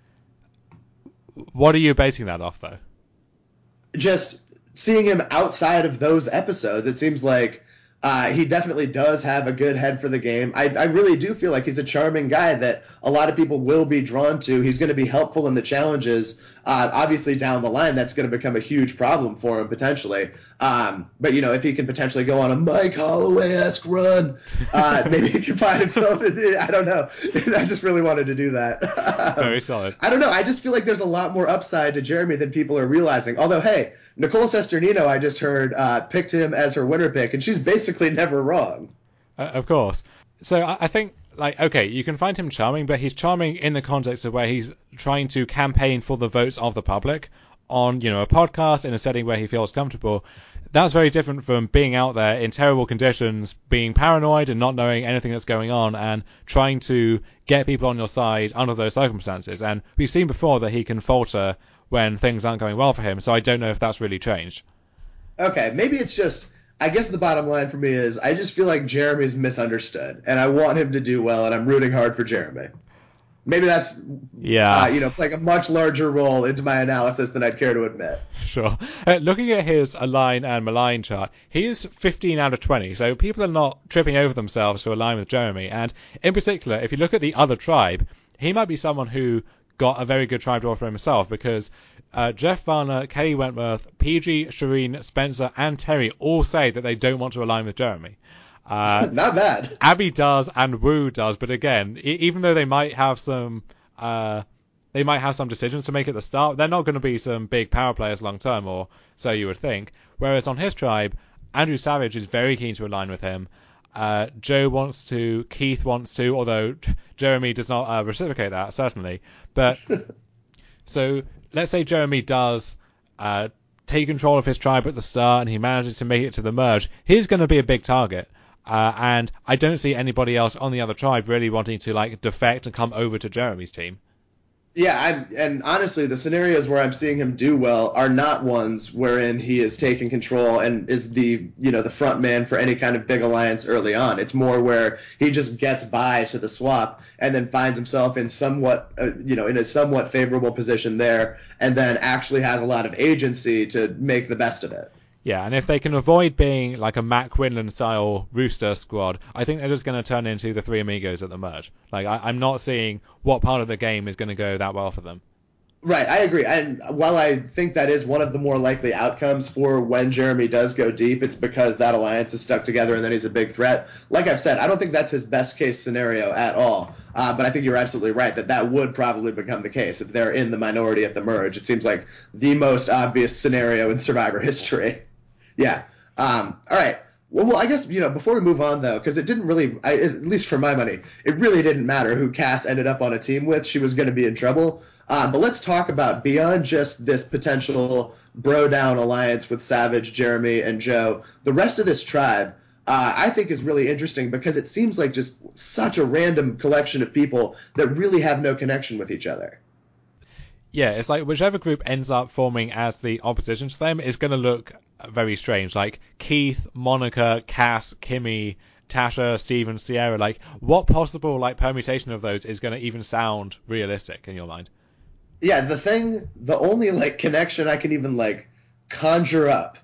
What are you basing that off, though?
Just seeing him outside of those episodes, it seems like uh, he definitely does have a good head for the game. I, I really do feel like he's a charming guy that a lot of people will be drawn to. He's going to be helpful in the challenges. Uh, obviously, down the line, that's going to become a huge problem for him potentially. Um, but, you know, if he can potentially go on a Mike Holloway-esque run, uh, maybe he can find himself. I don't know. I just really wanted to do that.
Very solid.
I don't know. I just feel like there's a lot more upside to Jeremy than people are realizing. Although, hey, Nicole Sesternino, I just heard, uh, picked him as her winner pick, and she's basically never wrong.
Uh, of course. So I, I think, like, okay, you can find him charming, but he's charming in the context of where he's trying to campaign for the votes of the public on, you know, a podcast in a setting where he feels comfortable. That's very different from being out there in terrible conditions, being paranoid and not knowing anything that's going on, and trying to get people on your side under those circumstances. And we've seen before that he can falter when things aren't going well for him, so I don't know if that's really changed.
Okay, maybe it's just, I guess the bottom line for me is I just feel like Jeremy's misunderstood, and I want him to do well, and I'm rooting hard for Jeremy. Maybe that's,
yeah,
uh, you know, playing a much larger role into my analysis than I'd care to admit.
Sure. Uh, looking at his Align and Malign chart, he's fifteen out of twenty, so people are not tripping over themselves to align with Jeremy. And in particular, if you look at the other tribe, he might be someone who got a very good tribe draw for himself, because uh, Jeff Varner, Kelly Wentworth, P G, Shireen, Spencer, and Terry all say that they don't want to align with Jeremy. Uh,
Not bad.
Abby does and Wu does, but again, e- even though they might have some, uh, they might have some decisions to make at the start, they're not going to be some big power players long term, or so you would think. Whereas on his tribe, Andrew Savage is very keen to align with him. Uh, Joe wants to, Keith wants to, although Jeremy does not uh, reciprocate that, certainly. But so let's say Jeremy does uh, take control of his tribe at the start and he manages to make it to the merge. He's going to be a big target. Uh, and I don't see anybody else on the other tribe really wanting to like defect and come over to Jeremy's team.
Yeah, I'm, and honestly, the scenarios where I'm seeing him do well are not ones wherein he is taking control and is the you know the front man for any kind of big alliance early on. It's more where he just gets by to the swap and then finds himself in somewhat uh, you know in a somewhat favorable position there, and then actually has a lot of agency to make the best of it.
Yeah, and if they can avoid being like a Matt Quinlan-style Rooster squad, I think they're just going to turn into the Three Amigos at the merge. Like, I, I'm not seeing what part of the game is going to go that well for them.
Right, I agree. And while I think that is one of the more likely outcomes for when Jeremy does go deep, it's because that alliance is stuck together and then he's a big threat. Like I've said, I don't think that's his best case scenario at all. Uh, but I think you're absolutely right that that would probably become the case if they're in the minority at the merge. It seems like the most obvious scenario in Survivor history. Yeah. Um, all right. Well, well, I guess, you know, before we move on, though, because it didn't really, I, at least for my money, it really didn't matter who Cass ended up on a team with. She was going to be in trouble. Um, but let's talk about beyond just this potential bro-down alliance with Savage, Jeremy, and Joe, the rest of this tribe, uh, I think is really interesting because it seems like just such a random collection of people that really have no connection with each other.
Yeah, it's like whichever group ends up forming as the opposition to them is going to look very strange. Like Keith, Monica, Cass, Kimmy, Tasha, Steven, Sierra. Like, what possible like permutation of those is going to even sound realistic in your mind?
Yeah, the thing, the only like connection I can even like conjure up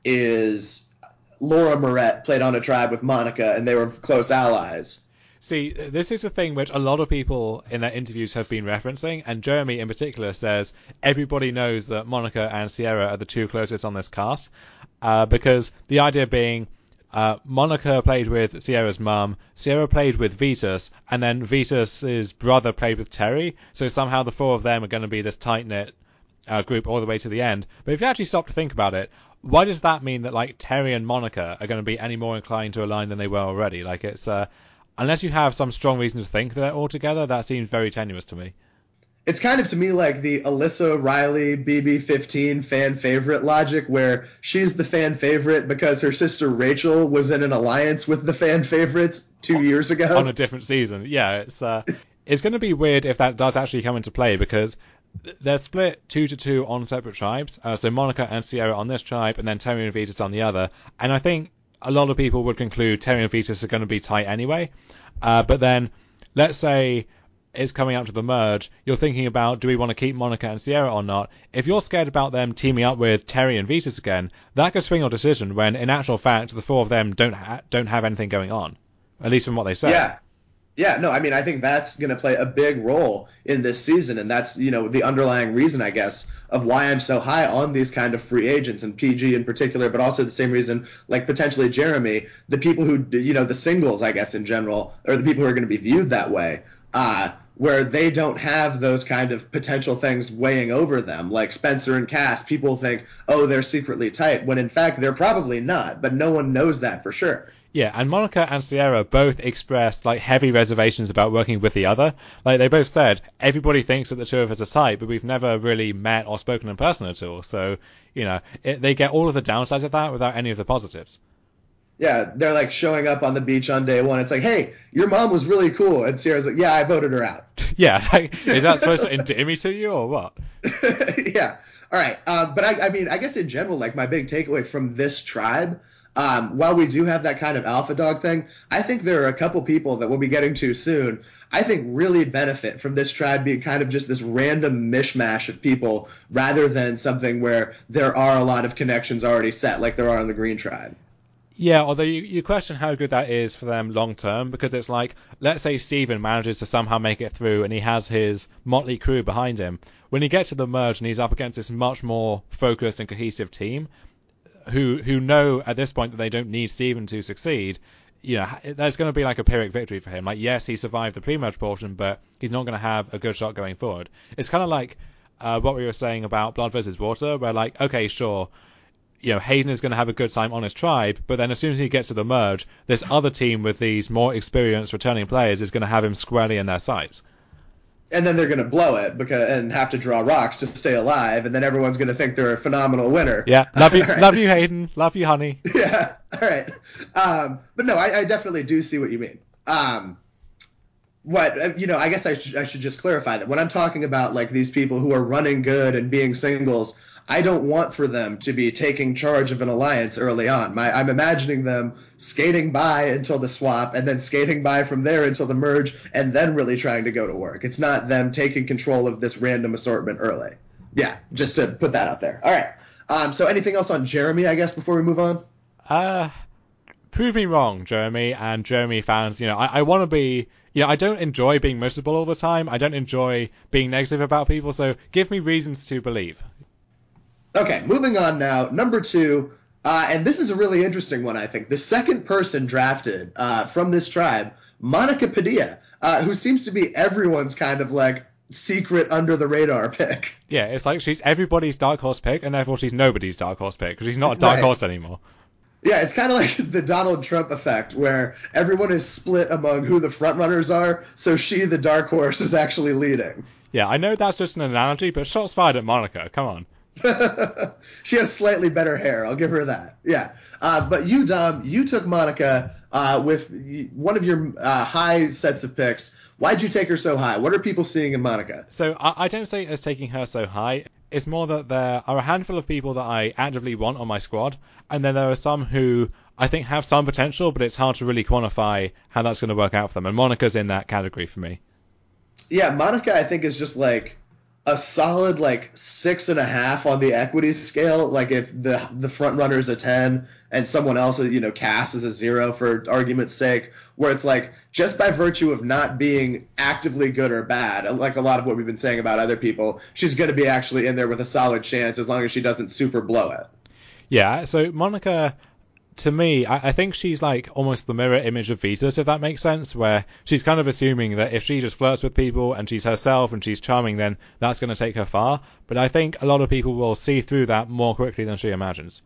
is Laura Moret played on a tribe with Monica, and they were close allies.
See, this is a thing which a lot of people in their interviews have been referencing, and Jeremy in particular says everybody knows that Monica and Sierra are the two closest on this cast, uh, because the idea being uh, Monica played with Sierra's mum, Sierra played with Vetus, and then Vetus's brother played with Terry, so somehow the four of them are going to be this tight-knit uh, group all the way to the end. But if you actually stop to think about it, why does that mean that like Terry and Monica are going to be any more inclined to align than they were already? Like, it's... Uh, Unless you have some strong reason to think they're all together, that seems very tenuous to me.
It's kind of to me like the Alyssa Riley B B fifteen fan favorite logic, where she's the fan favorite because her sister Rachel was in an alliance with the fan favorites two years ago.
On a different season. Yeah, it's uh, it's going to be weird if that does actually come into play because they're split two to two on separate tribes. Uh, so Monica and Sierra on this tribe, and then Terry and Vetus on the other. And I think a lot of people would conclude Terry and Vetus are going to be tight anyway. Uh, but then, let's say it's coming out to the merge, you're thinking about, do we want to keep Monica and Sierra or not? If you're scared about them teaming up with Terry and Vetus again, that could swing your decision when, in actual fact, the four of them don't ha- don't have anything going on. At least from what they say.
Yeah. Yeah, no, I mean, I think that's going to play a big role in this season, and that's, you know, the underlying reason, I guess, of why I'm so high on these kind of free agents, and P G in particular, but also the same reason, like, potentially Jeremy, the people who, you know, the singles, I guess, in general, or the people who are going to be viewed that way, uh, where they don't have those kind of potential things weighing over them, like Spencer and Cass, people think, oh, they're secretly tight, when in fact they're probably not, but no one knows that for sure.
Yeah, and Monica and Sierra both expressed like heavy reservations about working with the other. Like they both said, everybody thinks that the two of us are tight, but we've never really met or spoken in person at all. So, you know, it, they get all of the downsides of that without any of the positives.
Yeah, they're like showing up on the beach on day one. It's like, hey, your mom was really cool. And Sierra's like, yeah, I voted her out.
Yeah, like, is that supposed to endear me to you or what?
Yeah. All right. Uh, but I, I mean, I guess in general, like my big takeaway from this tribe, um, while we do have that kind of alpha dog thing, I think there are a couple people that we'll be getting to soon, I think really benefit from this tribe being kind of just this random mishmash of people rather than something where there are a lot of connections already set like there are in the Green tribe.
Yeah, although you, you question how good that is for them long term, because it's like, let's say Steven manages to somehow make it through and he has his motley crew behind him. When he gets to the merge and he's up against this much more focused and cohesive team, who who know at this point that they don't need Steven to succeed, you know, there's going to be like a Pyrrhic victory for him. Like, yes, he survived the pre-merge portion, but he's not going to have a good shot going forward. It's kind of like uh, what we were saying about Blood versus Water, where like, okay, sure, you know, Hayden is going to have a good time on his tribe, but then as soon as he gets to the merge, this other team with these more experienced returning players is going to have him squarely in their sights.
And then they're going to blow it because and have to draw rocks to stay alive, and then everyone's going to think they're a phenomenal winner.
Yeah, love you,
right.
love you, Hayden, love you, honey.
Yeah, all right. Um, but no, I, I definitely do see what you mean. Um, what you know, I guess I, sh- I should just clarify that when I'm talking about like these people who are running good and being singles, I don't want for them to be taking charge of an alliance early on. My, I'm imagining them skating by until the swap and then skating by from there until the merge and then really trying to go to work. It's not them taking control of this random assortment early. Yeah, just to put that out there. All right. Um, so anything else on Jeremy, I guess, before we move on?
Uh, prove me wrong, Jeremy and Jeremy fans. You know, I, I want to be... You know, I don't enjoy being miserable all the time. I don't enjoy being negative about people, so give me reasons to believe.
Okay, moving on now. Number two, uh, and this is a really interesting one, I think. The second person drafted uh, from this tribe, Monica Padilla, uh, who seems to be everyone's kind of like secret under the radar pick.
Yeah, it's like she's everybody's dark horse pick, and therefore she's nobody's dark horse pick, because she's not a dark
Right.
horse anymore.
Yeah, it's kind of like the Donald Trump effect, where everyone is split among who the front runners are, so she, the dark horse, is actually leading.
Yeah, I know that's just an analogy, but shots fired at Monica. Come on.
She has slightly better hair. I'll give her that. Yeah. Uh, but you, Dom, you took Monica uh, with one of your uh, high sets of picks. Why'd you take her so high? What are people seeing in Monica?
So I, I don't say it as taking her so high. It's more that there are a handful of people that I actively want on my squad, and then there are some who I think have some potential, but it's hard to really quantify how that's going to work out for them. And Monica's in that category for me.
Yeah, Monica, I think, is just like a solid like six and a half on the equity scale. Like if the the front runner is a ten and someone else, you know, Cass is a zero for argument's sake, where it's like just by virtue of not being actively good or bad, like a lot of what we've been saying about other people, she's going to be actually in there with a solid chance as long as she doesn't super blow it.
Yeah, so Monica, to me, I, I think she's like almost the mirror image of Vetus, if that makes sense, where she's kind of assuming that if she just flirts with people and she's herself and she's charming, then that's going to take her far. But I think a lot of people will see through that more quickly than she imagines.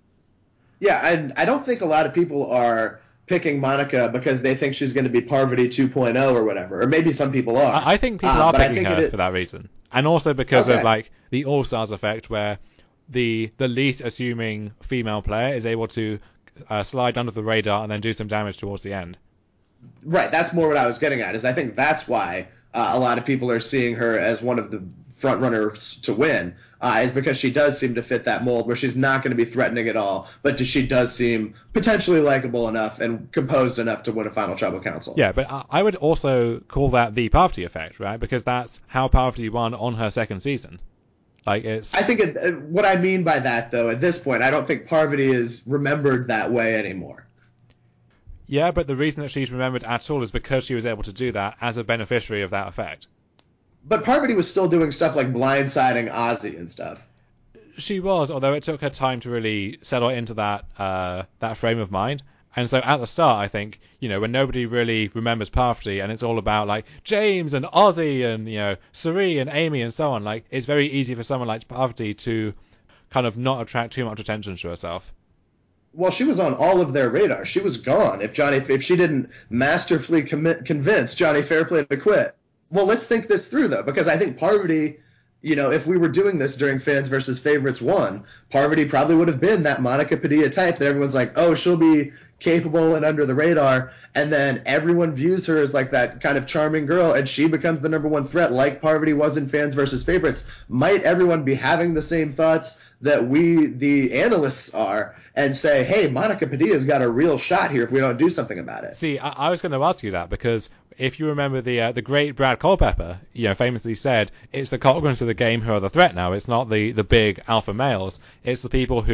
Yeah, and I don't think a lot of people are picking Monica because they think she's going to be Parvati two point oh or whatever, or maybe some people are.
I, I think people
uh,
are
but I
picking
think
her
it,
for that reason, and also because
okay.
of like the All Stars effect, where the the least assuming female player is able to uh, slide under the radar and then do some damage towards the end.
Right, that's more what I was getting at. Is I think that's why uh, a lot of people are seeing her as one of the front runners to win. Uh, is because she does seem to fit that mold where she's not going to be threatening at all, but she does seem potentially likable enough and composed enough to win a final tribal council.
Yeah, but I would also call that the Parvati effect, right? Because that's how Parvati won on her second season. Like it's.
I think it, what I mean by that, though, at this point, I don't think Parvati is remembered that way anymore.
Yeah, but the reason that she's remembered at all is because she was able to do that as a beneficiary of that effect.
But Parvati was still doing stuff like blindsiding Ozzy and stuff.
She was, although it took her time to really settle into that uh, that frame of mind. And so at the start, I think, you know, when nobody really remembers Parvati and it's all about like James and Ozzy and, you know, Suri and Amy and so on, like it's very easy for someone like Parvati to kind of not attract too much attention to herself.
Well, she was on all of their radar. She was gone if Johnny if she didn't masterfully commit, convince Johnny Fairplay to quit. Well, let's think this through, though, because I think Parvati, you know, if we were doing this during Fans versus Favorites one, Parvati probably would have been that Monica Padilla type that everyone's like, oh, she'll be capable and under the radar, and then everyone views her as like that kind of charming girl, and she becomes the number one threat like Parvati was in Fans versus Favorites. Might everyone be having the same thoughts that we, the analysts, are, and say, hey, Monica Padilla's got a real shot here if we don't do something about it?
See, I, I was going to ask you that because if you remember the uh, the great Brad Culpepper, you know, famously said, it's the Colgrens of the game who are the threat now. It's not the, the big alpha males. It's the people who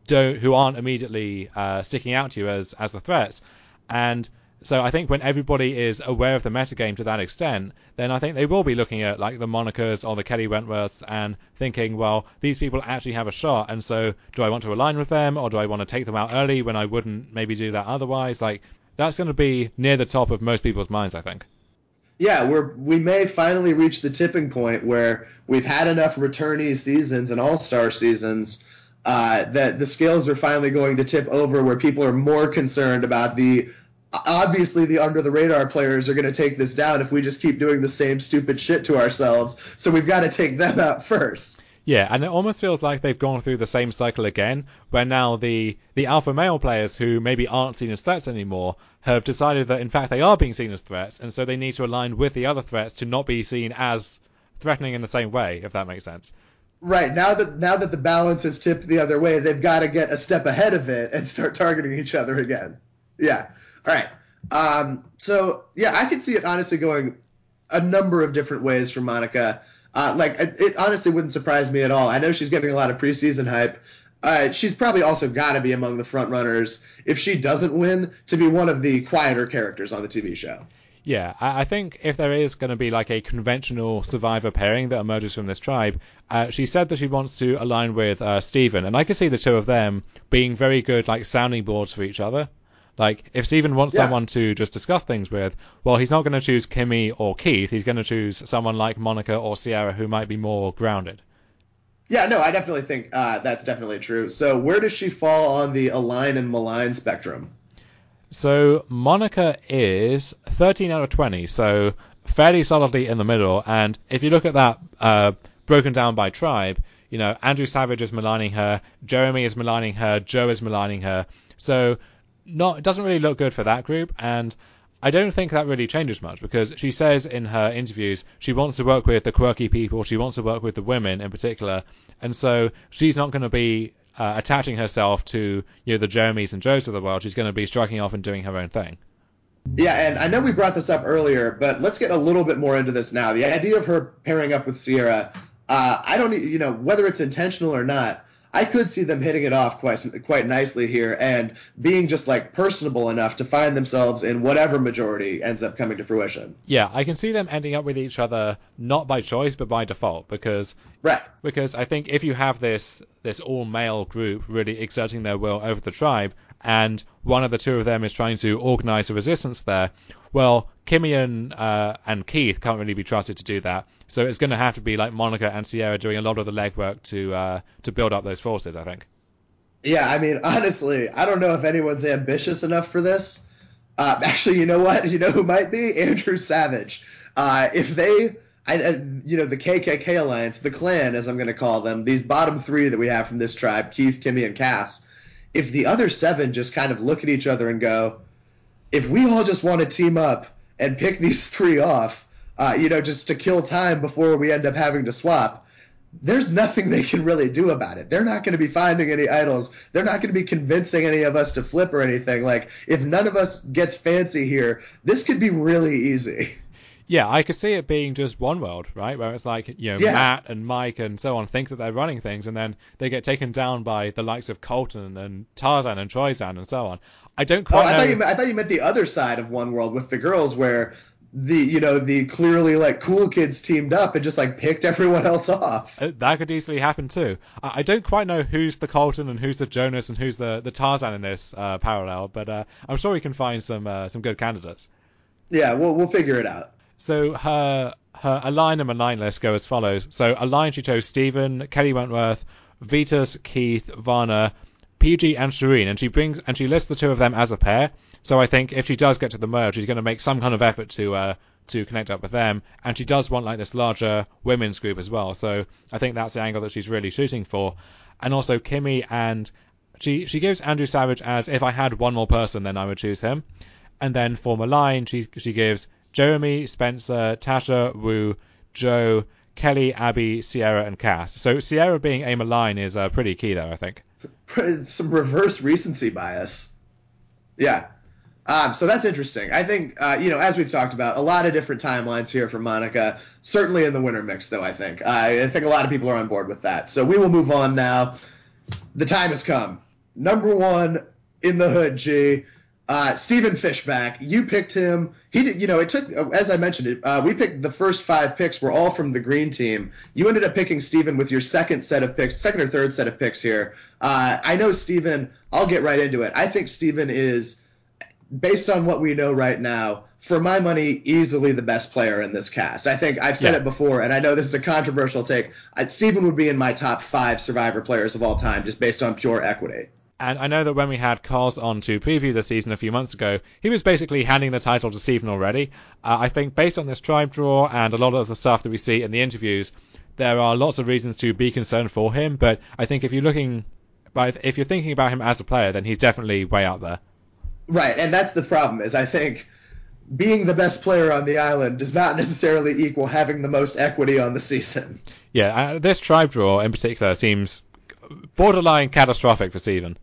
don't who aren't immediately uh, sticking out to you as as the threats. And so I think when everybody is aware of the metagame to that extent, then I think they will be looking at like the Monicas or the Kelly Wentworths and thinking, well, these people actually have a shot, and so do I want to align with them, or do I want to take them out early when I wouldn't maybe do that otherwise? Like, that's going to be near the top of most people's minds, I think.
Yeah, we're we may finally reach the tipping point where we've had enough returnee seasons and all-star seasons uh, that the scales are finally going to tip over, where people are more concerned about the obviously the under-the-radar players are going to take this down if we just keep doing the same stupid shit to ourselves. So we've got to take them out first.
Yeah, and it almost feels like they've gone through the same cycle again, where now the, the alpha male players who maybe aren't seen as threats anymore have decided that in fact they are being seen as threats, and so they need to align with the other threats to not be seen as threatening in the same way, if that makes sense.
Right, now that now that the balance has tipped the other way, they've got to get a step ahead of it and start targeting each other again. Yeah. All right. Um, so, yeah, I could see it honestly going a number of different ways for Monica. Uh, like, it, it honestly wouldn't surprise me at all. I know she's getting a lot of preseason hype. Uh, she's probably also got to be among the front runners, if she doesn't win, to be one of the quieter characters on the T V show.
Yeah, I think if there is going to be like a conventional survivor pairing that emerges from this tribe, uh, she said that she wants to align with uh, Steven, and I could see the two of them being very good like sounding boards for each other. Like, if Steven wants yeah. someone to just discuss things with, well, he's not going to choose Kimmy or Keith. He's going to choose someone like Monica or Sierra who might be more grounded.
Yeah, no, I definitely think uh, that's definitely true. So where does she fall on the align and malign spectrum?
So Monica is thirteen out of twenty, so fairly solidly in the middle. And if you look at that uh, broken down by tribe, you know, Andrew Savage is maligning her, Jeremy is maligning her, Joe is maligning her. So not it doesn't really look good for that group, and I don't think that really changes much, because she says in her interviews she wants to work with the quirky people, she wants to work with the women in particular, and so she's not going to be uh, attaching herself to, you know, the Jeremys and Joes of the world. She's going to be striking off and doing her own thing.
Yeah, and I know we brought this up earlier, but let's get a little bit more into this now. The idea of her pairing up with Sierra, uh, I don't, you know, whether it's intentional or not, I could see them hitting it off quite quite nicely here and being just like personable enough to find themselves in whatever majority ends up coming to fruition.
Yeah, I can see them ending up with each other not by choice but by default, because
right.
Because I think if you have this this all male group really exerting their will over the tribe, and one of the two of them is trying to organize a resistance there, well, Kimmy and uh, and Keith can't really be trusted to do that. So it's going to have to be like Monica and Sierra doing a lot of the legwork to uh, to build up those forces, I think.
Yeah, I mean, honestly, I don't know if anyone's ambitious enough for this. Uh, actually, you know what? You know who might be? Andrew Savage. Uh, if they, I, I, you know, the K K K Alliance, the clan, as I'm going to call them, these bottom three that we have from this tribe, Keith, Kimmy, and Cass, if the other seven just kind of look at each other and go, if we all just want to team up and pick these three off, uh, you know, just to kill time before we end up having to swap, there's nothing they can really do about it. They're not going to be finding any idols. They're not going to be convincing any of us to flip or anything. Like, if none of us gets fancy here, this could be really easy.
Yeah, I could see it being just one world, right? Where it's like, you know, yeah. Matt and Mike and so on think that they're running things, and then they get taken down by the likes of Colton and Tarzan and Troyzan and so on. I don't quite
oh, I
know.
Thought you, I thought you meant the other side of one world with the girls, where the, you know, the clearly like cool kids teamed up and just like picked everyone else off.
That could easily happen too. I, I don't quite know who's the Colton and who's the Jonas and who's the, the Tarzan in this uh, parallel, but uh, I'm sure we can find some uh, some good candidates.
Yeah, we'll we'll figure it out.
So her her Align and Malign list go as follows. So Align, she chose Steven, Kelly Wentworth, Vitus, Keith, Varna, P G, and Shireen, and she brings and she lists the two of them as a pair. So I think if she does get to the merge, she's going to make some kind of effort to uh, to connect up with them, and she does want like this larger women's group as well. So I think that's the angle that she's really shooting for. And also Kimmy, and she she gives Andrew Savage as, if I had one more person, then I would choose him. And then for Malign, she she gives Jeremy, Spencer, Tasha, Wu, Joe, Kelly, Abby, Sierra, and Cass. So Sierra being a malign is uh, pretty key there, I think.
Some reverse recency bias. Yeah. Um, so that's interesting. I think, uh, you know, as we've talked about, a lot of different timelines here for Monica, certainly in the winner mix, though, I think. Uh, I think a lot of people are on board with that. So we will move on now. The time has come. number one in the hood, G. Uh, Stephen Fishback, you picked him. He did, you know, it took, as I mentioned it, uh, we picked the first five picks were all from the green team. You ended up picking Stephen with your second set of picks, second or third set of picks here. Uh, I know Stephen, I'll get right into it. I think Stephen is, based on what we know right now, for my money, easily the best player in this cast. I think I've said
Yeah.
it before, and I know this is a controversial take. I, Stephen would be in my top five Survivor players of all time, just based on pure equity.
And I know that when we had Cos on to preview the season a few months ago, he was basically handing the title to Stephen already. Uh, I think based on this tribe draw and a lot of the stuff that we see in the interviews, there are lots of reasons to be concerned for him. But I think if you're looking, if you're thinking about him as a player, then he's definitely way out there.
Right, and that's the problem. Is I think being the best player on the island does not necessarily equal having the most equity on the season.
Yeah, uh, this tribe draw in particular seems borderline catastrophic for Stephen.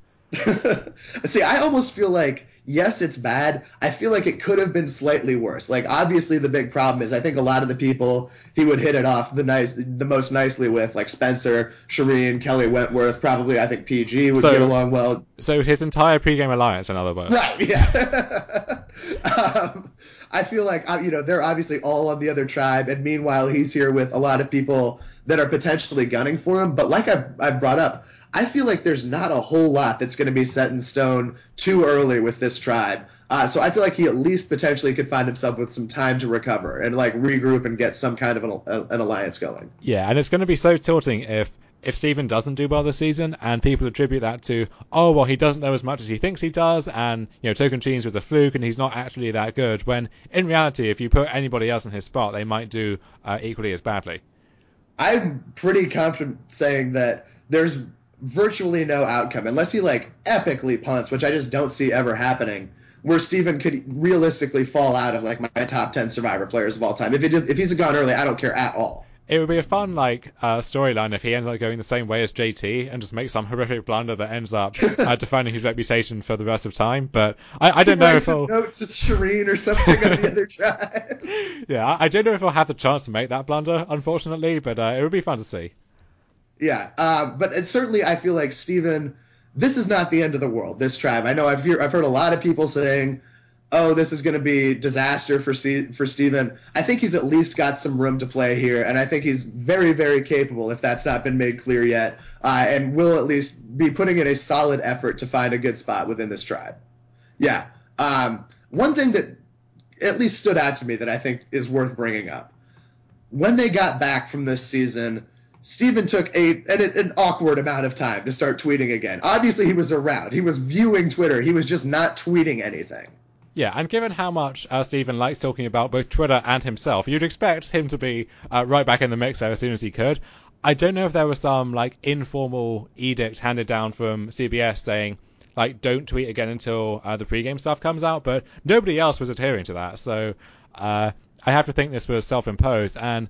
See, I almost feel like, yes, it's bad. I feel like it could have been slightly worse. Like, obviously, the big problem is I think a lot of the people he would hit it off the nice, the most nicely with, like Spencer, Shireen, Kelly Wentworth, probably I think P G would
so,
get along well.
So his entire pregame alliance, in other words.
Right, yeah. um, I feel like, you know, they're obviously all on the other tribe, and meanwhile, he's here with a lot of people that are potentially gunning for him. But like I've, I've brought up, I feel like there's not a whole lot that's going to be set in stone too early with this tribe. Uh, so I feel like he at least potentially could find himself with some time to recover and like regroup and get some kind of an, an alliance going.
Yeah, and it's going to be so tilting if if Stephen doesn't do well this season and people attribute that to, oh, well, he doesn't know as much as he thinks he does, and, you know, Tocantins was a fluke and he's not actually that good, when in reality, if you put anybody else in his spot, they might do uh, equally as badly.
I'm pretty confident saying that there's virtually no outcome, unless he like epically punts, which I just don't see ever happening, where Stephen could realistically fall out of like my top ten Survivor players of all time. If it is, if he's gone early, I don't care at all.
It would be a fun like uh, storyline if he ends up going the same way as J T and just makes some horrific blunder that ends up uh, defining his reputation for the rest of time. But I, I don't
he
know
writes
if
a
he'll
note to Shireen or something on the other tribe.
Yeah, I, I don't know if he'll have the chance to make that blunder, unfortunately. But uh, it would be fun to see.
Yeah, uh, but it's certainly I feel like Stephen. This is not the end of the world. This tribe. I know I've hear, I've heard a lot of people saying, oh, this is going to be disaster for C- for Stephen. I think he's at least got some room to play here, and I think he's very, very capable, if that's not been made clear yet, uh, and will at least be putting in a solid effort to find a good spot within this tribe. Yeah. Um, one thing that at least stood out to me that I think is worth bringing up. When they got back from this season, Stephen took a, an, an awkward amount of time to start tweeting again. Obviously, he was around. He was viewing Twitter. He was just not tweeting anything.
Yeah, and given how much uh, Stephen likes talking about both Twitter and himself, you'd expect him to be uh, right back in the mix there as soon as he could. I don't know if there was some like informal edict handed down from C B S saying, like, don't tweet again until uh, the pregame stuff comes out, but nobody else was adhering to that. So uh, I have to think this was self-imposed, and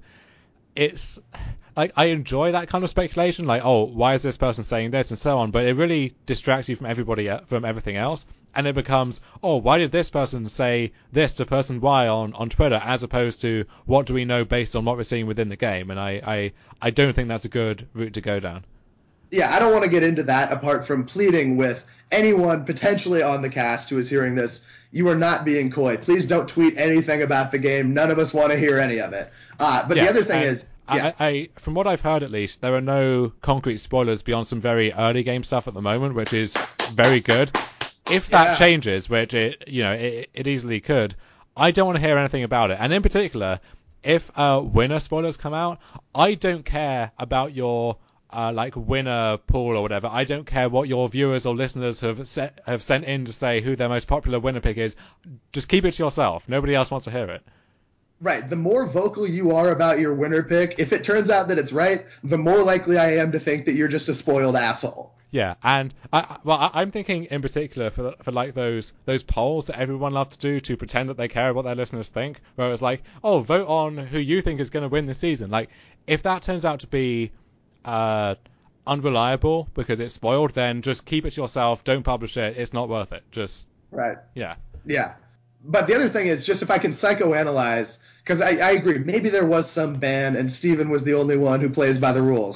it's like I enjoy that kind of speculation, like, oh, why is this person saying this and so on, but it really distracts you from everybody from everything else, and it becomes, oh, why did this person say this to person Y on, on Twitter, as opposed to what do we know based on what we're seeing within the game. And I, I, I don't think that's a good route to go down.
Yeah, I don't want to get into that apart from pleading with anyone potentially on the cast who is hearing this. You are not being coy. Please don't tweet anything about the game. None of us want to hear any of it. Uh, but
Yeah,
the other thing is, yeah.
I, I, from what I've heard at least, there are no concrete spoilers beyond some very early game stuff at the moment, which is very good. If that
Yeah.
changes, which it, you know, it, it easily could, I don't want to hear anything about it. And in particular, if uh, winner spoilers come out, I don't care about your uh, like winner pool or whatever. I don't care what your viewers or listeners have set, have sent in to say who their most popular winner pick is. Just keep it to yourself. Nobody else wants to hear it.
Right. The more vocal you are about your winner pick, if it turns out that it's right, the more likely I am to think that you're just a spoiled asshole.
Yeah, and I, well, I, I'm thinking in particular for for like those those polls that everyone loves to do to pretend that they care what their listeners think, where it's like, oh, vote on who you think is going to win this season. Like, if that turns out to be uh, unreliable because it's spoiled, then just keep it to yourself. Don't publish it. It's not worth it. Just
Right.
yeah.
Yeah. But the other thing is, just if I can psychoanalyze, because I, I agree, maybe there was some ban and Steven was the only one who plays by the rules.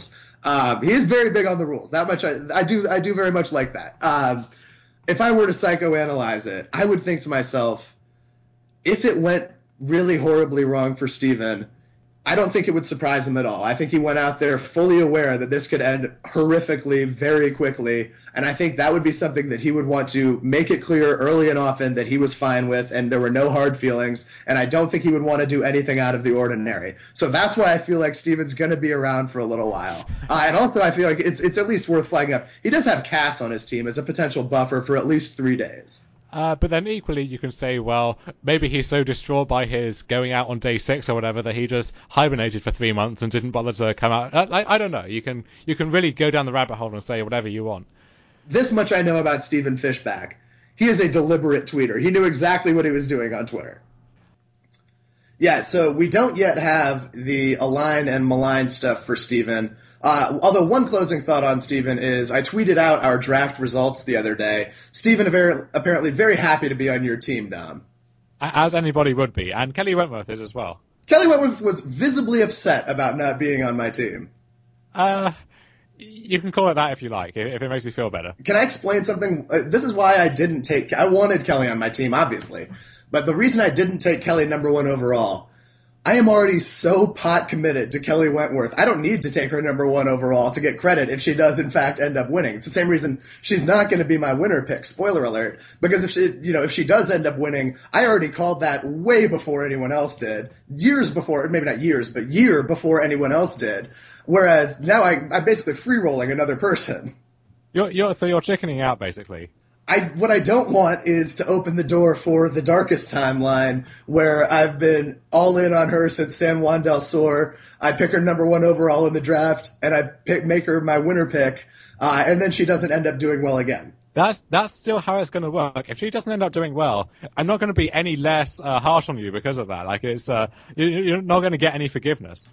Um, he is very big on the rules. That much I, I do I do very much like that. Um, if I were to psychoanalyze it, I would think to myself, if it went really horribly wrong for Steven, I don't think it would surprise him at all. I think he went out there fully aware that this could end horrifically very quickly, and I think that would be something that he would want to make it clear early and often that he was fine with and there were no hard feelings, and I don't think he would want to do anything out of the ordinary. So that's why I feel like Steven's going to be around for a little while. Uh, and also I feel like it's it's at least worth flagging up. He does have Cass on his team as a potential buffer for at least three days.
Uh, but then equally, you can say, well, maybe he's so distraught by his going out on day six or whatever that he just hibernated for three months and didn't bother to come out. I, I don't know. You can you can really go down the rabbit hole and say whatever you want.
This much I know about Stephen Fishbach. He is a deliberate tweeter. He knew exactly what he was doing on Twitter. Yeah, so we don't yet have the align and malign stuff for Steven. Uh, although one closing thought on Steven is I tweeted out our draft results the other day. Steven very, apparently very happy to be on your team, Dom.
As anybody would be. And Kelly Wentworth is as well.
Kelly Wentworth was visibly upset about not being on my team.
Uh, you can call it that if you like, if it makes you feel better.
Can I explain something? Uh, this is why I didn't take... I wanted Kelly on my team, obviously. But the reason I didn't take Kelly number one overall... I am already so pot committed to Kelly Wentworth. I don't need to take her number one overall to get credit if she does in fact end up winning. It's the same reason she's not going to be my winner pick. Spoiler alert. Because if she, you know, if she does end up winning, I already called that way before anyone else did. Years before, maybe not years, but year before anyone else did. Whereas now I, I'm basically free rolling another person.
You're, you're, so you're chickening out basically.
I, what I don't want is to open the door for the darkest timeline where I've been all in on her since San Juan del Sur. I pick her number one overall in the draft, and I pick, make her my winner pick, uh, and then she doesn't end up doing well again.
That's that's still how it's going to work. If she doesn't end up doing well, I'm not going to be any less uh, harsh on you because of that. Like it's uh, you're not going to get any forgiveness.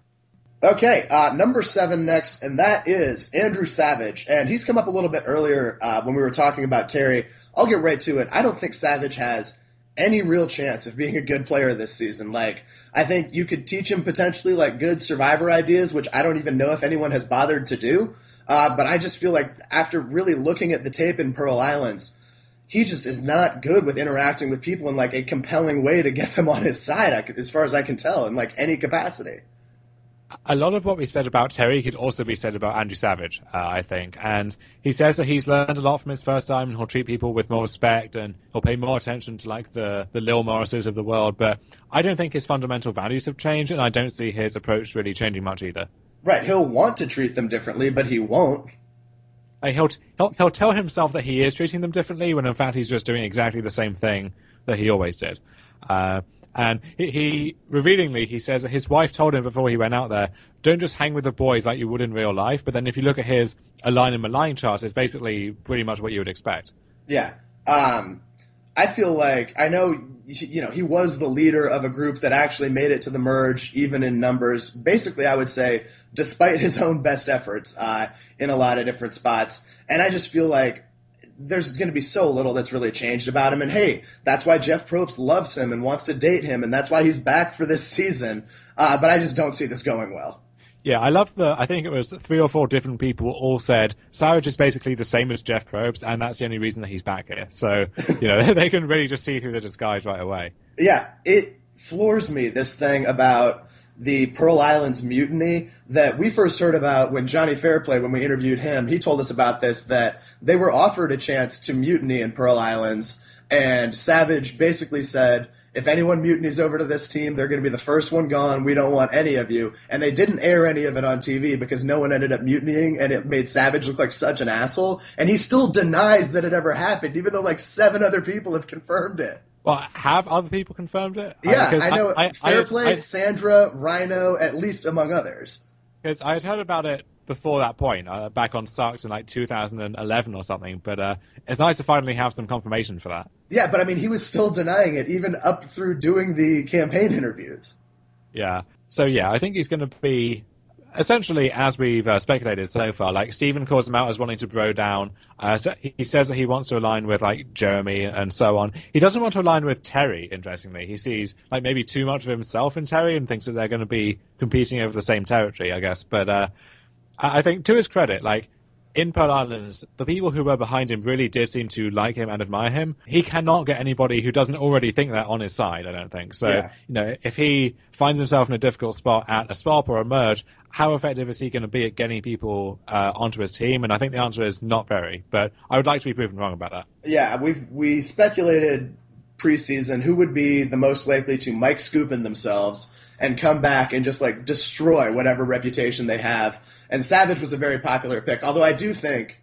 Okay, uh, number seven next, and that is Andrew Savage. And he's come up a little bit earlier uh, when we were talking about Terry. I'll get right to it. I don't think Savage has any real chance of being a good player this season. Like, I think you could teach him potentially like good Survivor ideas, which I don't even know if anyone has bothered to do. Uh, but I just feel like after really looking at the tape in Pearl Islands, he just is not good with interacting with people in like a compelling way to get them on his side, I could, as far as I can tell, in like any capacity.
A lot of what we said about Terry could also be said about Andrew Savage, uh, I think. And he says that he's learned a lot from his first time, and he'll treat people with more respect, and he'll pay more attention to like the, the Lil Morrises of the world. But I don't think his fundamental values have changed, and I don't see his approach really changing much either.
Right, he'll want to treat them differently, but he won't.
Like, he'll, he'll he'll tell himself that he is treating them differently, when in fact he's just doing exactly the same thing that he always did. Uh, And he, he, revealingly, he says that his wife told him before he went out there, don't just hang with the boys like you would in real life. But then if you look at his align and malign chart, it's basically pretty much what you would expect.
Yeah. Um, I feel like, I know, you know, he was the leader of a group that actually made it to the merge, even in numbers. Basically, I would say, despite his own best efforts uh, in a lot of different spots. And I just feel like there's going to be so little that's really changed about him. And hey, that's why Jeff Probst loves him and wants to date him, and that's why he's back for this season. Uh, but I just don't see this going well.
Yeah, I love the, I think it was three or four different people all said, Savage is basically the same as Jeff Probst, and that's the only reason that he's back here. So, you know, they can really just see through the disguise right away.
Yeah, it floors me, this thing about the Pearl Islands mutiny that we first heard about when Johnny Fairplay, when we interviewed him, he told us about this, that they were offered a chance to mutiny in Pearl Islands, and Savage basically said, if anyone mutinies over to this team, they're going to be the first one gone. We don't want any of you. And they didn't air any of it on T V because no one ended up mutinying, and it made Savage look like such an asshole. And he still denies that it ever happened, even though like seven other people have confirmed it.
Well, have other people confirmed it?
Yeah,
I,
I know.
I, I,
Fairplay,
I, I,
Sandra, Rhino, at least among others.
Because I had heard about it before that point, uh, back on Sucks in like two thousand eleven or something, but uh, it's nice to finally have some confirmation for that.
Yeah, but I mean, he was still denying it, even up through doing the campaign interviews.
Yeah. So yeah, I think he's going to be essentially, as we've uh, speculated so far, like Steven calls him out as wanting to bro down. Uh, so he says that he wants to align with like Jeremy and so on. He doesn't want to align with Terry, interestingly. He sees like maybe too much of himself in Terry and thinks that they're going to be competing over the same territory, I guess. But uh, I I think to his credit, like in Pearl Islands, the people who were behind him really did seem to like him and admire him. He cannot get anybody who doesn't already think that on his side, I don't think. So,
Yeah.
you know, if he finds himself in a difficult spot at a swap or a merge, how effective is he going to be at getting people uh, onto his team? And I think the answer is not very. But I would like to be proven wrong about that.
Yeah, we've we speculated preseason who would be the most likely to Mike Scoopin themselves and come back and just like destroy whatever reputation they have. And Savage was a very popular pick, although I do think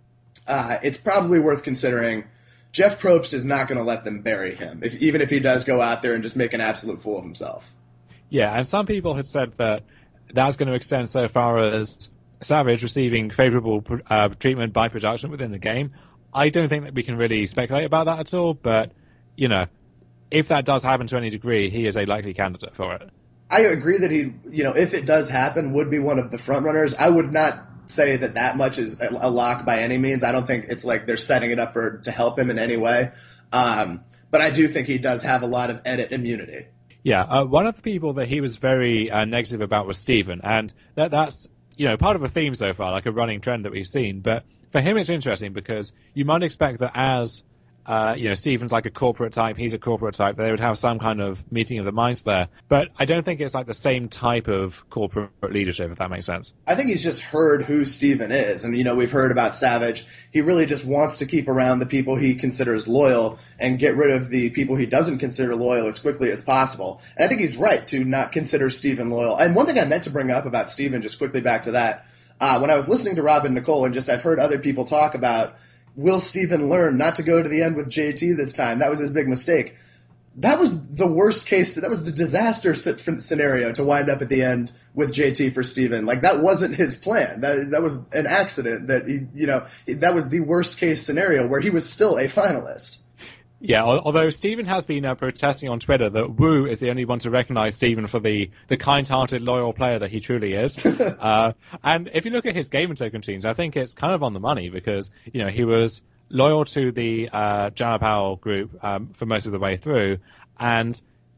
uh, it's probably worth considering. Jeff Probst is not going to let them bury him, if, even if he does go out there and just make an absolute fool of himself.
Yeah, and some people had said that that's going to extend so far as Savage receiving favorable uh, treatment by production within the game. I don't think that we can really speculate about that at all, but, you know, if that does happen to any degree, he is a likely candidate for it.
I agree that he, you know, if it does happen, would be one of the front runners. I would not say that that much is a lock by any means. I don't think it's like they're setting it up for to help him in any way. Um, but I do think he does have a lot of edit immunity.
Yeah, uh, one of the people that he was very uh, negative about was Steven, and that that's, you know, part of a theme so far, like a running trend that we've seen. But for him, it's interesting because you might expect that as Uh, you know, Steven's like a corporate type, he's a corporate type, they would have some kind of meeting of the minds there. But I don't think it's like the same type of corporate leadership, if that makes sense.
I think he's just heard who Steven is. And, you know, we've heard about Savage. He really just wants to keep around the people he considers loyal and get rid of the people he doesn't consider loyal as quickly as possible. And I think he's right to not consider Steven loyal. And one thing I meant to bring up about Steven, just quickly back to that, uh, when I was listening to Rob and Nicole and just I've heard other people talk about, will Steven learn not to go to the end with J T this time? That was his big mistake. That was the worst case. That was the disaster scenario to wind up at the end with J T for Steven. Like, that wasn't his plan. That that was an accident. That he, you know, that was the worst case scenario where he was still a finalist.
Yeah, although Steven has been uh, protesting on Twitter that Wu is the only one to recognize Steven for the, the kind-hearted, loyal player that he truly is. uh, and if you look at his Gamer Token teams, I think it's kind of on the money because, you know, he was loyal to the uh, Jana Powell group um, for most of the way through. And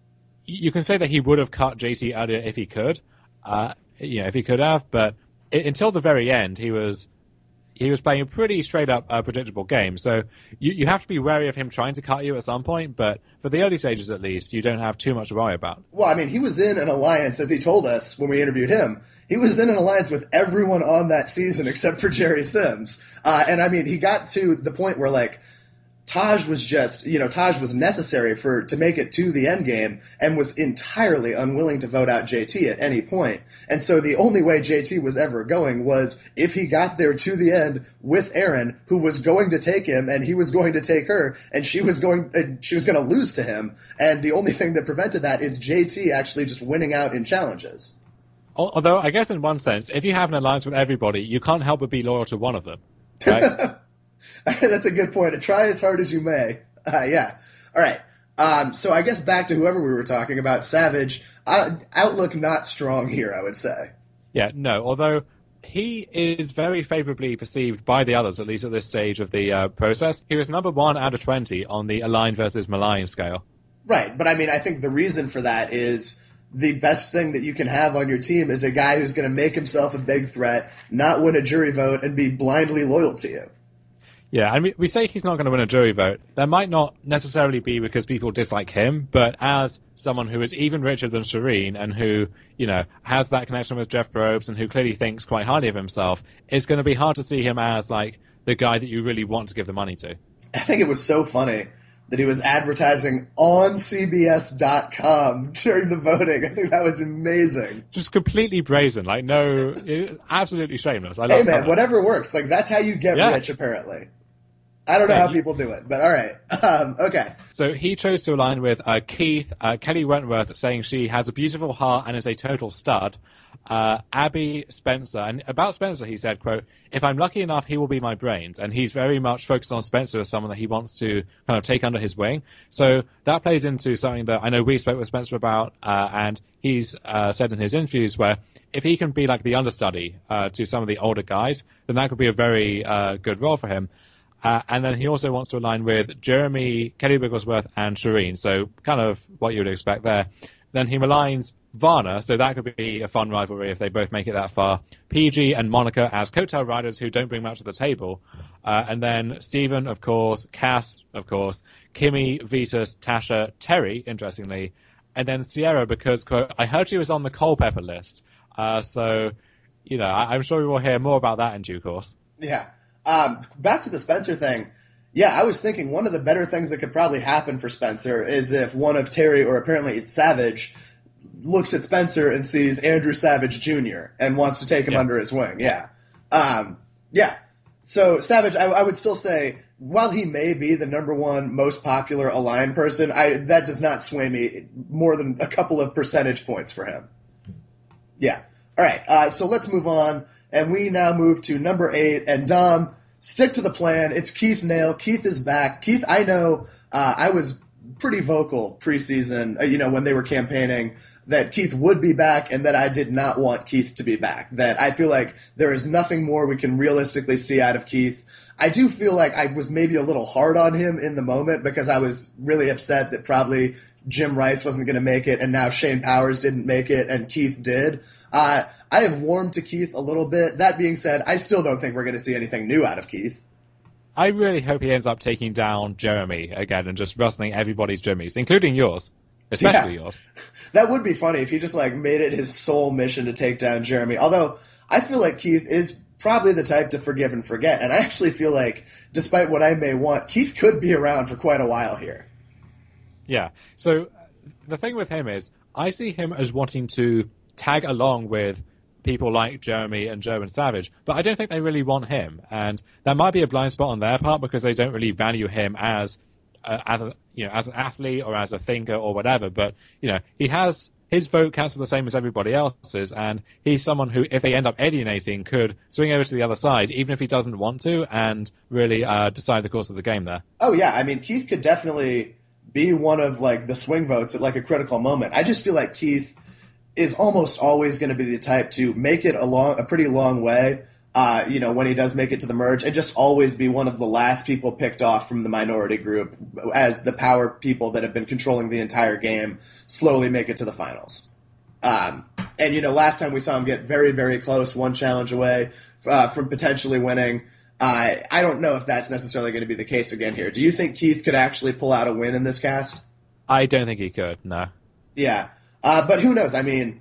you can say that he would have cut J T earlier if he could, uh, you know, if he could have. But it, until the very end, he was... he was playing a pretty straight-up uh, predictable game. So you, you have to be wary of him trying to cut you at some point, but for the early stages at least, you don't have too much to worry about.
Well, I mean, he was in an alliance, as he told us when we interviewed him. He was in an alliance with everyone on that season except for Jerry Sims. Uh, and, I mean, he got to the point where, like, Taj was just, you know, Taj was necessary for to make it to the end game and was entirely unwilling to vote out J T at any point. And so the only way J T was ever going was if he got there to the end with Aaron, who was going to take him and he was going to take her and she was going, and she was going to lose to him. And the only thing that prevented that is J T actually just winning out in challenges.
Although, I guess in one sense, if you have an alliance with everybody, you can't help but be loyal to one of them. Right?
That's a good point. Try as hard as you may. Uh, yeah. All right. Um, so I guess back to whoever we were talking about, Savage. Uh, outlook not strong here, I would say.
Yeah, no. Although he is very favorably perceived by the others, at least at this stage of the uh, process. He was number one out of twenty on the aligned versus malign scale.
Right. But I mean, I think the reason for that is the best thing that you can have on your team is a guy who's going to make himself a big threat, not win a jury vote, and be blindly loyal to you.
Yeah, and we, we say he's not going to win a jury vote. That might not necessarily be because people dislike him, but as someone who is even richer than Shireen and who, you know, has that connection with Jeff Probst and who clearly thinks quite highly of himself, it's going to be hard to see him as, like, the guy that you really want to give the money to.
I think it was so funny that he was advertising on C B S dot com during the voting. I think that was amazing.
Just completely brazen, like, no, absolutely shameless. I love
Hey, man,
that.
whatever works. Like, that's how you get
yeah.
rich, apparently. I don't know
yeah,
how
you...
people do it, but all right. Um, okay.
So he chose to align with uh, Keith, uh, Kelly Wentworth, saying she has a beautiful heart and is a total stud. Uh, Abby Spencer, and about Spencer he said, quote, if I'm lucky enough, he will be my brains. And he's very much focused on Spencer as someone that he wants to kind of take under his wing. So that plays into something that I know we spoke with Spencer about, uh, and he's uh, said in his interviews where if he can be like the understudy uh, to some of the older guys, then that could be a very uh, good role for him. Uh, and then he also wants to align with Jeremy, Kelly Bigglesworth, and Shireen. So kind of what you would expect there. Then he aligns Varna, so that could be a fun rivalry if they both make it that far. P G and Monica as coattail riders who don't bring much to the table. Uh, and then Steven, of course, Cass, of course, Kimmy, Vetus, Tasha, Terry, interestingly, and then Sierra because, quote, I heard she was on the Culpepper list. Uh, so, you know, I- I'm sure we will hear more about that in due course.
Yeah. Um, back to the Spencer thing. Yeah, I was thinking one of the better things that could probably happen for Spencer is if one of Terry, or apparently it's Savage, looks at Spencer and sees Andrew Savage Junior and wants to take him
Yes.
under his wing. Yeah. Um, yeah. So Savage, I, I would still say, while he may be the number one most popular Align person, I, that does not sway me more than a couple of percentage points for him. Yeah. All right. Uh, so let's move on. And we now move to number eight. And Dom, stick to the plan. It's Keith Nail. Keith is back. Keith, I know uh, I was pretty vocal preseason, uh, you know, when they were campaigning, that Keith would be back and that I did not want Keith to be back. That I feel like there is nothing more we can realistically see out of Keith. I do feel like I was maybe a little hard on him in the moment because I was really upset that probably Jim Rice wasn't going to make it and now Shane Powers didn't make it and Keith did. Uh, I have warmed to Keith a little bit. That being said, I still don't think we're going to see anything new out of Keith.
I really hope he ends up taking down Jeremy again and just rustling everybody's jimmies, including yours. Especially
Yeah.
yours.
That would be funny if he just like made it his sole mission to take down Jeremy. Although I feel like Keith is probably the type to forgive and forget. And I actually feel like, despite what I may want, Keith could be around for quite a while here.
Yeah. So the thing with him is I see him as wanting to tag along with people like Jeremy and Joe and Savage, but I don't think they really want him. And that might be a blind spot on their part because they don't really value him as uh, as a, you know, as an athlete or as a thinker or whatever. But, you know, he has his vote counts for the same as everybody else's, and he's someone who, if they end up alienating, could swing over to the other side, even if he doesn't want to, and really uh, decide the course of the game there.
Oh, yeah. I mean, Keith could definitely be one of like the swing votes at like a critical moment. I just feel like Keith is almost always going to be the type to make it a long, a pretty long way, uh, you know, when he does make it to the merge, and just always be one of the last people picked off from the minority group as the power people that have been controlling the entire game slowly make it to the finals. Um, and, you know, last time we saw him get very, very close, one challenge away uh, from potentially winning. Uh, I don't know if that's necessarily going to be the case again here. Do you think Keith could actually pull out a win in this cast?
I don't think he could, no.
Yeah. Uh, but who knows? I mean,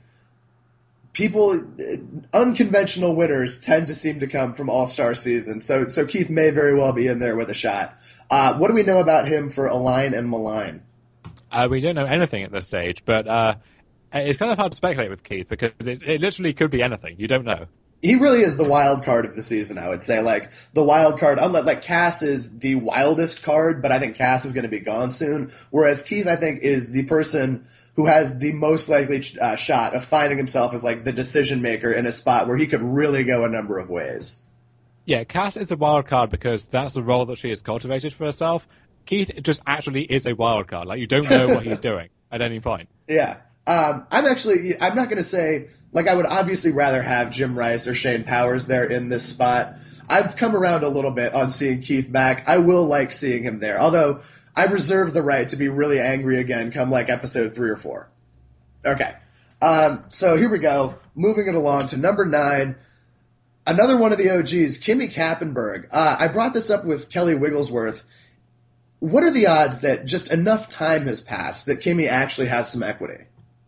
people, unconventional winners tend to seem to come from All-Star season, so so Keith may very well be in there with a shot. Uh, what do we know about him for Align and Malign?
Uh, we don't know anything at this stage, but uh, it's kind of hard to speculate with Keith because it, it literally could be anything. You don't know.
He really is the wild card of the season, I would say. Like, the wild card, unlike, like, Cass is the wildest card, but I think Cass is going to be gone soon, whereas Keith, I think, is the person who has the most likely uh, shot of finding himself as like the decision maker in a spot where he could really go a number of ways.
Yeah, Cass is a wild card because that's the role that she has cultivated for herself. Keith just actually is a wild card. Like, you don't know what he's doing at any point.
Yeah. Um, I'm actually, I'm not going to say, like, I would obviously rather have Jim Rice or Shane Powers there in this spot. I've come around a little bit on seeing Keith back. I will like seeing him there, although I reserve the right to be really angry again come like episode three or four. Okay. Um, so here we go. Moving it along to number nine. Another one of the O Gs, Kimmy Kappenberg. Uh, I brought this up with Kelly Wigglesworth. What are the odds that just enough time has passed that Kimmy actually has some equity?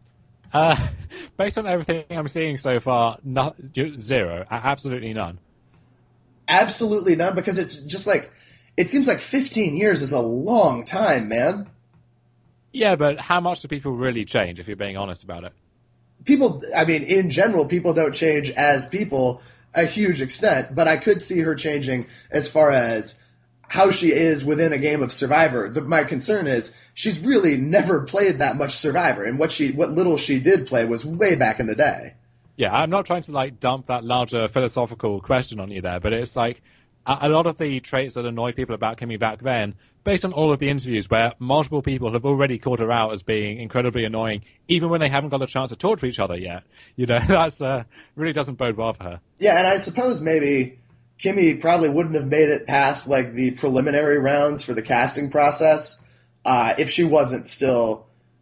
Uh, based on everything I'm seeing so far, not, zero. Absolutely none.
Absolutely none, because it's just like, it seems like fifteen years is a long time, man.
Yeah, but how much do people really change, if you're being honest about it?
People, I mean, in general, people don't change as people a huge extent, but I could see her changing as far as how she is within a game of Survivor. The, my concern is she's really never played that much Survivor, and what she, what little she did play was way back in the day.
Yeah, I'm not trying to like dump that larger philosophical question on you there, but it's like a, a lot of the traits that annoyed people about Kimmy back then, based on all of the interviews where multiple people have already called her out as being incredibly annoying, even when they haven't got a chance to talk to each other yet. You know, that's uh, really doesn't bode well for her.
Yeah, and I suppose maybe Kimmy probably wouldn't have made it past like the preliminary rounds for the casting process uh, if she wasn't still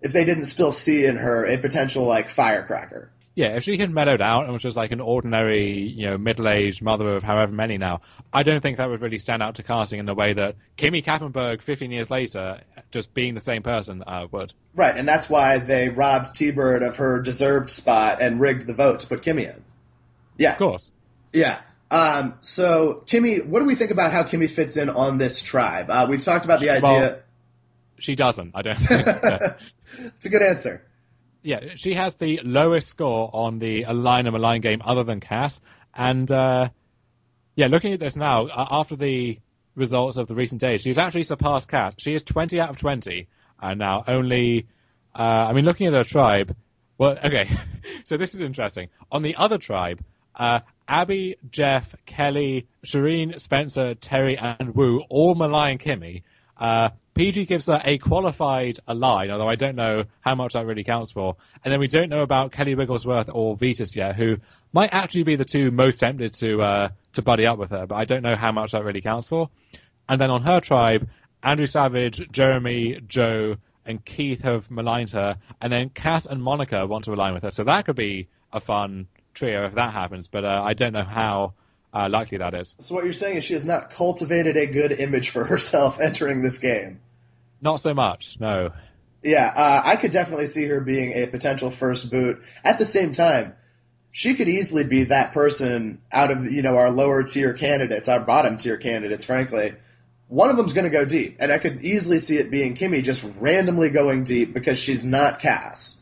if they didn't still see in her a potential like firecracker.
Yeah, if she had mellowed out and was just like an ordinary, you know, middle-aged mother of however many now, I don't think that would really stand out to casting in the way that Kimmy Kappenberg, fifteen years later, just being the same person, uh, would.
Right, and that's why they robbed T-Bird of her deserved spot and rigged the vote to put Kimmy in. Yeah.
Of course.
Yeah. Um, so, Kimmy, what do we think about how Kimmy fits in on this tribe? Uh, we've talked about the idea...
Well, she doesn't, I don't think. No.
It's a good answer.
Yeah, she has the lowest score on the Align and Malign game other than Cass. And, uh, yeah, looking at this now, uh, after the results of the recent days, she's actually surpassed Cass. She is twenty out of twenty. And now only, uh, I mean, looking at her tribe, well, okay, so this is interesting. On the other tribe, uh, Abby, Jeff, Kelly, Shireen, Spencer, Terry, and Wu all malign Kimmy. Uh, P G gives her a qualified Align, although I don't know how much that really counts for. And then we don't know about Kelly Wigglesworth or Vetus yet, who might actually be the two most tempted to uh, to buddy up with her, but I don't know how much that really counts for. And then on her tribe, Andrew Savage, Jeremy, Joe, and Keith have maligned her, and then Cass and Monica want to align with her. So that could be a fun trio if that happens, but uh, I don't know how uh, likely that is.
So what you're saying is she has not cultivated a good image for herself entering this game.
Not so much, no.
Yeah, uh, I could definitely see her being a potential first boot. At the same time, she could easily be that person out of, you know, our lower tier candidates, our bottom tier candidates, frankly. One of them's going to go deep, and I could easily see it being Kimmy just randomly going deep because she's not Cass.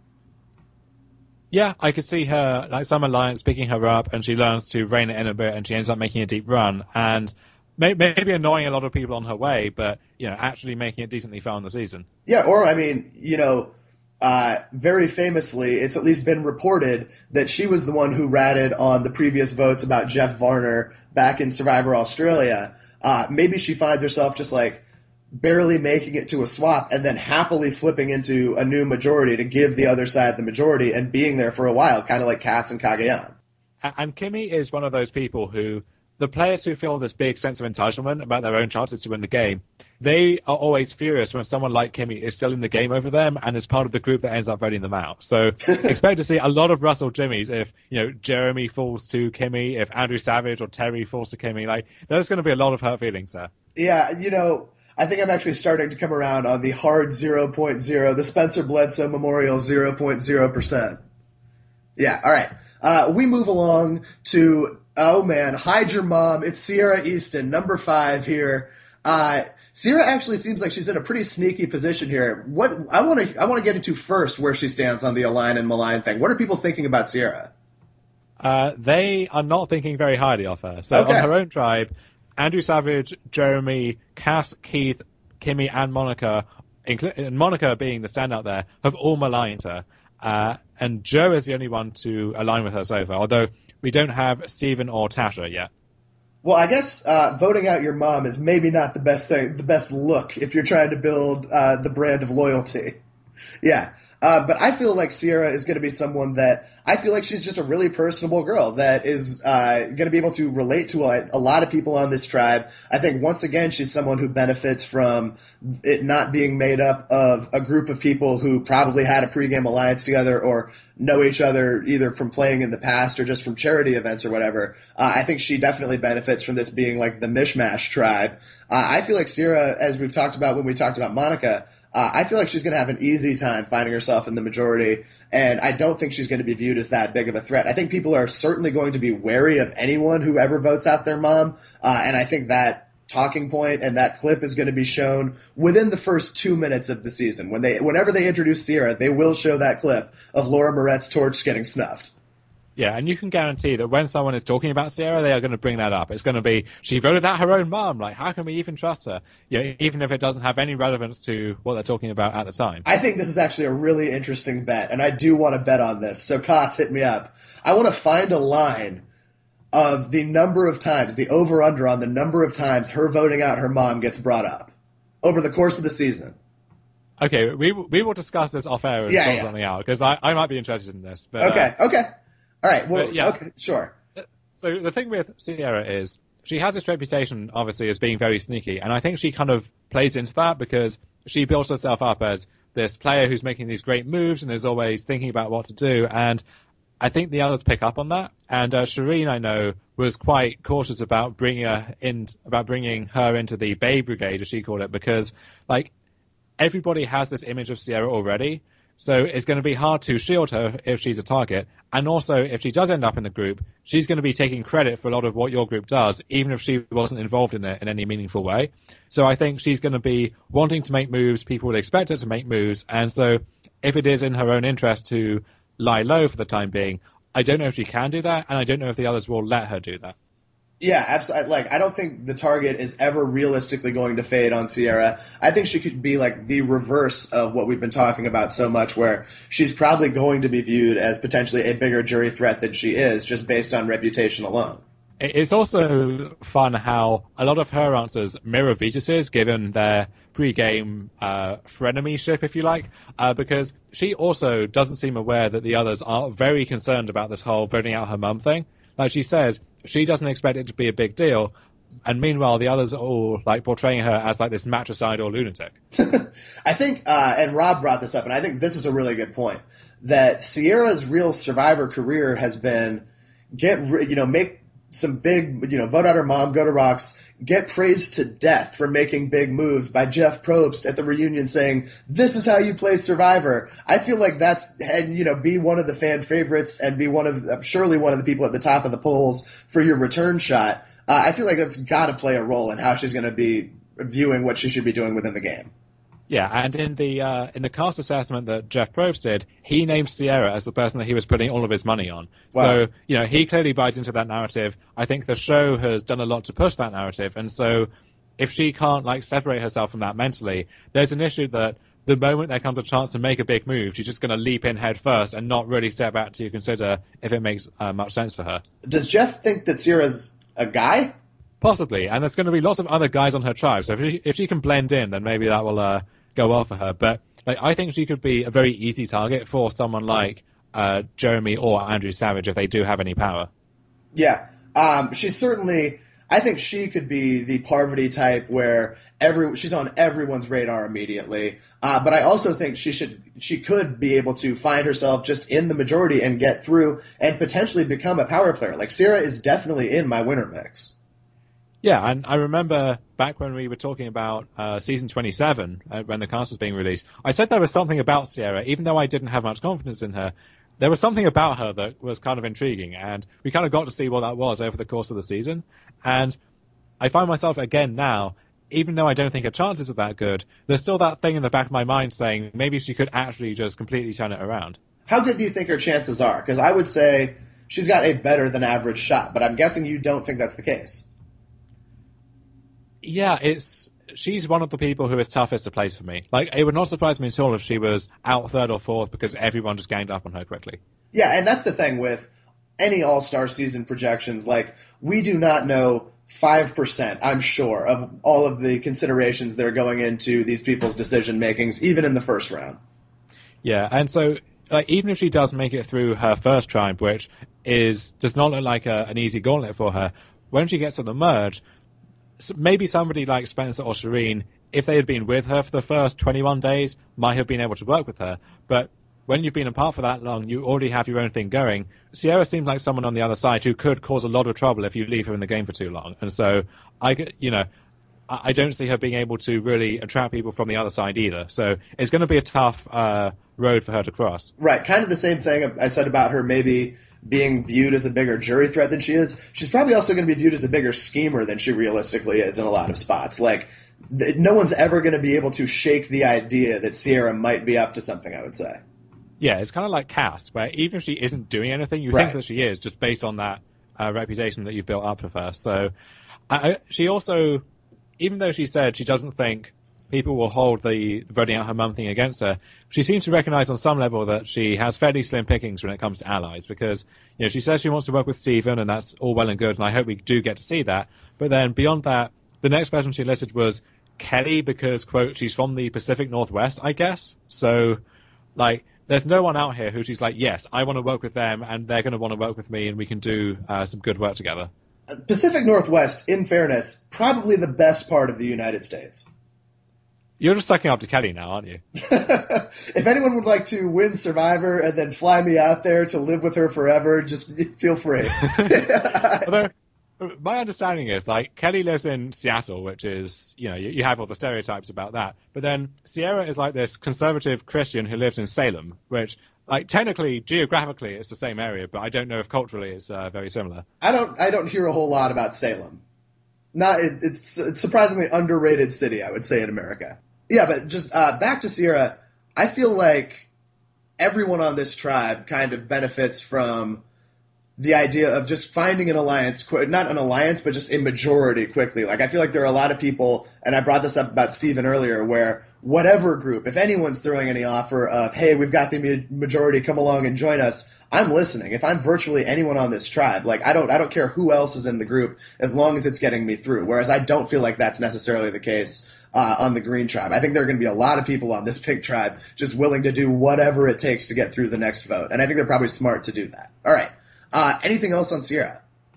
Yeah, I could see her, like some alliance, picking her up, and she learns to rein it in a bit, and she ends up making a deep run, and may- maybe annoying a lot of people on her way, but, you know, actually making it decently far in the season.
Yeah, or, I mean, you know, uh, very famously, it's at least been reported that she was the one who ratted on the previous votes about Jeff Varner back in Survivor Australia. Uh, maybe she finds herself just, like, barely making it to a swap and then happily flipping into a new majority to give the other side the majority and being there for a while, kind of like Cass and Cagayan.
And Kimmy is one of those people who, the players who feel this big sense of entitlement about their own chances to win the game, they are always furious when someone like Kimmy is still in the game over them and is part of the group that ends up voting them out. So expect to see a lot of Russell Jimmies if, you know, Jeremy falls to Kimmy, if Andrew Savage or Terry falls to Kimmy. Like, there's going to be a lot of hurt feelings there.
Yeah, you know, I think I'm actually starting to come around on the hard zero point zero, the Spencer Bledsoe Memorial zero point zero percent. Yeah, all right. Uh, we move along to, oh man, hide your mom. It's Sierra Easton, number five here. Uh, Sierra actually seems like she's in a pretty sneaky position here. What I want to I want to get into first where she stands on the Align and Malign thing. What are people thinking about Sierra?
Uh, they are not thinking very highly of her. So
Okay.
on her own tribe, Andrew Savage, Jeremy, Cass, Keith, Kimmy, and Monica, inclu- and Monica being the standout there, have all maligned her. Uh, and Joe is the only one to align with her so far, although we don't have Stephen or Tasha yet.
Well, I guess uh, voting out your mom is maybe not the best thing, the best look if you're trying to build uh, the brand of loyalty. Yeah. Uh, but I feel like Sierra is going to be someone that I feel like she's just a really personable girl that is uh, going to be able to relate to a, a lot of people on this tribe. I think once again she's someone who benefits from it not being made up of a group of people who probably had a pregame alliance together or know each other either from playing in the past or just from charity events or whatever. Uh, I think she definitely benefits from this being like the mishmash tribe. Uh, I feel like Sierra, as we've talked about when we talked about Monica, Uh, I feel like she's going to have an easy time finding herself in the majority, and I don't think she's going to be viewed as that big of a threat. I think people are certainly going to be wary of anyone who ever votes out their mom, uh, and I think that talking point and that clip is going to be shown within the first two minutes of the season. When they, whenever they introduce Sierra, they will show that clip of Laura Moret's torch getting snuffed.
Yeah, and you can guarantee that when someone is talking about Sierra, they are going to bring that up. It's going to be, she voted out her own mom. Like, how can we even trust her? You know, even if it doesn't have any relevance to what they're talking about at the time.
I think this is actually a really interesting bet, and I do want to bet on this. So, Koss, hit me up. I want to find a line of the number of times, the over-under on the number of times her voting out her mom gets brought up over the course of the season.
Okay, we we will discuss this off air and
Yeah,
sort
yeah.
something out, because I, I might be interested in this. But,
Okay,
uh,
okay. All right, well,
But, yeah.
okay, sure.
So the thing with Sierra is she has this reputation, obviously, as being very sneaky, and I think she kind of plays into that because she built herself up as this player who's making these great moves and is always thinking about what to do. And I think the others pick up on that. And uh, Shireen, I know, was quite cautious about bringing her in, about bringing her into the Bay Brigade, as she called it, because like everybody has this image of Sierra already. So it's going to be hard to shield her if she's a target. And also, if she does end up in the group, she's going to be taking credit for a lot of what your group does, even if she wasn't involved in it in any meaningful way. So I think she's going to be wanting to make moves. People would expect her to make moves. And so if it is in her own interest to lie low for the time being, I don't know if she can do that, and I don't know if the others will let her do that.
Yeah, absolutely. Like, I don't think the target is ever realistically going to fade on Sierra. I think she could be like the reverse of what we've been talking about so much, where she's probably going to be viewed as potentially a bigger jury threat than she is, just based on reputation alone.
It's also fun how a lot of her answers mirror Vetus's, given their pre-game uh, frenemyship, if you like, uh, because she also doesn't seem aware that the others are very concerned about this whole voting out her mum thing. Like she says, she doesn't expect it to be a big deal, and meanwhile the others are all like portraying her as like this matricidal lunatic.
I think, uh, and Rob brought this up, and I think this is a really good point, that Sierra's real Survivor career has been get, you know, make some big, you know, vote out her mom, go to Rocks, get praised to death for making big moves by Jeff Probst at the reunion saying, this is how you play Survivor. I feel like that's, and, you know, be one of the fan favorites and be one of, surely one of the people at the top of the polls for your return shot. Uh, I feel like that's got to play a role in how she's going to be viewing what she should be doing within the game.
Yeah, and in the uh, in the cast assessment that Jeff Probst did, he named Sierra as the person that he was putting all of his money on. Wow. So, you know, he clearly buys into that narrative. I think the show has done a lot to push that narrative, and so if she can't, like, separate herself from that mentally, there's an issue that the moment there comes a chance to make a big move, she's just going to leap in head first and not really step back to consider if it makes uh, much sense for her.
Does Jeff think that Sierra's a guy?
Possibly, and there's going to be lots of other guys on her tribe, so if she, if she can blend in, then maybe that will uh, go well for her. But like, I think she could be a very easy target for someone like uh, Jeremy or Andrew Savage if they do have any power.
Yeah, um, she's certainly. I think she could be the Parvati type where every she's on everyone's radar immediately. Uh, but I also think she should she could be able to find herself just in the majority and get through and potentially become a power player. Like, Sierra is definitely in my winner mix.
Yeah, and I remember back when we were talking about uh, season twenty-seven, uh, when the cast was being released, I said there was something about Sierra, even though I didn't have much confidence in her. There was something about her that was kind of intriguing, and we kind of got to see what that was over the course of the season. And I find myself again now, even though I don't think her chances are that good, there's still that thing in the back of my mind saying maybe she could actually just completely turn it around.
How good do you think her chances are? Because I would say she's got a better than average shot, but I'm guessing you don't think that's the case.
Yeah, it's she's one of the people who is toughest to place for me. Like, it would not surprise me at all if she was out third or fourth because everyone just ganged up on her quickly.
Yeah, and that's the thing with any All-Star season projections. Like, we do not know five percent, I'm sure, of all of the considerations that are going into these people's decision makings, even in the first round.
Yeah, and so like, even if she does make it through her first tribe, which is does not look like a, an easy gauntlet for her, when she gets to the merge, maybe somebody like Spencer or Shireen, if they had been with her for the first twenty-one days, might have been able to work with her. But when you've been apart for that long, you already have your own thing going. Sierra seems like someone on the other side who could cause a lot of trouble if you leave her in the game for too long. And so, I, you know, I don't see her being able to really attract people from the other side either. So it's going to be a tough uh, road for her to cross.
Right, kind of the same thing I said about her maybe being viewed as a bigger jury threat than she is. She's probably also going to be viewed as a bigger schemer than she realistically is in a lot of spots. Like, th- no one's ever going to be able to shake the idea that Sierra might be up to something, I would say.
Yeah, it's kind of like Cass, where even if she isn't doing anything, you
right.
think that she is, just based on that uh, reputation that you've built up of her. So I, she also, even though she said she doesn't think people will hold the voting out her mum thing against her, she seems to recognize on some level that she has fairly slim pickings when it comes to allies, because, you know, she says she wants to work with Stephen, and that's all well and good, and I hope we do get to see that. But then beyond that, the next person she listed was Kelly, because, quote, she's from the Pacific Northwest, I guess. So, like, there's no one out here who she's like, yes, I want to work with them, and they're going to want to work with me, and we can do uh, some good work together.
Pacific Northwest, in fairness, probably the best part of the United States.
You're just sucking up to Kelly now, aren't you?
If anyone would like to win Survivor and then fly me out there to live with her forever, just feel free.
Although, my understanding is, like, Kelly lives in Seattle, which is, you know, you, you have all the stereotypes about that. But then Sierra is like this conservative Christian who lives in Salem, which, like, technically, geographically, it's the same area, but I don't know if culturally it's uh, very similar.
I don't, I don't hear a whole lot about Salem. Not, it, it's, it's surprisingly underrated city, I would say, in America. Yeah, but just uh, back to Sierra, I feel like everyone on this tribe kind of benefits from the idea of just finding an alliance, not an alliance, but just a majority quickly. Like, I feel like there are a lot of people, and I brought this up about Steven earlier, where whatever group, if anyone's throwing any offer of, hey, we've got the majority, come along and join us, I'm listening. If I'm virtually anyone on this tribe, like, I don't, I don't care who else is in the group as long as it's getting me through. Whereas I don't feel like that's necessarily the case uh, on the green tribe. I think there are going to be a lot of people on this pink tribe just willing to do whatever it takes to get through the next vote. And I think they're probably smart to do that. All right. Uh, anything else on Sierra?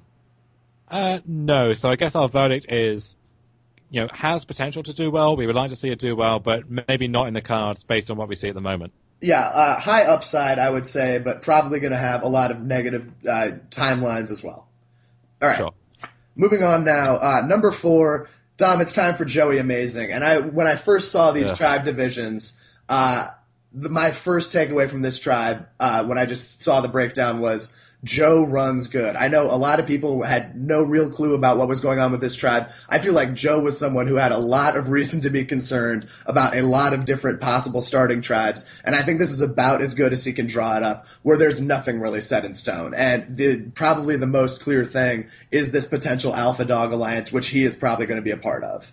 Uh, no. So I guess our verdict is, you know, has potential to do well. We would like to see it do well, but maybe not in the cards based on what we see at the moment.
Yeah, uh, high upside, I would say, but probably going to have a lot of negative uh, timelines as well. All right.
Sure.
Moving on now. Uh, number four, Dom, it's time for Joey Amazing. And I, when I first saw these yeah. tribe divisions, uh, the, my first takeaway from this tribe, uh, when I just saw the breakdown was, Joe runs good. I know a lot of people had no real clue about what was going on with this tribe. I feel like Joe was someone who had a lot of reason to be concerned about a lot of different possible starting tribes. And I think this is about as good as he can draw it up, where there's nothing really set in stone. And the, probably the most clear thing is this potential Alpha Dog alliance, which he is probably going to be a part of.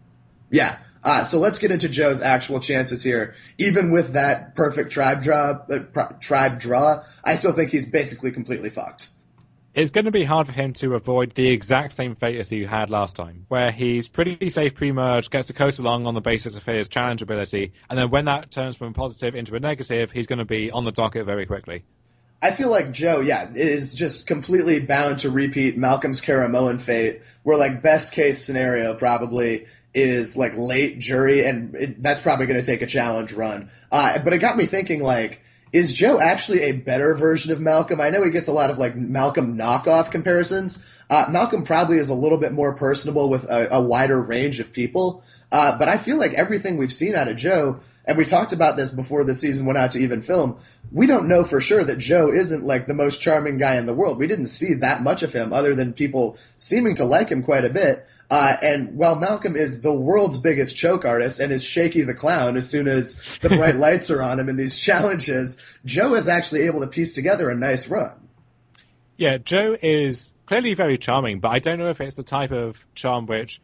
Yeah. Uh, so let's get into Joe's actual chances here. Even with that perfect tribe draw, uh, pr- tribe draw, I still think he's basically completely fucked.
It's going to be hard for him to avoid the exact same fate as he had last time, where he's pretty safe pre-merge, gets to coast along on the basis of his challenge ability, and then when that turns from a positive into a negative, he's going to be on the docket very quickly.
I feel like Joe, yeah, is just completely bound to repeat Malcolm's Caramoan fate, where, like, best case scenario probably is like late jury, and it, that's probably going to take a challenge run. Uh, but it got me thinking, like, is Joe actually a better version of Malcolm? I know he gets a lot of like Malcolm knockoff comparisons. Uh, Malcolm probably is a little bit more personable with a, a wider range of people. Uh, but I feel like everything we've seen out of Joe, and we talked about this before the season went out to even film, we don't know for sure that Joe isn't like the most charming guy in the world. We didn't see that much of him other than people seeming to like him quite a bit. Uh, and while Malcolm is the world's biggest choke artist and is Shaky the Clown as soon as the bright lights are on him in these challenges, Joe is actually able to piece together a nice run.
Yeah, Joe is clearly very charming, but I don't know if it's the type of charm which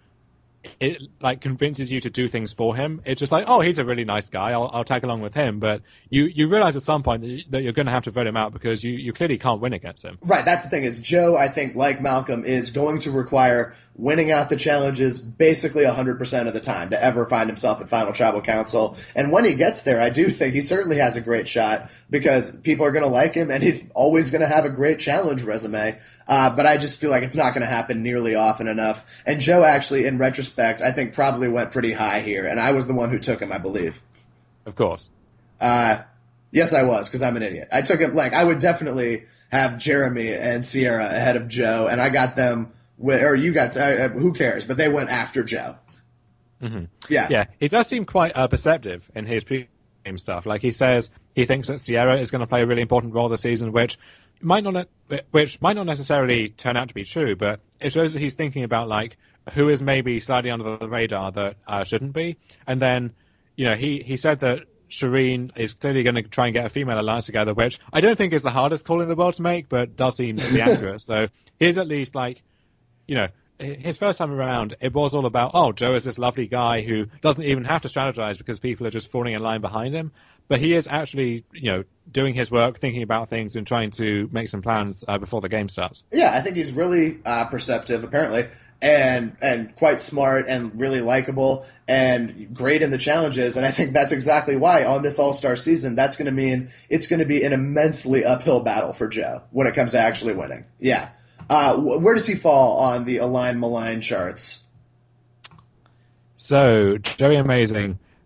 it like convinces you to do things for him. It's just like, oh, he's a really nice guy, I'll, I'll tag along with him. But you, you realize at some point that, you, that you're going to have to vote him out because you, you clearly can't win against him.
Right, that's the thing is Joe, I think, like Malcolm, is going to require winning out the challenges basically one hundred percent of the time to ever find himself at Final Tribal Council. And when he gets there, I do think he certainly has a great shot because people are going to like him and he's always going to have a great challenge resume. Uh, but I just feel like it's not going to happen nearly often enough. And Joe actually, in retrospect, I think probably went pretty high here. And I was the one who took him, I believe.
Of course.
Uh, yes, I was, because I'm an idiot. I took him, like, I would definitely have Jeremy and Sierra ahead of Joe, and I got them, with, or you got, uh, who cares, but they went after Joe.
Mm-hmm.
Yeah.
Yeah, he does seem quite uh, perceptive in his pre-game stuff. Like, he says he thinks that Sierra is going to play a really important role this season, which might not which might not necessarily turn out to be true, but it shows that he's thinking about, like, who is maybe slightly under the radar that uh, shouldn't be. And then, you know, he, he said that Shireen is clearly going to try and get a female alliance together, which I don't think is the hardest call in the world to make, but does seem to be accurate. So here's at least, like, you know, his first time around, it was all about, oh, Joe is this lovely guy who doesn't even have to strategize because people are just falling in line behind him. But he is actually, you know, doing his work, thinking about things and trying to make some plans uh, before the game starts.
Yeah, I think he's really uh, perceptive, apparently, and and quite smart and really likable and great in the challenges. And I think that's exactly why on this All-Star season, that's going to mean it's going to be an immensely uphill battle for Joe when it comes to actually winning. Yeah. Uh, where does he fall on the Align Malign charts?
So, Joey Amazing,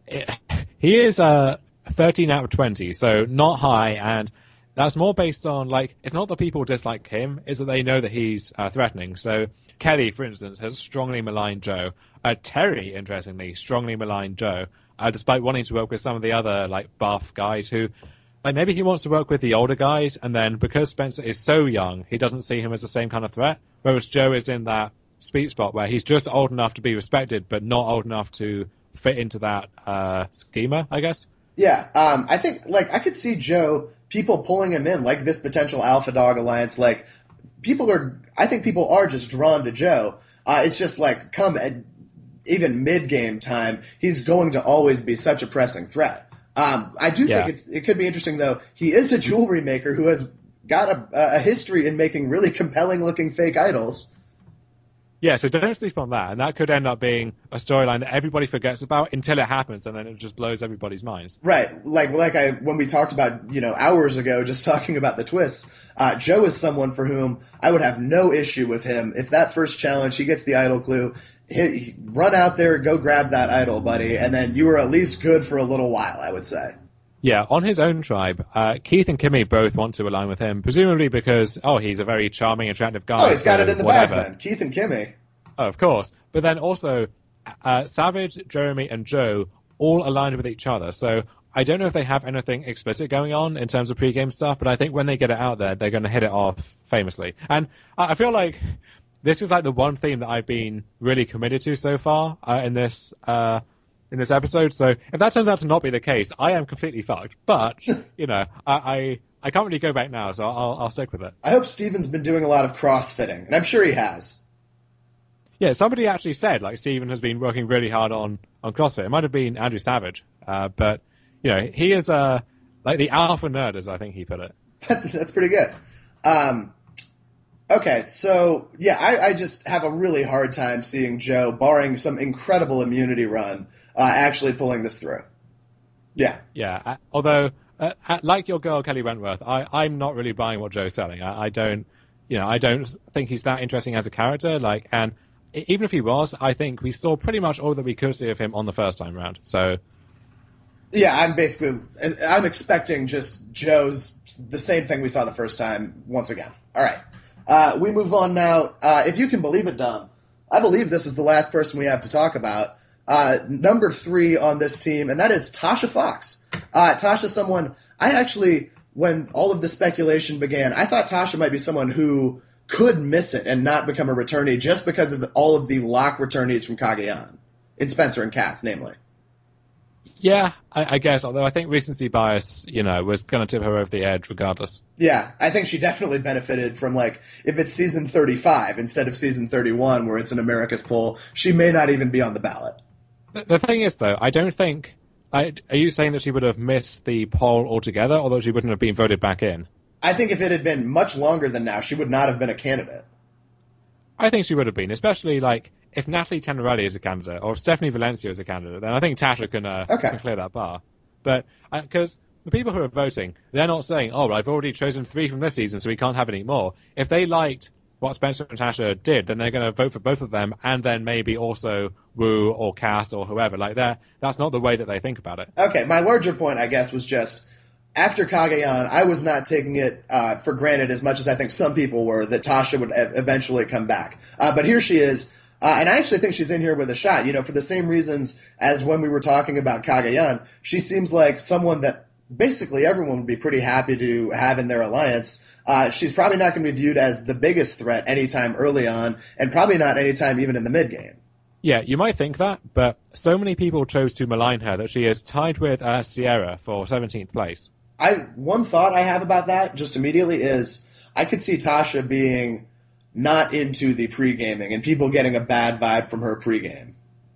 it, he is uh, thirteen out of twenty, so not high, and that's more based on, like, it's not that people dislike him, it's that they know that he's uh, threatening. So Kelly, for instance, has strongly maligned Joe. Uh, Terry, interestingly, strongly maligned Joe, uh, despite wanting to work with some of the other, like, buff guys who, like, maybe he wants to work with the older guys, and then because Spencer is so young, he doesn't see him as the same kind of threat, whereas Joe is in that sweet spot where he's just old enough to be respected, but not old enough to fit into that uh, schema, I guess.
Yeah, um, I think, like, I could see Joe, people pulling him in, like this potential alpha dog alliance. Like, people are, I think people are just drawn to Joe. Uh, it's just like, come at even mid-game time, he's going to always be such a pressing threat. Um, I do
Yeah.
think it's, it could be interesting, though. He is a jewelry maker who has got a, a history in making really compelling-looking fake idols.
Yeah, so don't sleep on that, and that could end up being a storyline that everybody forgets about until it happens, and then it just blows everybody's minds.
Right, like like I when we talked about, you know, hours ago, just talking about the twists. Uh, Joe is someone for whom I would have no issue with him if that first challenge he gets the idol clue, he, he, run out there, go grab that idol, buddy, and then you are at least good for a little while, I would say.
Yeah, on his own tribe, uh, Keith and Kimmy both want to align with him, presumably because, oh, he's a very charming, attractive guy.
Oh, he's got
so
it in the
whatever.
bag then. Keith and Kimmy.
Oh, of course. But then also, uh, Savage, Jeremy, and Joe all aligned with each other. So I don't know if they have anything explicit going on in terms of pregame stuff, but I think when they get it out there, they're going to hit it off famously. And I feel like this is like the one theme that I've been really committed to so far uh, in this uh, in this episode. So if that turns out to not be the case, I am completely fucked. But, you know, I, I, I can't really go back now, so I'll, I'll stick with it.
I hope Steven's been doing a lot of crossfitting, and I'm sure he has.
Yeah, somebody actually said, like, Steven has been working really hard on, on CrossFit. It might have been Andrew Savage, uh, but, you know, he is, uh, like, the alpha nerd, as I think he put it.
That's pretty good. Um, okay, so, yeah, I, I just have a really hard time seeing Joe, barring some incredible immunity run, uh, actually pulling this through. Yeah.
Yeah, uh, although, uh, like your girl, Kelly Wentworth, I, I'm not really buying what Joe's selling. I, I don't, you know, I don't think he's that interesting as a character, like, and even if he was, I think we saw pretty much all that we could see of him on the first time round. So,
yeah, I'm basically I'm expecting just Joe's the same thing we saw the first time once again. All right, uh, we move on now. Uh, if you can believe it, Dom, I believe this is the last person we have to talk about. Uh, number three on this team, and that is Tasha Fox. Uh, Tasha, someone I actually, when all of the speculation began, I thought Tasha might be someone who could miss it and not become a returnee just because of the, all of the lock returnees from Cagayan, in Spencer and Cass, namely.
Yeah, I, I guess, although I think recency bias, you know, was going to tip her over the edge regardless.
Yeah, I think she definitely benefited from, like, if it's season thirty-five instead of season thirty-one where it's an America's poll, she may not even be on the ballot.
The, the thing is, though, I don't think... I, are you saying that she would have missed the poll altogether, although she wouldn't have been voted back in?
I think if it had been much longer than now, she would not have been a candidate.
I think she would have been, especially, like, if Natalie Tenorelli is a candidate, or if Stephanie Valencia is a candidate, then I think Tasha can, uh,
okay.
can clear that bar. But, because the people who are voting, they're not saying, oh, I've already chosen three from this season, so we can't have any more. If they liked what Spencer and Tasha did, then they're going to vote for both of them, and then maybe also Wu or Cass or whoever. Like, that's not the way that they think about it.
Okay, my larger point, I guess, was just, after Cagayan, I was not taking it uh, for granted as much as I think some people were that Tasha would e- eventually come back. Uh, but here she is, uh, and I actually think she's in here with a shot, you know, for the same reasons as when we were talking about Cagayan. She seems like someone that basically everyone would be pretty happy to have in their alliance. Uh, she's probably not going to be viewed as the biggest threat anytime early on, and probably not anytime even in the mid-game.
Yeah, you might think that, but so many people chose to malign her that she is tied with uh, Sierra for seventeenth place.
I one thought I have about that just immediately is I could see Tasha being not into the pre-gaming and people getting a bad vibe from her pre-game.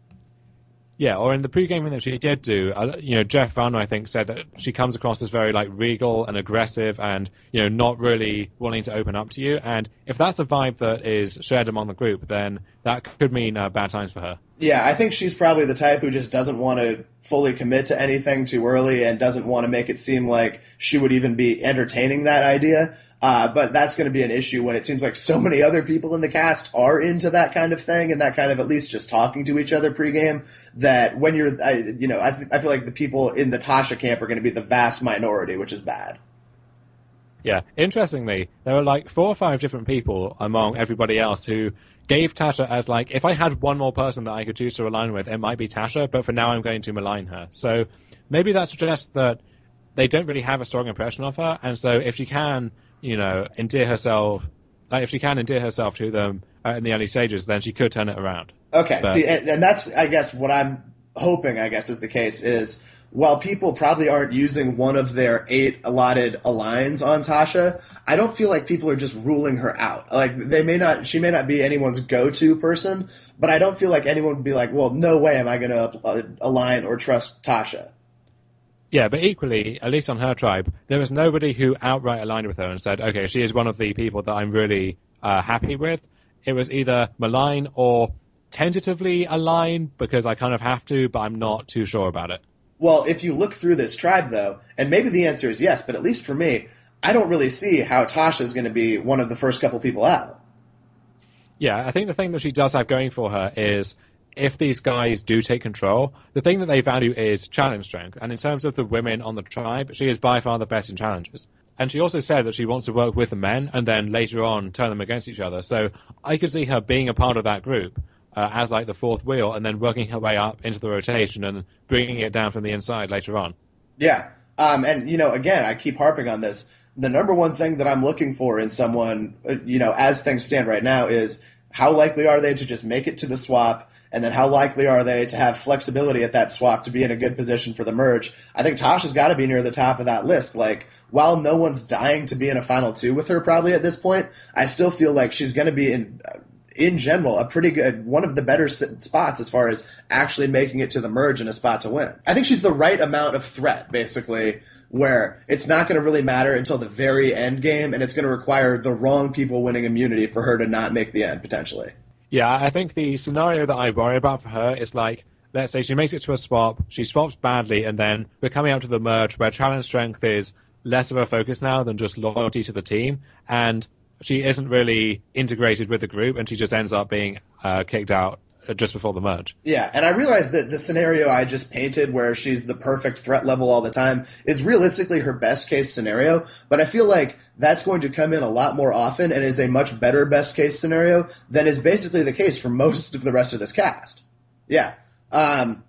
Yeah, or in the pre-gaming that she did do, uh, you know, Jeff Vann, I think, said that she comes across as very, like, regal and aggressive and, you know, not really wanting to open up to you. And if that's a vibe that is shared among the group, then that could mean uh, bad times for her.
Yeah, I think she's probably the type who just doesn't want to fully commit to anything too early and doesn't want to make it seem like she would even be entertaining that idea. Uh, but that's going to be an issue when it seems like so many other people in the cast are into that kind of thing and that kind of at least just talking to each other pregame. That when you're, I, you know, I, th- I feel like the people in the Tasha camp are going to be the vast minority, which is bad.
Yeah, interestingly, there were like four or five different people among everybody else who gave Tasha as like, if I had one more person that I could choose to align with, it might be Tasha, but for now I'm going to malign her. So maybe that suggests that they don't really have a strong impression of her, and so if she can, you know, endear herself, like if she can endear herself to them uh, in the early stages, then she could turn it around.
Okay,
but,
see, and, and that's, I guess, what I'm hoping, I guess, is the case is, while people probably aren't using one of their eight allotted aligns on Tasha, I don't feel like people are just ruling her out. Like, they may not, she may not be anyone's go-to person, but I don't feel like anyone would be like, well, no way am I going to align or trust Tasha.
Yeah, but equally, at least on her tribe, there was nobody who outright aligned with her and said, okay, she is one of the people that I'm really uh, happy with. It was either malign or tentatively align because I kind of have to, but I'm not too sure about it.
Well, if you look through this tribe, though, and maybe the answer is yes, but at least for me, I don't really see how Tasha is going to be one of the first couple people out.
Yeah, I think the thing that she does have going for her is if these guys do take control, the thing that they value is challenge strength. And in terms of the women on the tribe, she is by far the best in challenges. And she also said that she wants to work with the men and then later on turn them against each other. So I could see her being a part of that group uh, as like the fourth wheel and then working her way up into the rotation and bringing it down from the inside later on.
Yeah. Um, and, you know, again, I keep harping on this. The number one thing that I'm looking for in someone, you know, as things stand right now is how likely are they to just make it to the swap, and then how likely are they to have flexibility at that swap to be in a good position for the merge. I think Tasha's got to be near the top of that list. Like, while no one's dying to be in a final two with her probably at this point, I still feel like she's going to be in, in general, a pretty good, one of the better spots as far as actually making it to the merge and a spot to win. I think she's the right amount of threat, basically, where it's not going to really matter until the very end game, and it's going to require the wrong people winning immunity for her to not make the end, potentially.
Yeah, I think the scenario that I worry about for her is like, let's say she makes it to a swap, she swaps badly, and then we're coming out to the merge where challenge strength is less of a focus now than just loyalty to the team, and she isn't really integrated with the group, and she just ends up being uh, kicked out just before the merge.
Yeah, and I realize that the scenario I just painted where she's the perfect threat level all the time is realistically her best case scenario, but I feel like that's going to come in a lot more often and is a much better best case scenario than is basically the case for most of the rest of this cast. Yeah. Um,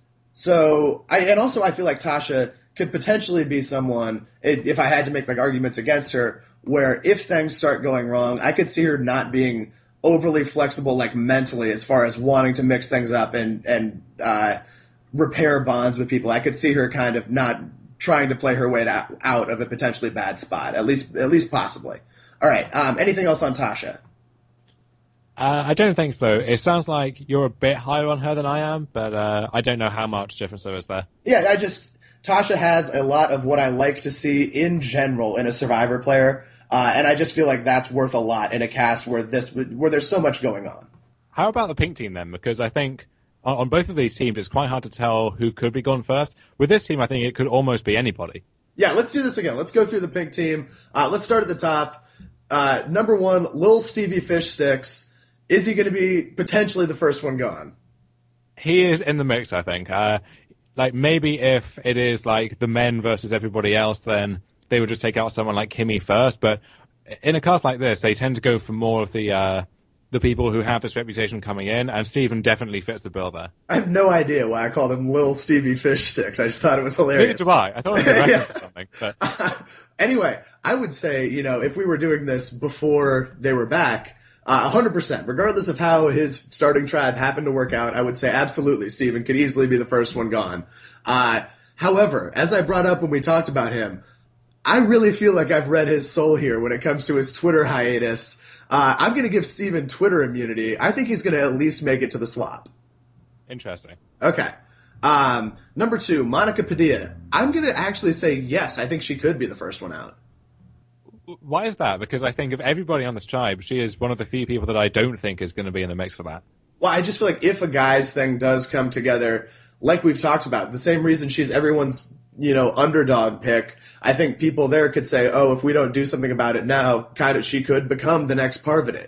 so, I, and also I feel like Tasha could potentially be someone, if I had to make like arguments against her, where if things start going wrong, I could see her not being overly flexible, like mentally, as far as wanting to mix things up and and uh, repair bonds with people. I could see her kind of not trying to play her way to, out of a potentially bad spot, at least at least possibly. All right. Um, anything else on Tasha?
Uh, I don't think so. It sounds like you're a bit higher on her than I am, but uh, I don't know how much difference there is there.
Yeah, I just Tasha has a lot of what I like to see in general in a Survivor player. Uh, and I just feel like that's worth a lot in a cast where this where there's so much going on.
How about the pink team then? Because I think on, on both of these teams, it's quite hard to tell who could be gone first. With this team, I think it could almost be anybody.
Yeah, let's do this again. Let's go through the pink team. Uh, let's start at the top. Uh, number one, Lil Stevie Fish Sticks. Is he going to be potentially the first one gone?
He is in the mix, I think. Uh, like maybe if it is like the men versus everybody else, then they would just take out someone like Kimmy first, but in a cast like this, they tend to go for more of the uh, the people who have this reputation coming in, and Steven definitely fits the bill there.
I have no idea why I called him Lil Stevie Fish Sticks. I just thought it was hilarious.
Neither do I. I thought it was a reference to something. But
uh, anyway, I would say, you know, if we were doing this before they were back, uh, one hundred percent, regardless of how his starting tribe happened to work out, I would say absolutely Steven could easily be the first one gone. Uh, however, as I brought up when we talked about him, I really feel like I've read his soul here when it comes to his Twitter hiatus. Uh, I'm going to give Steven Twitter immunity. I think he's going to at least make it to the swap.
Interesting.
Okay. Um, number two, Monica Padilla. I'm going to actually say yes. I think she could be the first one out.
Why is that? Because I think of everybody on this tribe, she is one of the few people that I don't think is going to be in the mix for that.
Well, I just feel like if a guys thing does come together, like we've talked about, the same reason she's everyone's you know, underdog pick, I think people there could say, oh, if we don't do something about it now, kind of she could become the next Parvati.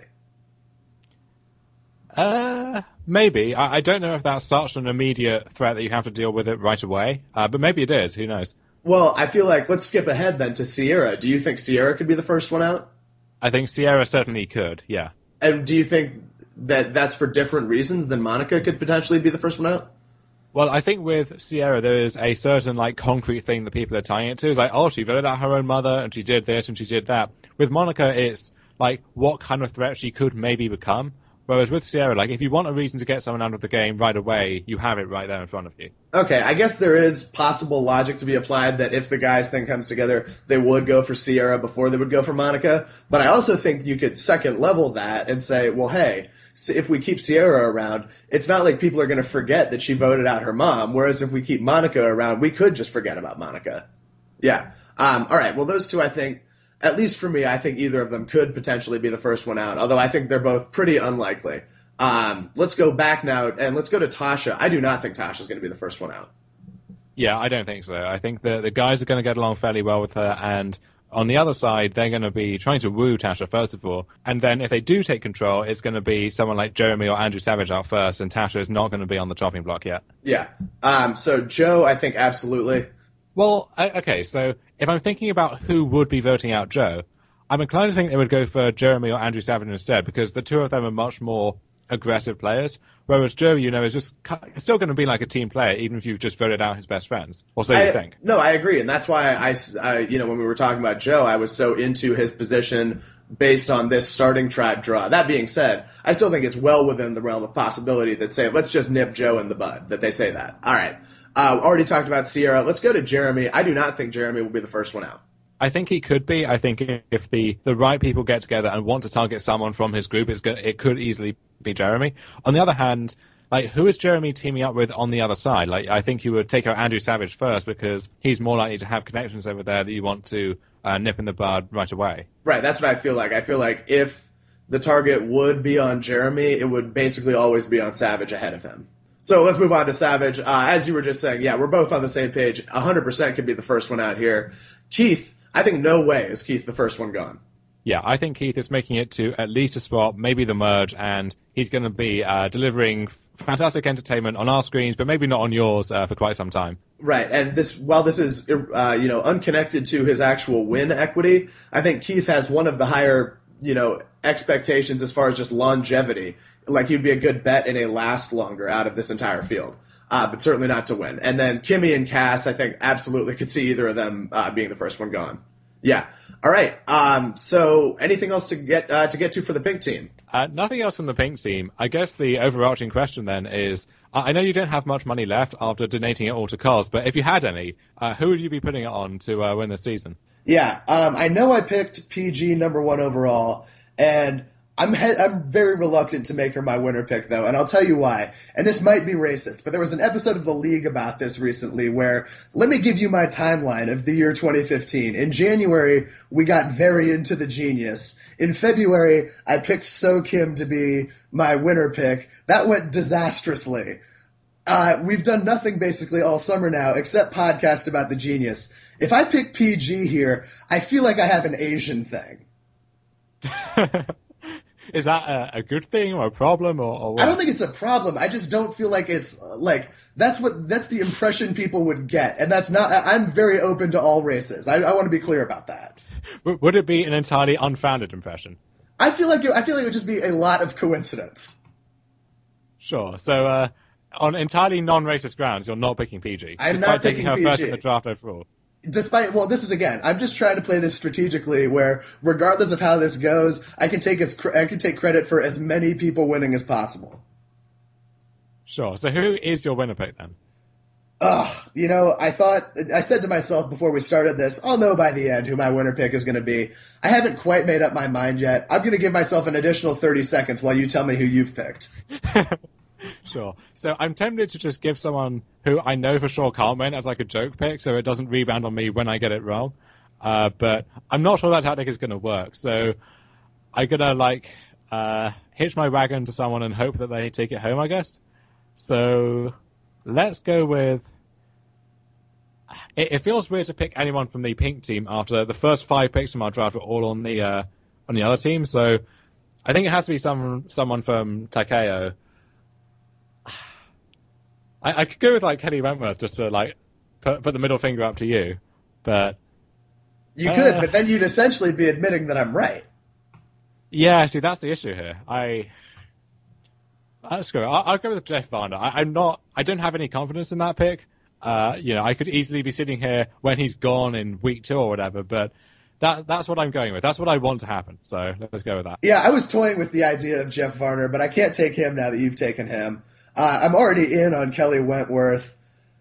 Uh, maybe. I, I don't know if that's such an immediate threat that you have to deal with it right away. Uh, but maybe it is. Who knows?
Well, I feel like let's skip ahead then to Sierra. Do you think Sierra could be the first one out?
I think Sierra certainly could, yeah.
And do you think that that's for different reasons than Monica could potentially be the first one out?
Well, I think with Sierra, there is a certain, like, concrete thing that people are tying it to. It's like, oh, she voted out her own mother, and she did this, and she did that. With Monica, it's, like, what kind of threat she could maybe become. Whereas with Sierra, like, if you want a reason to get someone out of the game right away, you have it right there in front of you.
Okay, I guess there is possible logic to be applied that if the guys thing comes together, they would go for Sierra before they would go for Monica. But I also think you could second level that and say, well, hey, if we keep Sierra around, it's not like people are going to forget that she voted out her mom. Whereas if we keep Monica around, we could just forget about Monica. Yeah. Um, all right. Well, those two, I think, at least for me, I think either of them could potentially be the first one out, although I think they're both pretty unlikely. Um, let's go back now, and let's go to Tasha. I do not think Tasha's going to be the first one out.
Yeah, I don't think so. I think the, the guys are going to get along fairly well with her, and on the other side, they're going to be trying to woo Tasha, first of all. And then if they do take control, it's going to be someone like Jeremy or Andrew Savage out first, and Tasha is not going to be on the chopping block yet.
Yeah. Um, so Joe, I think absolutely.
Well, I, okay, so if I'm thinking about who would be voting out Joe, I'm inclined to think they would go for Jeremy or Andrew Savage instead, because the two of them are much more aggressive players, whereas Joe, you know, is just still going to be like a team player, even if you've just voted out his best friends. Or so
I,
you think.
No, I agree, and that's why I, I, you know, when we were talking about Joe, I was so into his position based on this starting tribe draw. That being said, I still think it's well within the realm of possibility that say, let's just nip Joe in the bud, that they say that. All right. Uh, already talked about Sierra. Let's go to Jeremy. I do not think Jeremy will be the first one out.
I think he could be. I think if the, the right people get together and want to target someone from his group, it's good, it could easily be Jeremy. On the other hand, like, who is Jeremy teaming up with on the other side? Like, I think you would take out Andrew Savage first because he's more likely to have connections over there that you want to uh, nip in the bud right away.
Right, that's what I feel like. I feel like if the target would be on Jeremy, it would basically always be on Savage ahead of him. So let's move on to Savage. Uh, as you were just saying, yeah, we're both on the same page. one hundred percent could be the first one out here. Keith, I think no way is Keith the first one gone.
Yeah, I think Keith is making it to at least a spot, maybe the merge, and he's going to be uh, delivering fantastic entertainment on our screens, but maybe not on yours uh, for quite some time.
Right, and this while this is uh, you know unconnected to his actual win equity, I think Keith has one of the higher you know expectations as far as just longevity. Like he'd be a good bet in a last longer out of this entire field. Uh, but certainly not to win. And then Kimmy and Cass, I think absolutely could see either of them uh, being the first one gone. Yeah. All right. Um, so anything else to get uh, to get to for the pink team?
Uh, nothing else from the pink team. I guess the overarching question then is, I know you don't have much money left after donating it all to cause, but if you had any, uh, who would you be putting it on to uh, win this season?
Yeah. Um, I know I picked P G number one overall, and I'm he- I'm very reluctant to make her my winner pick, though, and I'll tell you why. And this might be racist, but there was an episode of The League about this recently where, let me give you my timeline of the year twenty fifteen. In January, we got very into the genius. In February, I picked So Kim to be my winner pick. That went disastrously. Uh, we've done nothing basically all summer now except podcast about the genius. If I pick P G here, I feel like I have an Asian thing.
Is that a, a good thing or a problem or, or what?
I don't think it's a problem. I just don't feel like it's uh, like that's what that's the impression people would get, and that's not. I'm very open to all races. I, I want to be clear about that.
Would it be an entirely unfounded impression?
I feel like it, I feel like it would just be a lot of coincidence.
Sure. So uh, on entirely non-racist grounds, you're not picking P G,
I'm
despite
not
taking
picking
her
P G.
first in the draft overall.
Despite, well, this is again, I'm just trying to play this strategically where regardless of how this goes, I can take as, I can take credit for as many people winning as possible.
Sure. So who is your winner pick then?
Ugh, you know, I thought, I said to myself before we started this, I'll know by the end who my winner pick is going to be. I haven't quite made up my mind yet. I'm going to give myself an additional thirty seconds while you tell me who you've picked.
Sure. So I'm tempted to just give someone who I know for sure can't win as like a joke pick, so it doesn't rebound on me when I get it wrong. Uh, but I'm not sure that tactic is going to work. So I'm going to like uh, hitch my wagon to someone and hope that they take it home, I guess. So let's go with it, it feels weird to pick anyone from the pink team after the first five picks from our draft were all on the uh, on the other team. So I think it has to be some someone from Takeo. I, I could go with like Kenny Wentworth just to like put, put the middle finger up to you, but
You
uh,
could, but then you'd essentially be admitting that I'm right.
Yeah, see, that's the issue here. I let's go. I'll, I'll go with Jeff Varner. I, I'm not. I don't have any confidence in that pick. Uh, you know, I could easily be sitting here when he's gone in week two or whatever, but that that's what I'm going with. That's what I want to happen. So let's go with that.
Yeah, I was toying with the idea of Jeff Varner, but I can't take him now that you've taken him. Uh, I'm already in on Kelly Wentworth.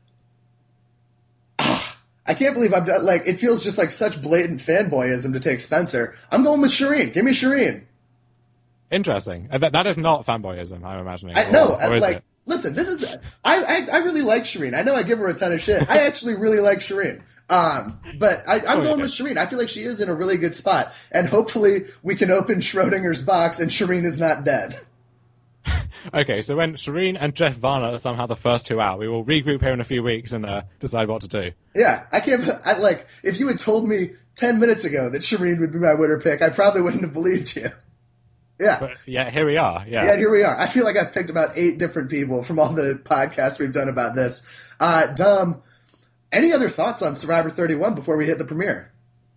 I can't believe I'm done. Like, it feels just like such blatant fanboyism to take Spencer. I'm going with Shireen. Give me Shireen.
Interesting. That, that is not fanboyism, I'm imagining.
I know.
Or, or is
like,
it?
Listen, this is. I, I I really like Shireen. I know I give her a ton of shit. I actually really like Shireen. Um, but I, I'm
Oh,
going
yeah.
with Shireen. I feel like she is in a really good spot, and hopefully we can open Schrodinger's box and Shireen is not dead.
Okay, so when Shireen and Jeff Varner are somehow the first two out, we will regroup here in a few weeks and uh, decide what to do.
Yeah, I can't. I like if you had told me ten minutes ago that Shireen would be my winner pick, I probably wouldn't have believed you. Yeah.
But yeah, here we are. Yeah.
Yeah, here we are. I feel like I've picked about eight different people from all the podcasts we've done about this. Uh, Dom, any other thoughts on Survivor thirty-one before we hit the premiere?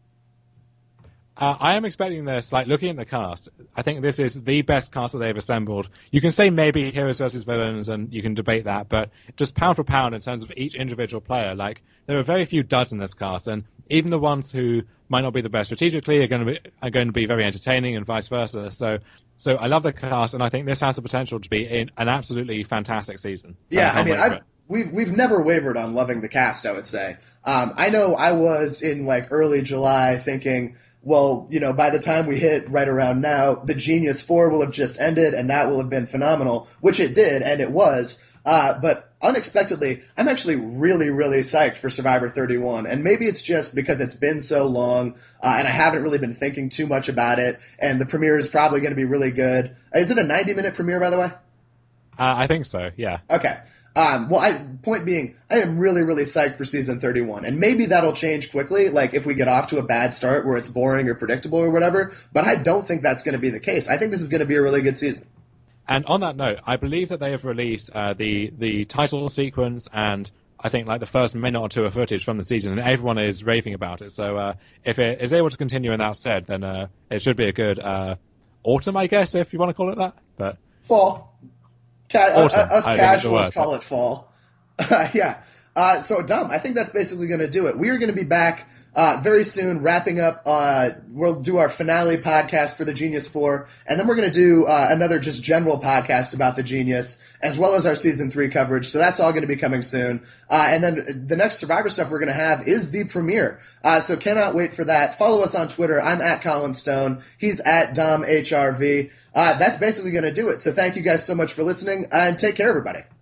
Uh, I am expecting this, like, looking at the cast, I think this is the best cast that they've assembled. You can say maybe heroes versus villains, and you can debate that, but just pound for pound in terms of each individual player, like, there are very few duds in this cast, and even the ones who might not be the best strategically are going to be, are going to be very entertaining and vice versa. So, so I love the cast, and I think this has the potential to be in an absolutely fantastic season.
Yeah,
I,
I mean,
I've,
I've, we've we've never wavered on loving the cast, I would say. Um, I know I was in like early July thinking, well, you know, by the time we hit right around now, the Genius Four will have just ended, and that will have been phenomenal, which it did, and it was. Uh, but unexpectedly, I'm actually really, really psyched for Survivor thirty-one, and maybe it's just because it's been so long, uh, and I haven't really been thinking too much about it, and the premiere is probably going to be really good. Is it a ninety minute premiere, by the way?
Uh, I think so, yeah.
Okay. Um, well, I, point being, I am really, really psyched for season thirty-one, and maybe that'll change quickly, like if we get off to a bad start where it's boring or predictable or whatever, but I don't think that's going to be the case. I think this is going to be a really good season.
And on that note, I believe that they have released uh, the the title sequence and I think like the first minute or two of footage from the season, and everyone is raving about it. So uh, if it is able to continue in that stead, then uh, it should be a good uh, autumn, I guess, if you want to call it that. But
Fall. Ca-
autumn,
uh, us
I think it's the
casuals
word.
call it fall. yeah. Uh, so, Dom, I think that's basically going to do it. We are going to be back uh, very soon, wrapping up. Uh, we'll do our finale podcast for the Genius Four, and then we're going to do uh, another just general podcast about the Genius, as well as our season three coverage. So that's all going to be coming soon. Uh, and then the next Survivor stuff we're going to have is the premiere. Uh, so cannot wait for that. Follow us on Twitter. I'm at Colin Stone. He's at Dom H R V. Uh, that's basically going to do it. So thank you guys so much for listening, and take care, everybody.